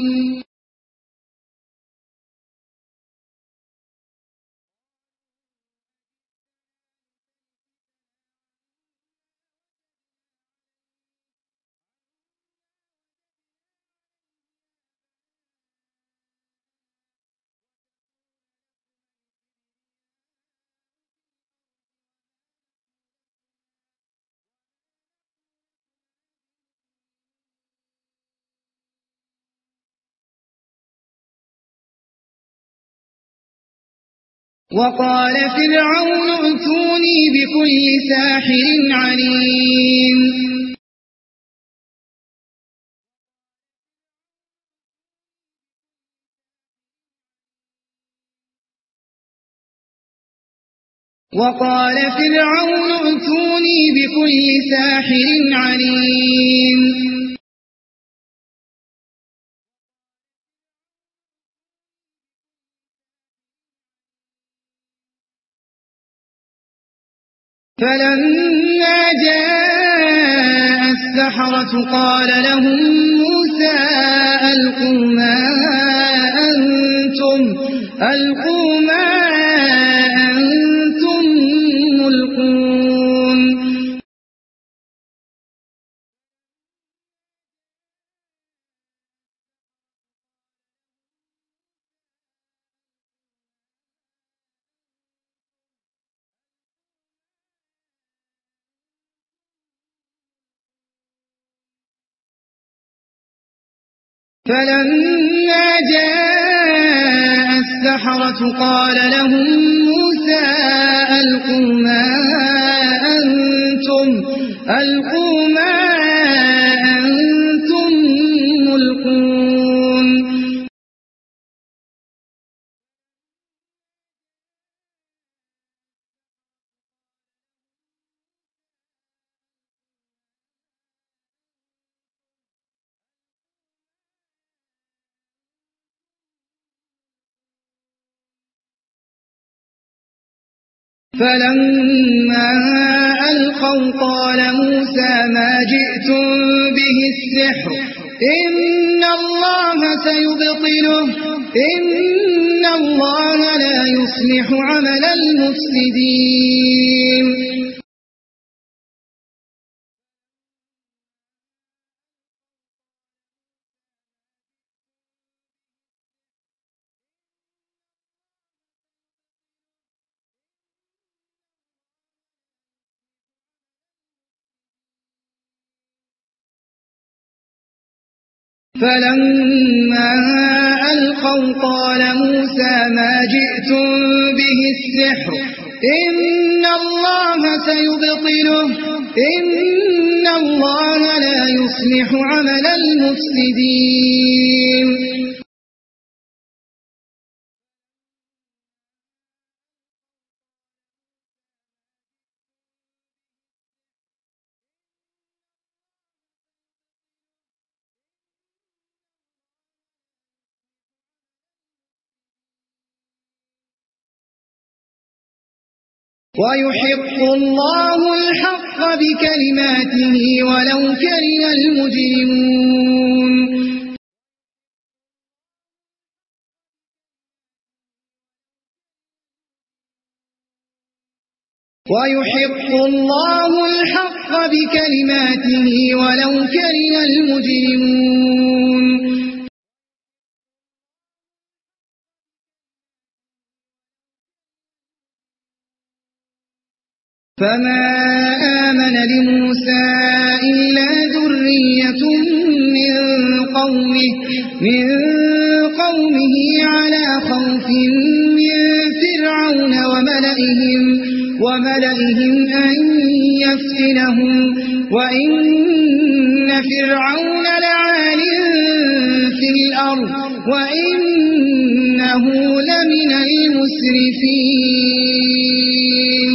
وقال فرعون ائتوني بكل ساحر عليم وقال فرعون ائتوني بكل ساحر عليم فلما جاء السحرة قال لهم موسى ألقوا ما أنتم ألقوا ما أنتم ملقون فلما جاء السحرة قال لهم موسى ألقوا ما أنتم ألقوا ما أنتم ملقون فلما ألقوا قال موسى ما جئتم به السحر إن الله سيبطله إن الله لا يصلح عمل المفسدين. فلما ألقوا قال موسى ما جئتم به السحر إن الله سيبطله إن الله لا يصلح عمل المفسدين. ويحق الله الحق بكلماته ولو كره المجرمون. ويحق الله الحق بكلماته ولو كره المجرمون. فما آمن لموسى إلا ذرية من قومه من قومه على خوف من فرعون وملئهم وملئهم أن يفتنهم وإن فرعون لعال في الأرض وإنه لمن المسرفين.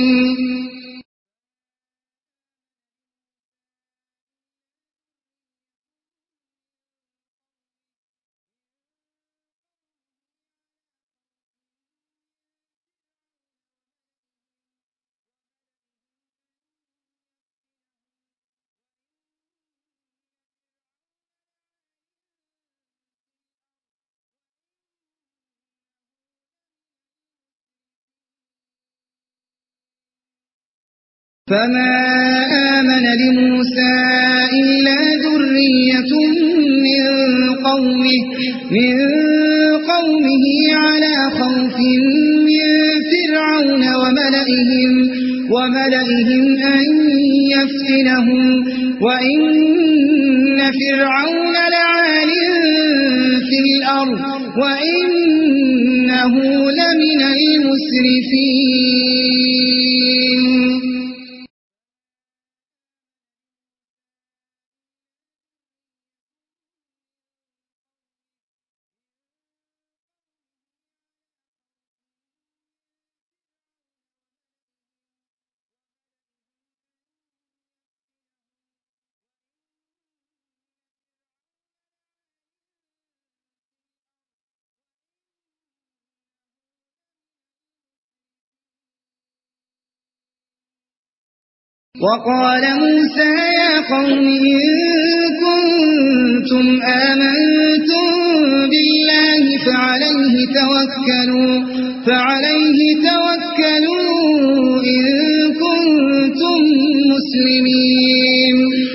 فما آمن لموسى إلا ذرية من قومه من قومه على خوف من فرعون وملئهم وملئهم أن يفتنهم وإن فرعون لعال في الأرض وإنه لمن المسرفين. وقال موسى يا قوم إن كنتم آمنتم بالله فعليه توكلوا فعليه توكلوا إن كنتم مسلمين.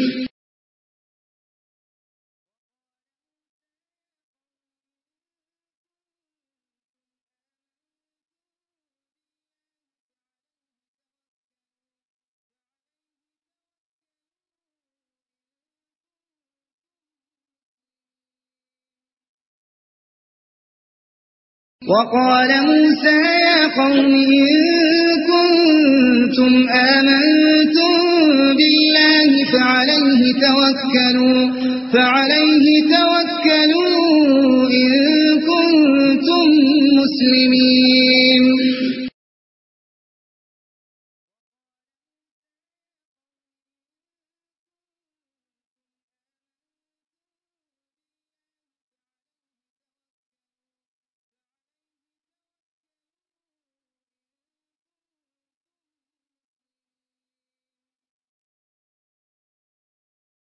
وقال موسى يا قوم إن كنتم آمنتم بالله فعليه توكلوا فعليه توكلوا إن كنتم مسلمين.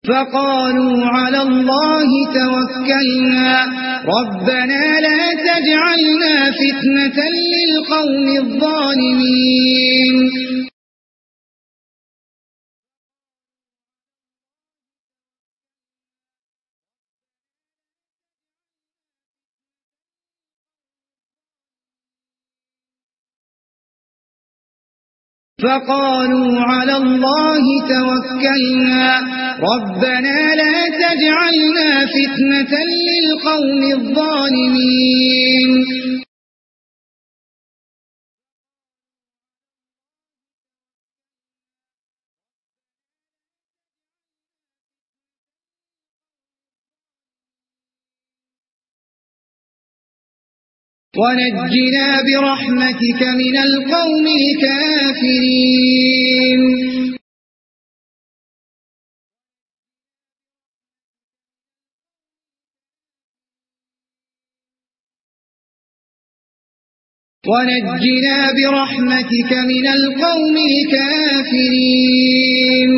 فقالوا على الله توكلنا ربنا لا تجعلنا فتنة للقوم الظالمين فقالوا على الله توكلنا ربنا لا تجعلنا فتنة للقوم الظالمين ونجنا برحمتك من القوم الكافرين ونجنا برحمتك من القوم الكافرين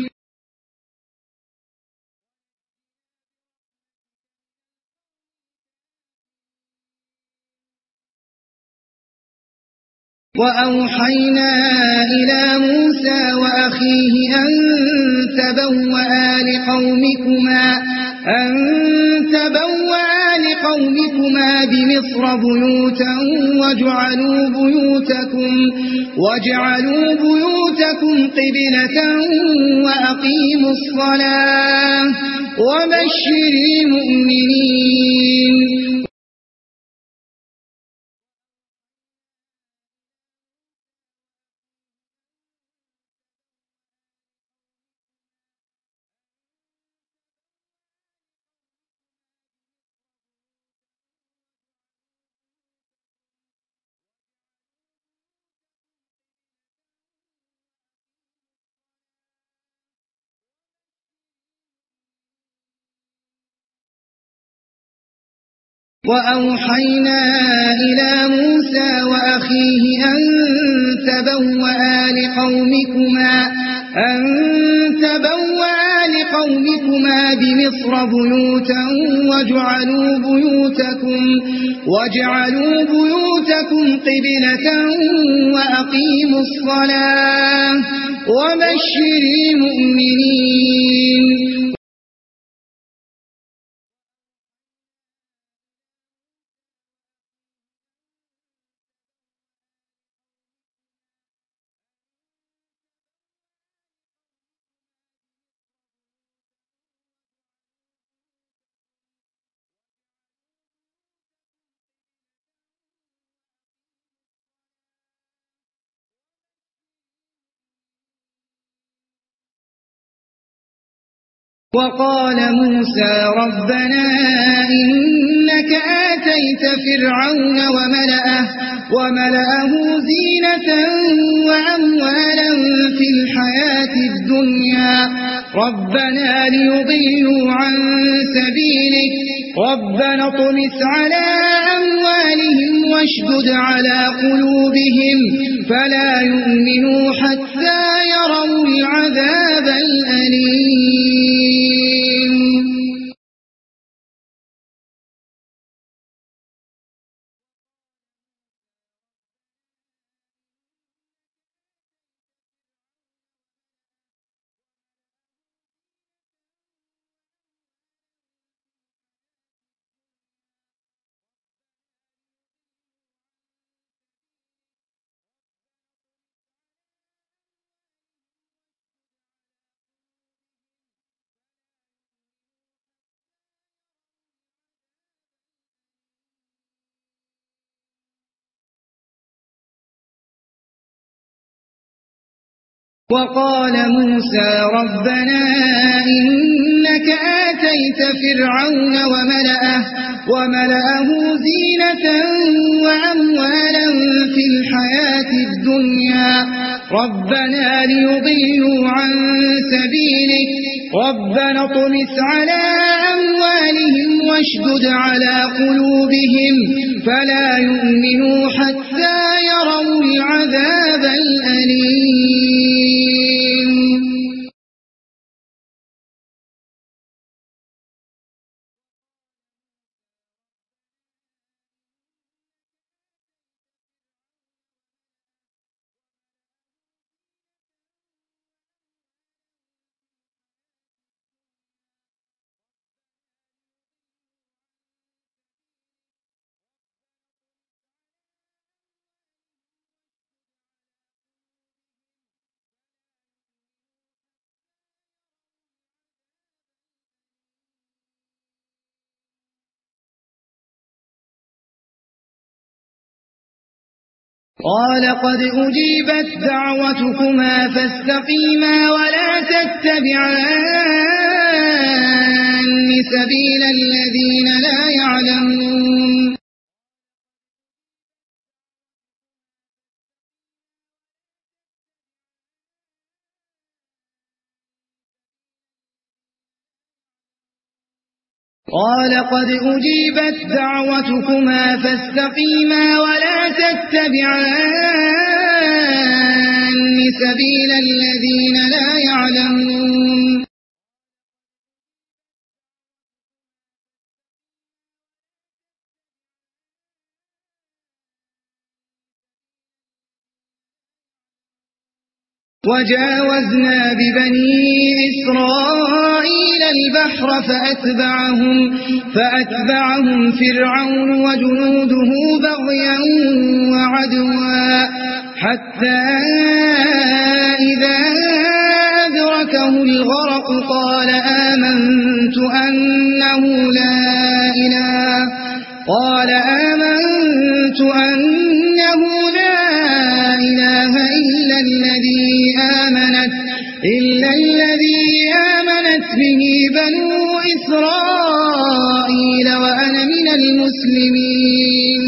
وأوحينا إلى موسى وأخيه أن تبوأ لقومكما أن تبوأ لقومكما بمصر بيوتا واجعلوا بيوتكم واجعلوا بيوتكم قبلة وأقيموا الصلاة وبشر المؤمنين وأوحينا إلى موسى وأخيه أن تبوأ لقومكما أن تبوأ لقومكما بمصر بيوتا واجعلوا بيوتكم واجعلوا بيوتكم قبلة وأقيموا الصلاة وبشر المؤمنين وقال موسى ربنا إنك آتيت فرعون وملأه, وملأه زينة وأموالا في الحياة الدنيا ربنا ليضلوا عن سبيلك ربنا اطمس على أموالهم واشدد على قلوبهم فلا يؤمنوا حتى يروا العذاب الأليم وقال موسى ربنا إنك آتيت فرعون وملأه, وملأه زينة وأموالا في الحياة الدنيا ربنا ليضلوا عن سبيلك ربنا اطمس على أموالهم واشدد على قلوبهم فلا يؤمنوا حتى يروا العذاب الأليم قال قد أجيبت دعوتكما فاستقيما ولا تتبعان سبيل الذين لا يعلمون قال قد أجيبت دعوتكما فاستقيما ولا تتبعان سبيل الذين لا يعلمون وجاوزنا ببني إسرائيل البحر فأتبعهم, فأتبعهم فرعون وجنوده بغيا وعدوا حتى إذا أدركه الغرق قال آمنت أنه لا إله قال آمنت أنه لا إله إلا الذي آمنت إلا الذي آمنت به بنو إسرائيل وأنا من المسلمين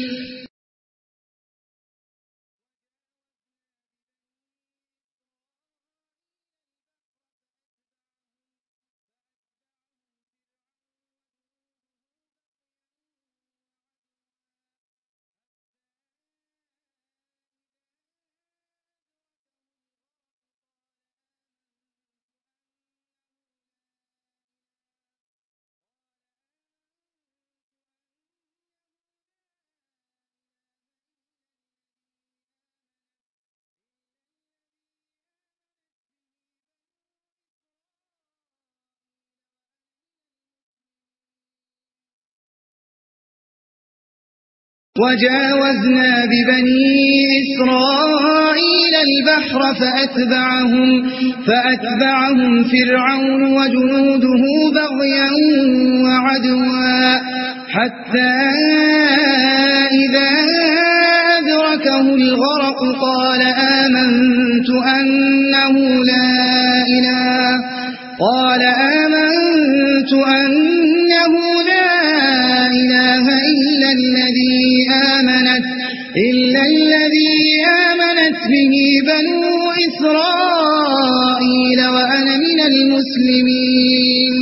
وجاوزنا ببني إسرائيل البحر فأتبعهم, فأتبعهم فرعون وجنوده بغيا وعدوا حتى إذا أدركه الغرق قال آمنت أنه لا إله قال آمنت أنه لا إله إلا الذي آمنت إلا الذي آمنت به بنو إسرائيل وأنا من المسلمين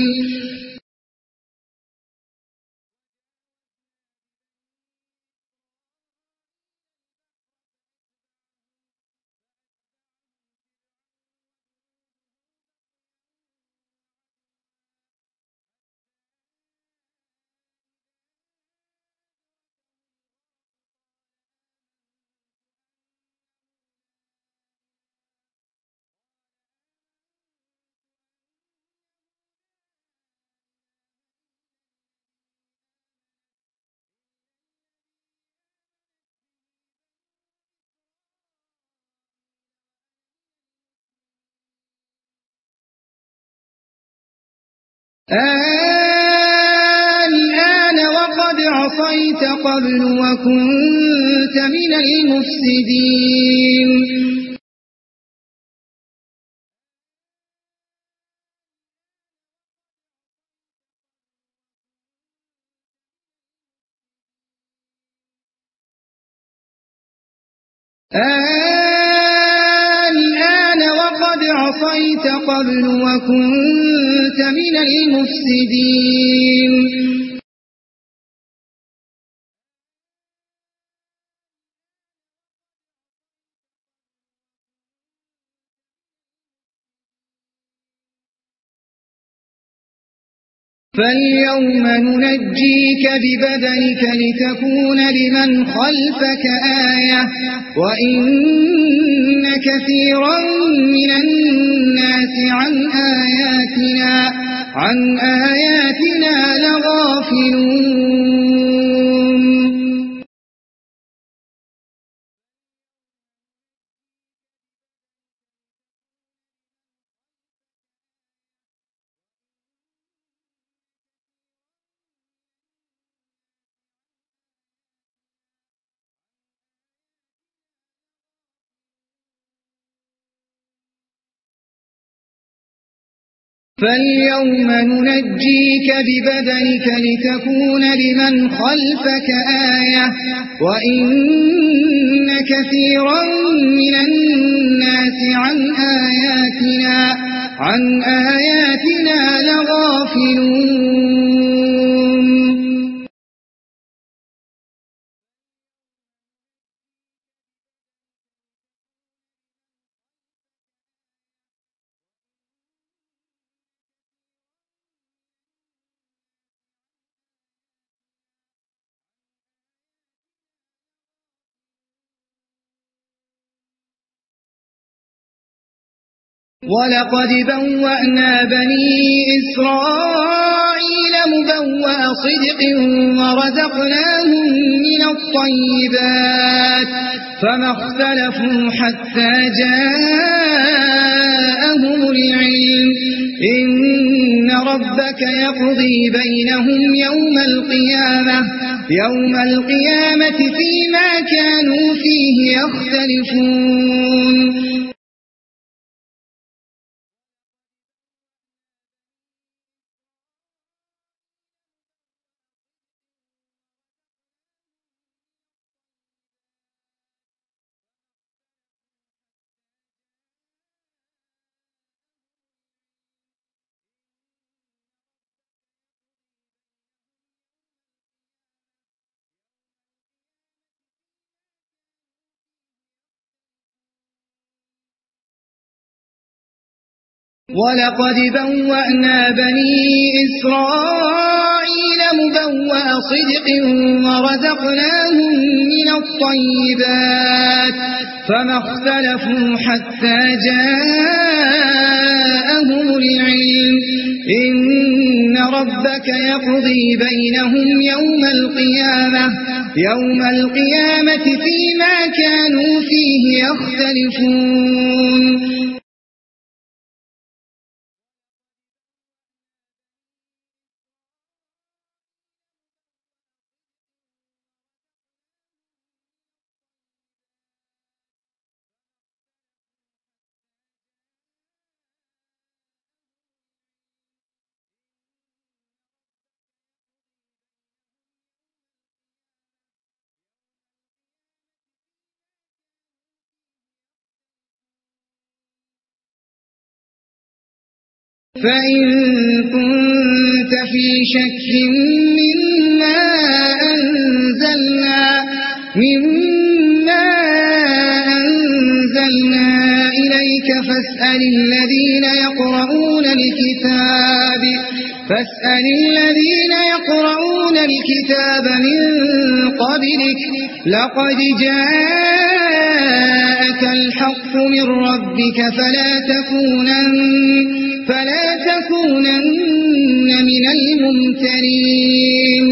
الآن وقد عصيت قبل وكنت من المفسدين الآن وقد عصيت قبل وكنت من المفسدين فاليوم ننجيك ببدنك لتكون لمن خلفك آية وإن كثيرا من الناس عن آياتنا عن آياتنا لغافلون فاليوم ننجيك ببدنك لتكون لمن خلفك آية وإن كثيرا من الناس عن آياتنا عن آياتنا لغافلون ولقد بوأنا بني إسرائيل مبوأ صدق ورزقناهم من الطيبات فما اختلفوا حتى جاءهم العلم إن ربك يقضي بينهم يوم القيامة يوم القيامة فيما كانوا فيه يختلفون ولقد بوأنا بني إسرائيل مبوأ صدق ورزقناهم من الطيبات فما اختلفوا حتى جاءهم العلم إن ربك يقضي بينهم يوم القيامة يوم القيامة فيما كانوا فيه يختلفون فإن كنت في شك مما أنزلنا مما أنزلنا إليك فاسأل الذين يقرؤون الكتاب فاسأل الذين يقرؤون الكتاب من قبلك لقد جاءك الحق من ربك فلا تكونن فلا تكونن من الممترين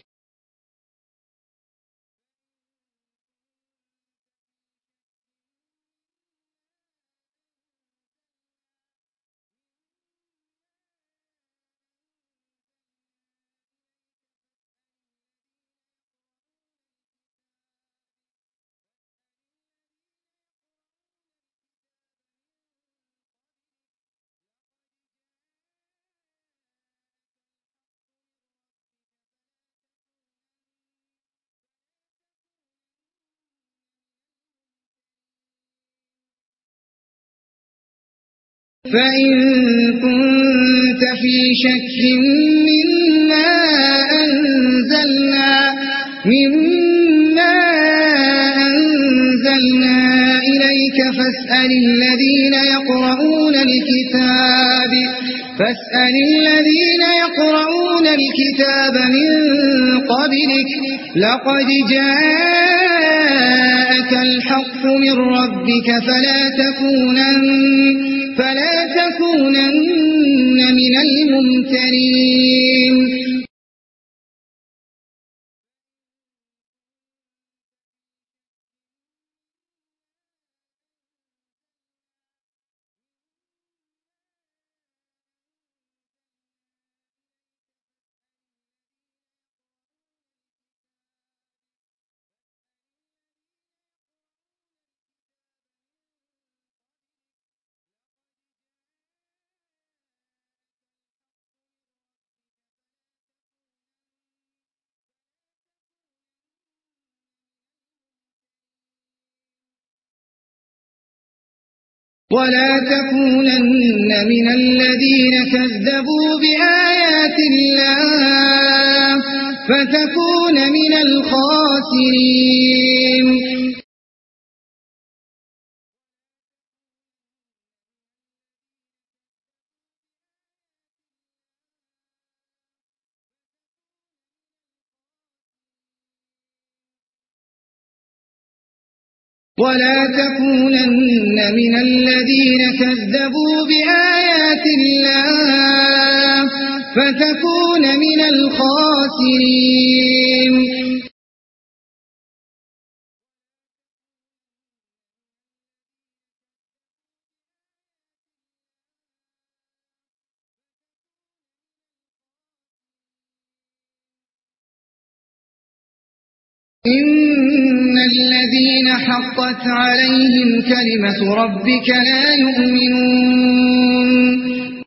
فإن كنت في شك مما أنزلنا مما أنزلنا إليك فاسأل الذين يقرؤون الكتاب فاسأل الذين يقرؤون الكتاب من قبلك لقد جاءك الحق من ربك فلا تكونن فلا تكونن من الممترين ولا تكونن من الذين كذبوا بآيات الله فتكون من الخاسرين. ولا تكونن من الذين كذبوا بآيات الله فتكون من الخاسرين. إن الذين حقت عليهم كلمة ربك لا يؤمنون.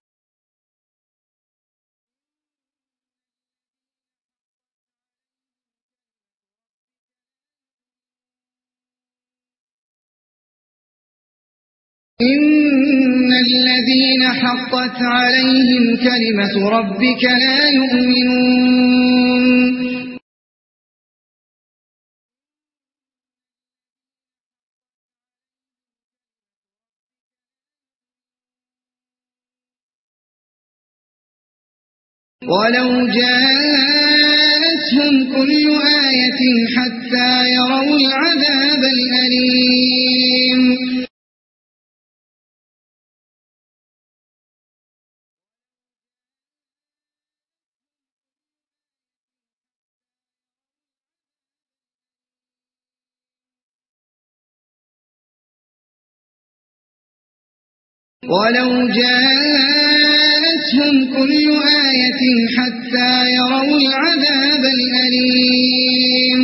إن الذين حقت عليهم كلمة ربك لا يؤمنون. ولو جاءتهم كل آية حتى يروا العذاب الأليم. ولو جاءتهم كل آية حتى يروا العذاب الأليم.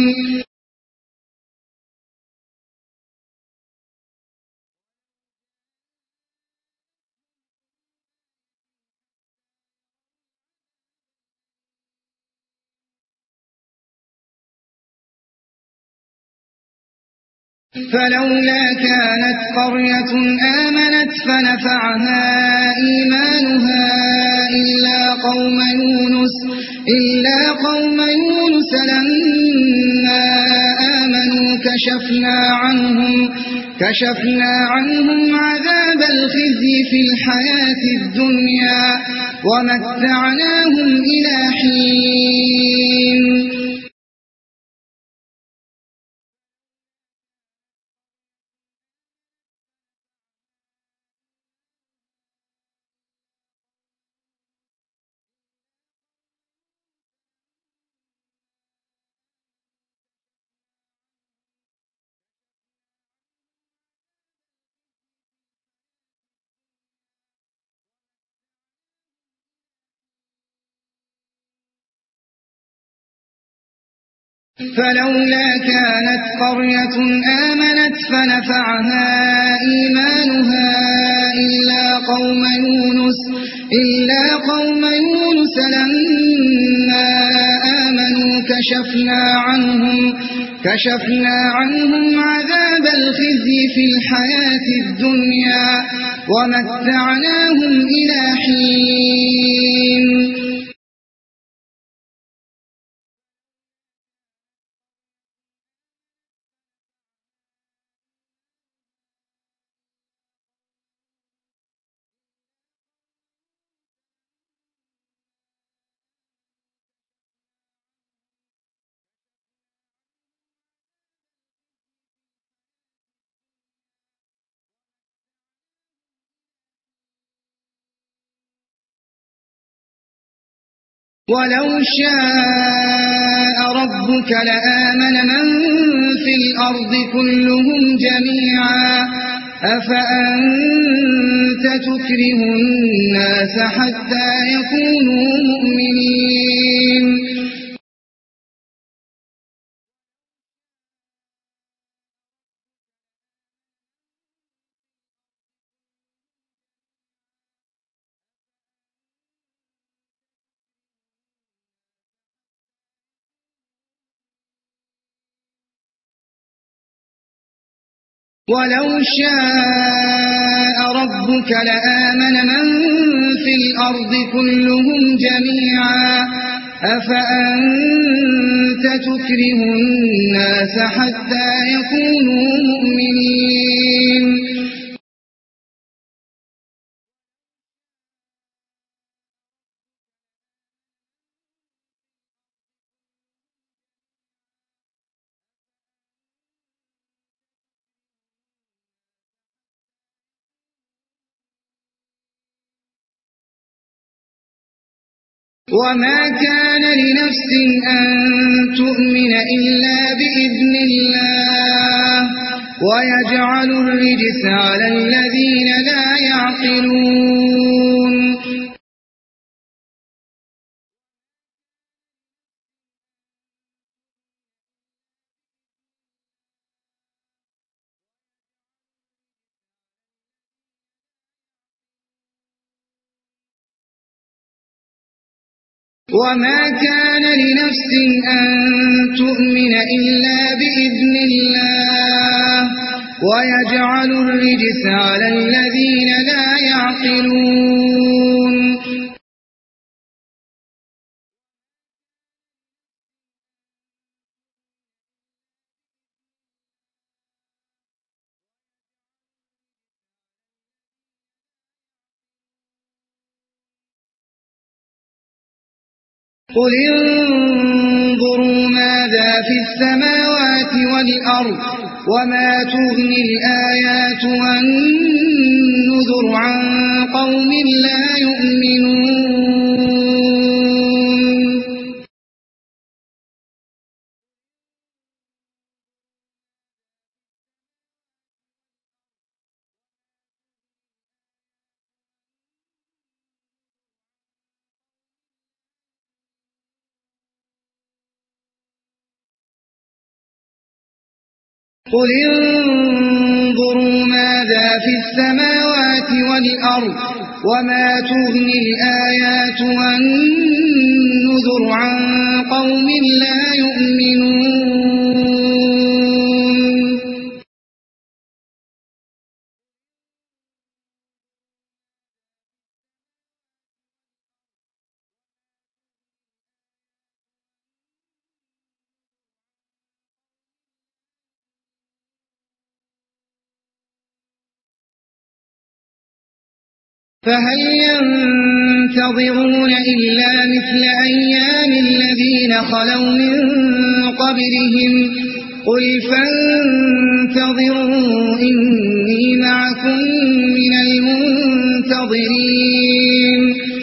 فلولا كانت قرية آمنت فنفعها إيمانها إلا قوم يونس إلا قوم يونس لما آمنوا كشفنا عنهم كشفنا عنهم عذاب الخزي في الحياة الدنيا ومتعناهم إلى حين. فلولا كانت قرية آمنت فنفعها إيمانها إلا قوم يونس إلا قوم يونس لما آمنوا كشفنا عنهم كشفنا عنهم عذاب الخزي في الحياة الدنيا ومتعناهم إلى حين. ولو شاء ربك لآمن من في الأرض كلهم جميعا أفأنت تكره الناس حتى يكونوا مؤمنين. ولو شاء ربك لآمن من في الأرض كلهم جميعا أفأنت تكره الناس حتى يكونوا مؤمنين وما كان لنفس أن تؤمن إلا بإذن الله ويجعل الرجس على الذين لا يعقلون وما كان لنفس أن تؤمن إلا بإذن الله ويجعل الرجس على الذين لا يعقلون قل انظروا ماذا في السماوات والأرض وما تغني الآيات والنذر عن قوم لا يؤمنون قل انظروا ماذا في السماوات والأرض وما تغني الآيات والنذر عن قوم لا يؤمنون فهل ينتظرون إلا مثل أيام الذين خلوا من قبلهم قل فانتظروا إني معكم من المنتظرين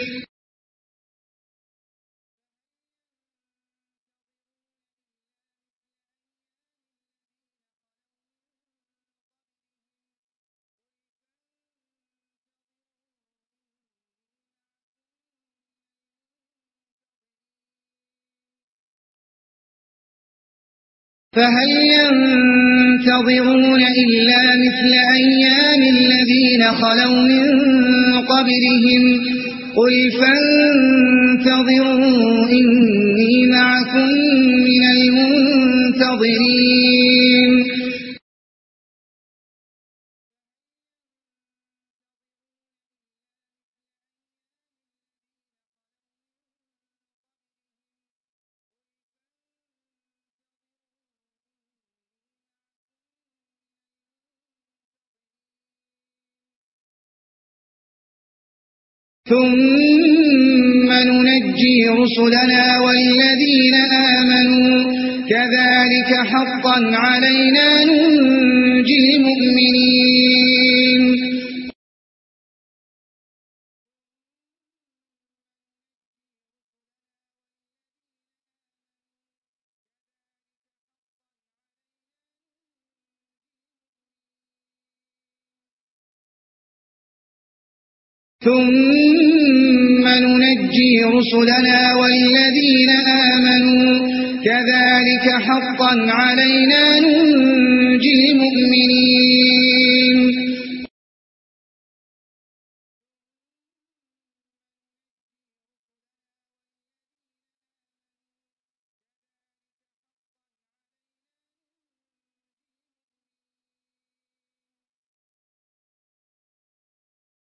فهل ينتظرون إلا مثل أيام الذين خلوا من قبلهم قل فانتظروا إني معكم من المنتظرين ثم ننجي رسلنا والذين آمنوا كذلك حقا علينا ننجي المؤمنين ثم ننجي رسلنا والذين آمنوا كذلك حقا علينا ننجي المؤمنين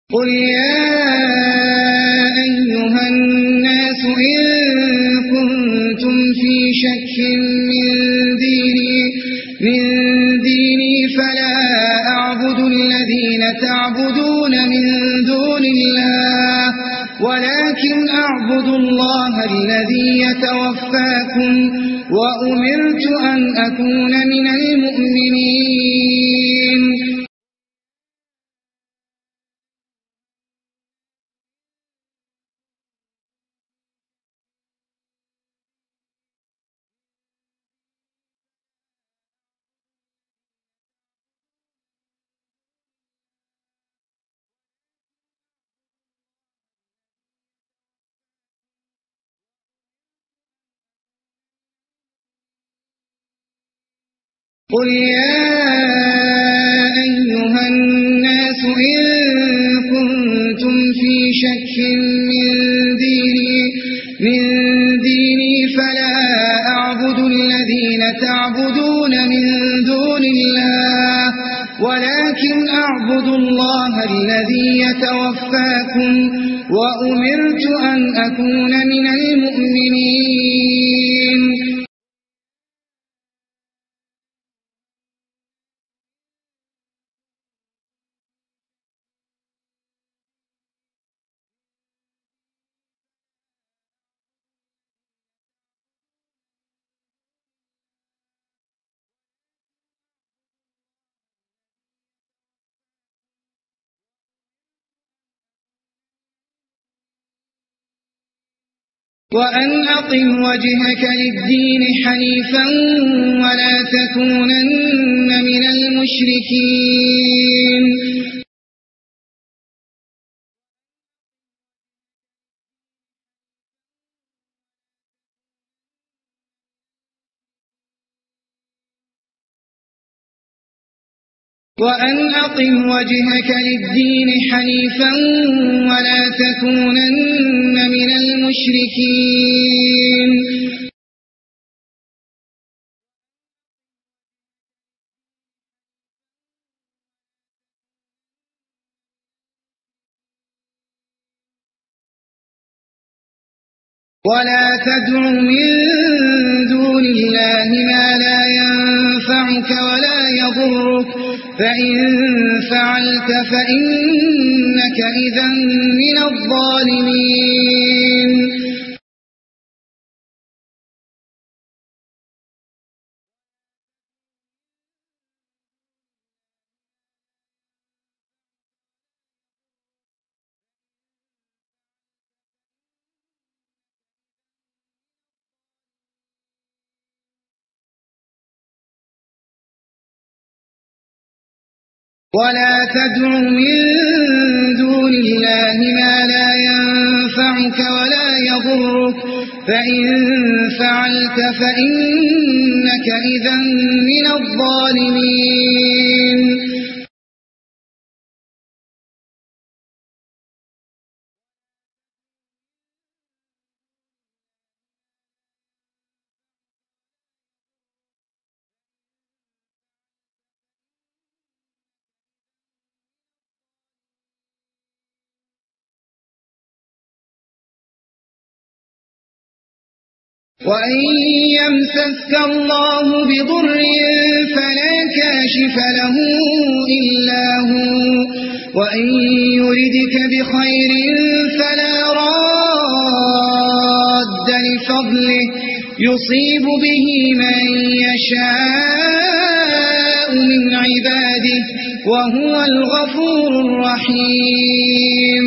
قل يا أيها الناس إن كنتم في شك من ديني, من ديني فلا أعبد الذين تعبدون من دون الله ولكن أعبد الله الذي يتوفاكم وأمرت أن أكون من المؤمنين. قل يا أيها الناس إن كنتم في شك من ديني, من ديني فلا أعبد الذين تعبدون من دون الله ولكن أعبد الله الذي يتوفاكم وأمرت أن أكون من المؤمنين. وأن أقم وجهك للدين حنيفا ولا تكونن من المشركين. وأن أقم وجهك للدين حنيفا ولا تكونن من المشركين. ولا تدع من دون الله ما لا ينفعك ولا يضرك فإن فعلت فإنك إذا من الظالمين. ولا تدع من دون الله ما لا ينفعك ولا يضرك فإن فعلت فإنك إذا من الظالمين. وإن يمسسك الله بضر فلا كاشف له إلا هو وإن يردك بخير فلا راد لفضله يصيب به من يشاء من عباده وهو الغفور الرحيم.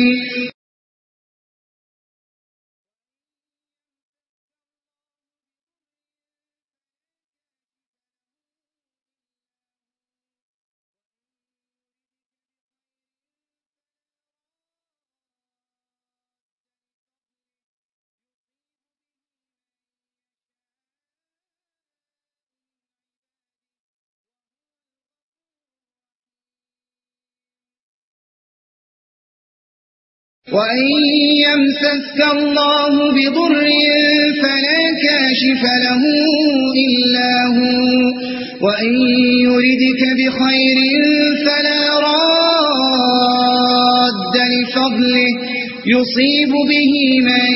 وإن يمسسك الله بضر فلا كاشف له إلا هو وإن يردك بخير فلا راد بفضله يصيب به من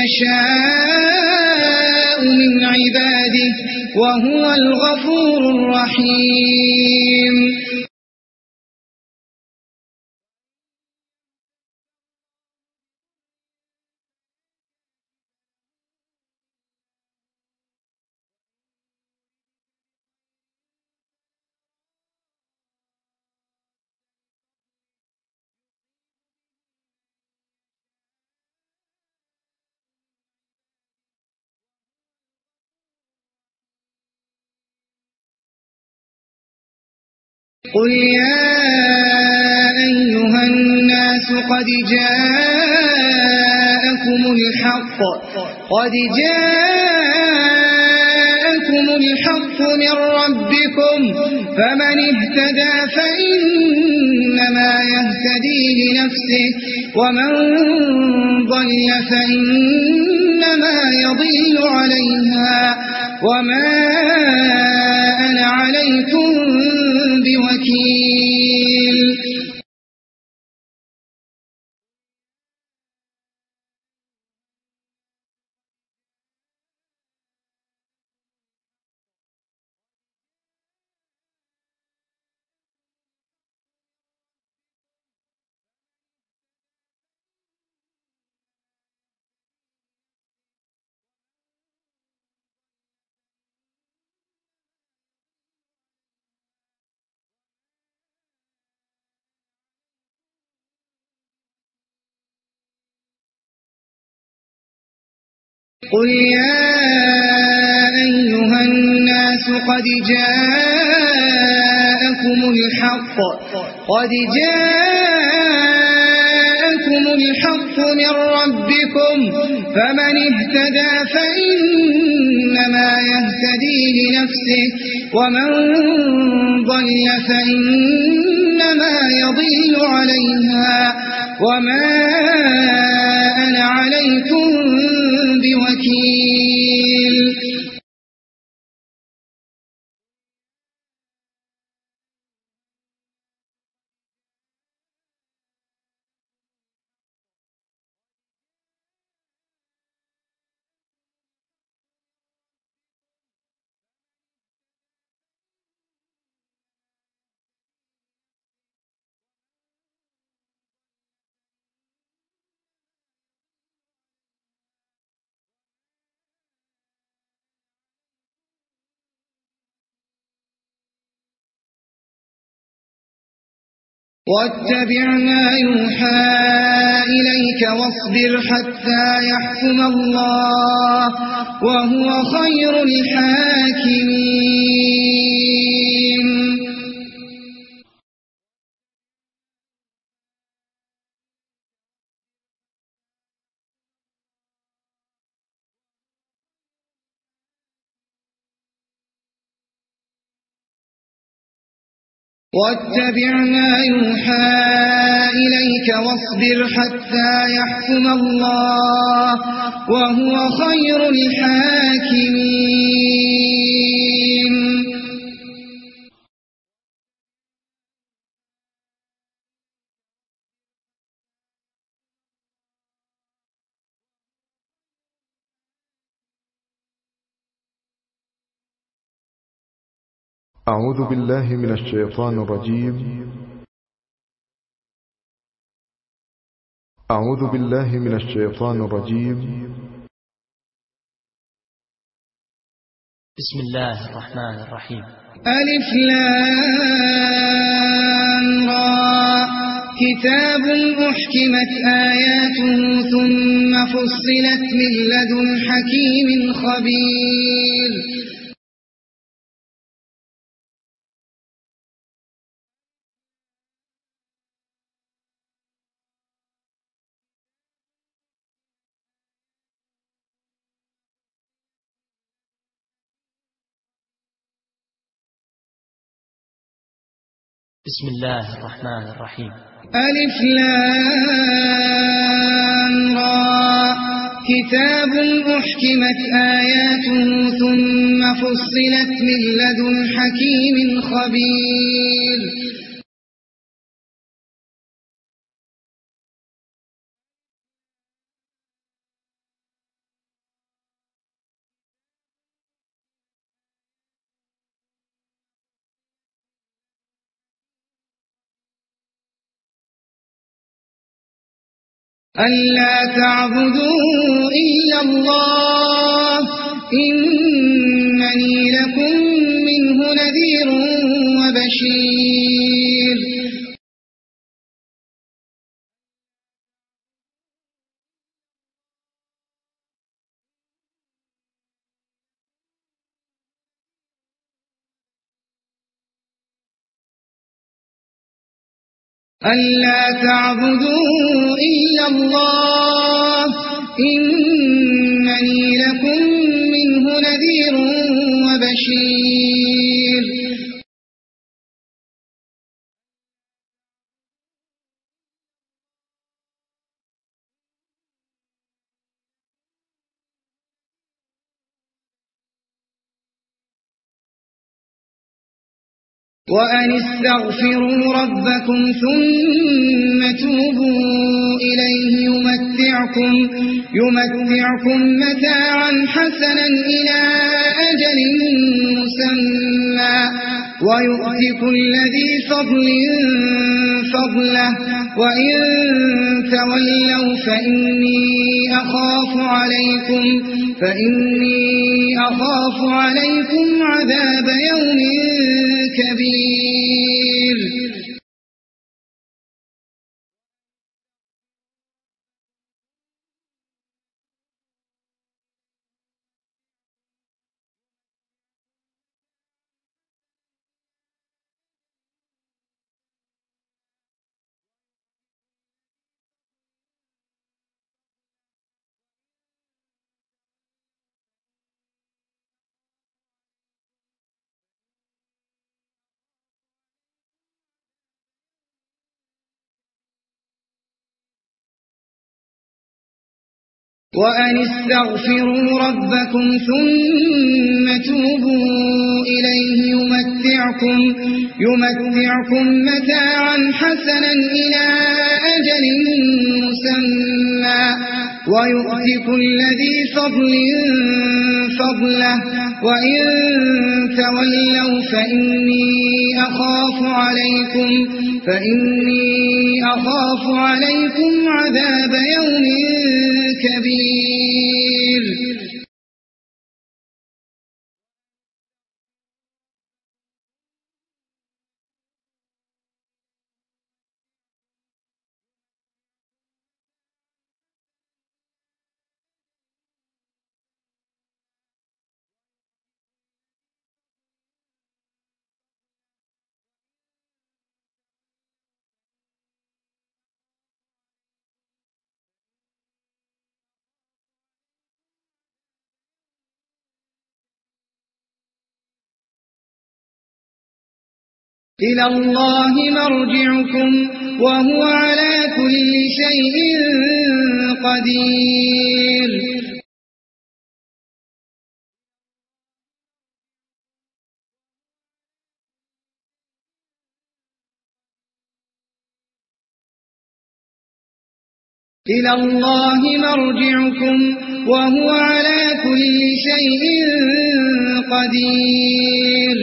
يشاء من عباده وهو الغفور الرحيم. قل يا أيها الناس قد جاءكم الحق قد جاءكم الحق من ربكم فمن اهتدى فإنما يهتدي لنفسه ومن ضل فإنما يضل عليها وما أنا عليكم بوكيل. قل يا أيها الناس قد جاءكم الحق قد جاءكم الحق من ربكم فمن اهتدى فإنما يهتدي لنفسه ومن ضل فإنما يضل عليها وما أنا عليكم بوكيل. واتبع ما يوحى إليك واصبر حتى يحكم الله وهو خير الحاكمين. واتبع ما يوحى إليك واصبر حتى يحكم الله وهو خير الحاكمين. أعوذ بالله من الشيطان الرجيم. أعوذ بالله من الشيطان الرجيم. بسم الله الرحمن الرحيم. ألف لام را كتاب أحكمت آياته ثم فصلت من لدن حكيم خبير. بسم الله الرحمن الرحيم. ألف لام را كتاب أحكمت آياته ثم فصلت من لدن حكيم خبير. ألا تعبدوا إلا الله إنني لكم منه نذير وبشير ألا تعبدوا إلا الله إنني لكم منه نذير وبشير وأن استغفروا ربكم ثم توبوا إليه يمتعكم, يمتعكم متاعا حسنا إلى أجل مسمى ويؤتي كل ذي فضل فضله وإن تولوا فإني أخاف عليكم, فإني أخاف عليكم عذاب يوم كبير وأن استغفروا ربكم ثم توبوا إليه يمتعكم, يمتعكم متاعا حسنا إلى أجل مسمى ويؤتي كل ذي فضل فضله وإن تولوا فإني أخاف عليكم, فإني أخاف عليكم عذاب يوم كبير إلى الله مرجعكم وهو على كل شيء قدير إلى الله مرجعكم وهو على كل شيء قدير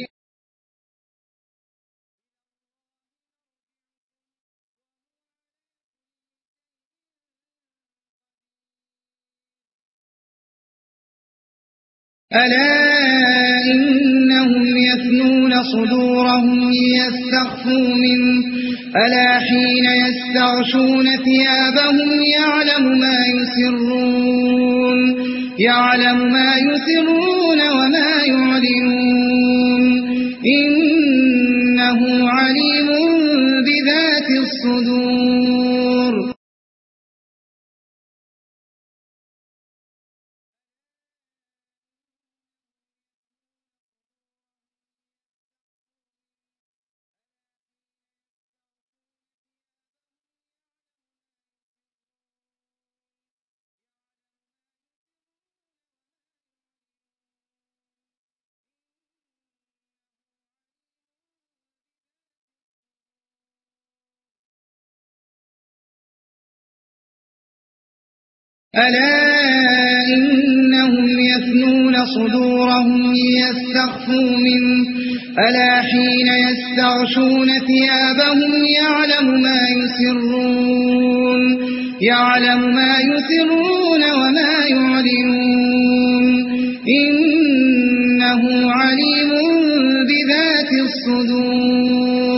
ألا إنهم يثنون صدورهم ليستخفوا منه ألا حين يستغشون ثيابهم يعلم ما يسرون, يعلم ما يسرون وما يعلنون إنه عليم بذات الصدور ألا إنهم يثنون صدورهم ليستخفوا منه ألا حين يستغشون ثيابهم يعلم ما يسرون يعلم ما يسرون وما يعلنون إنه عليم بذات الصدور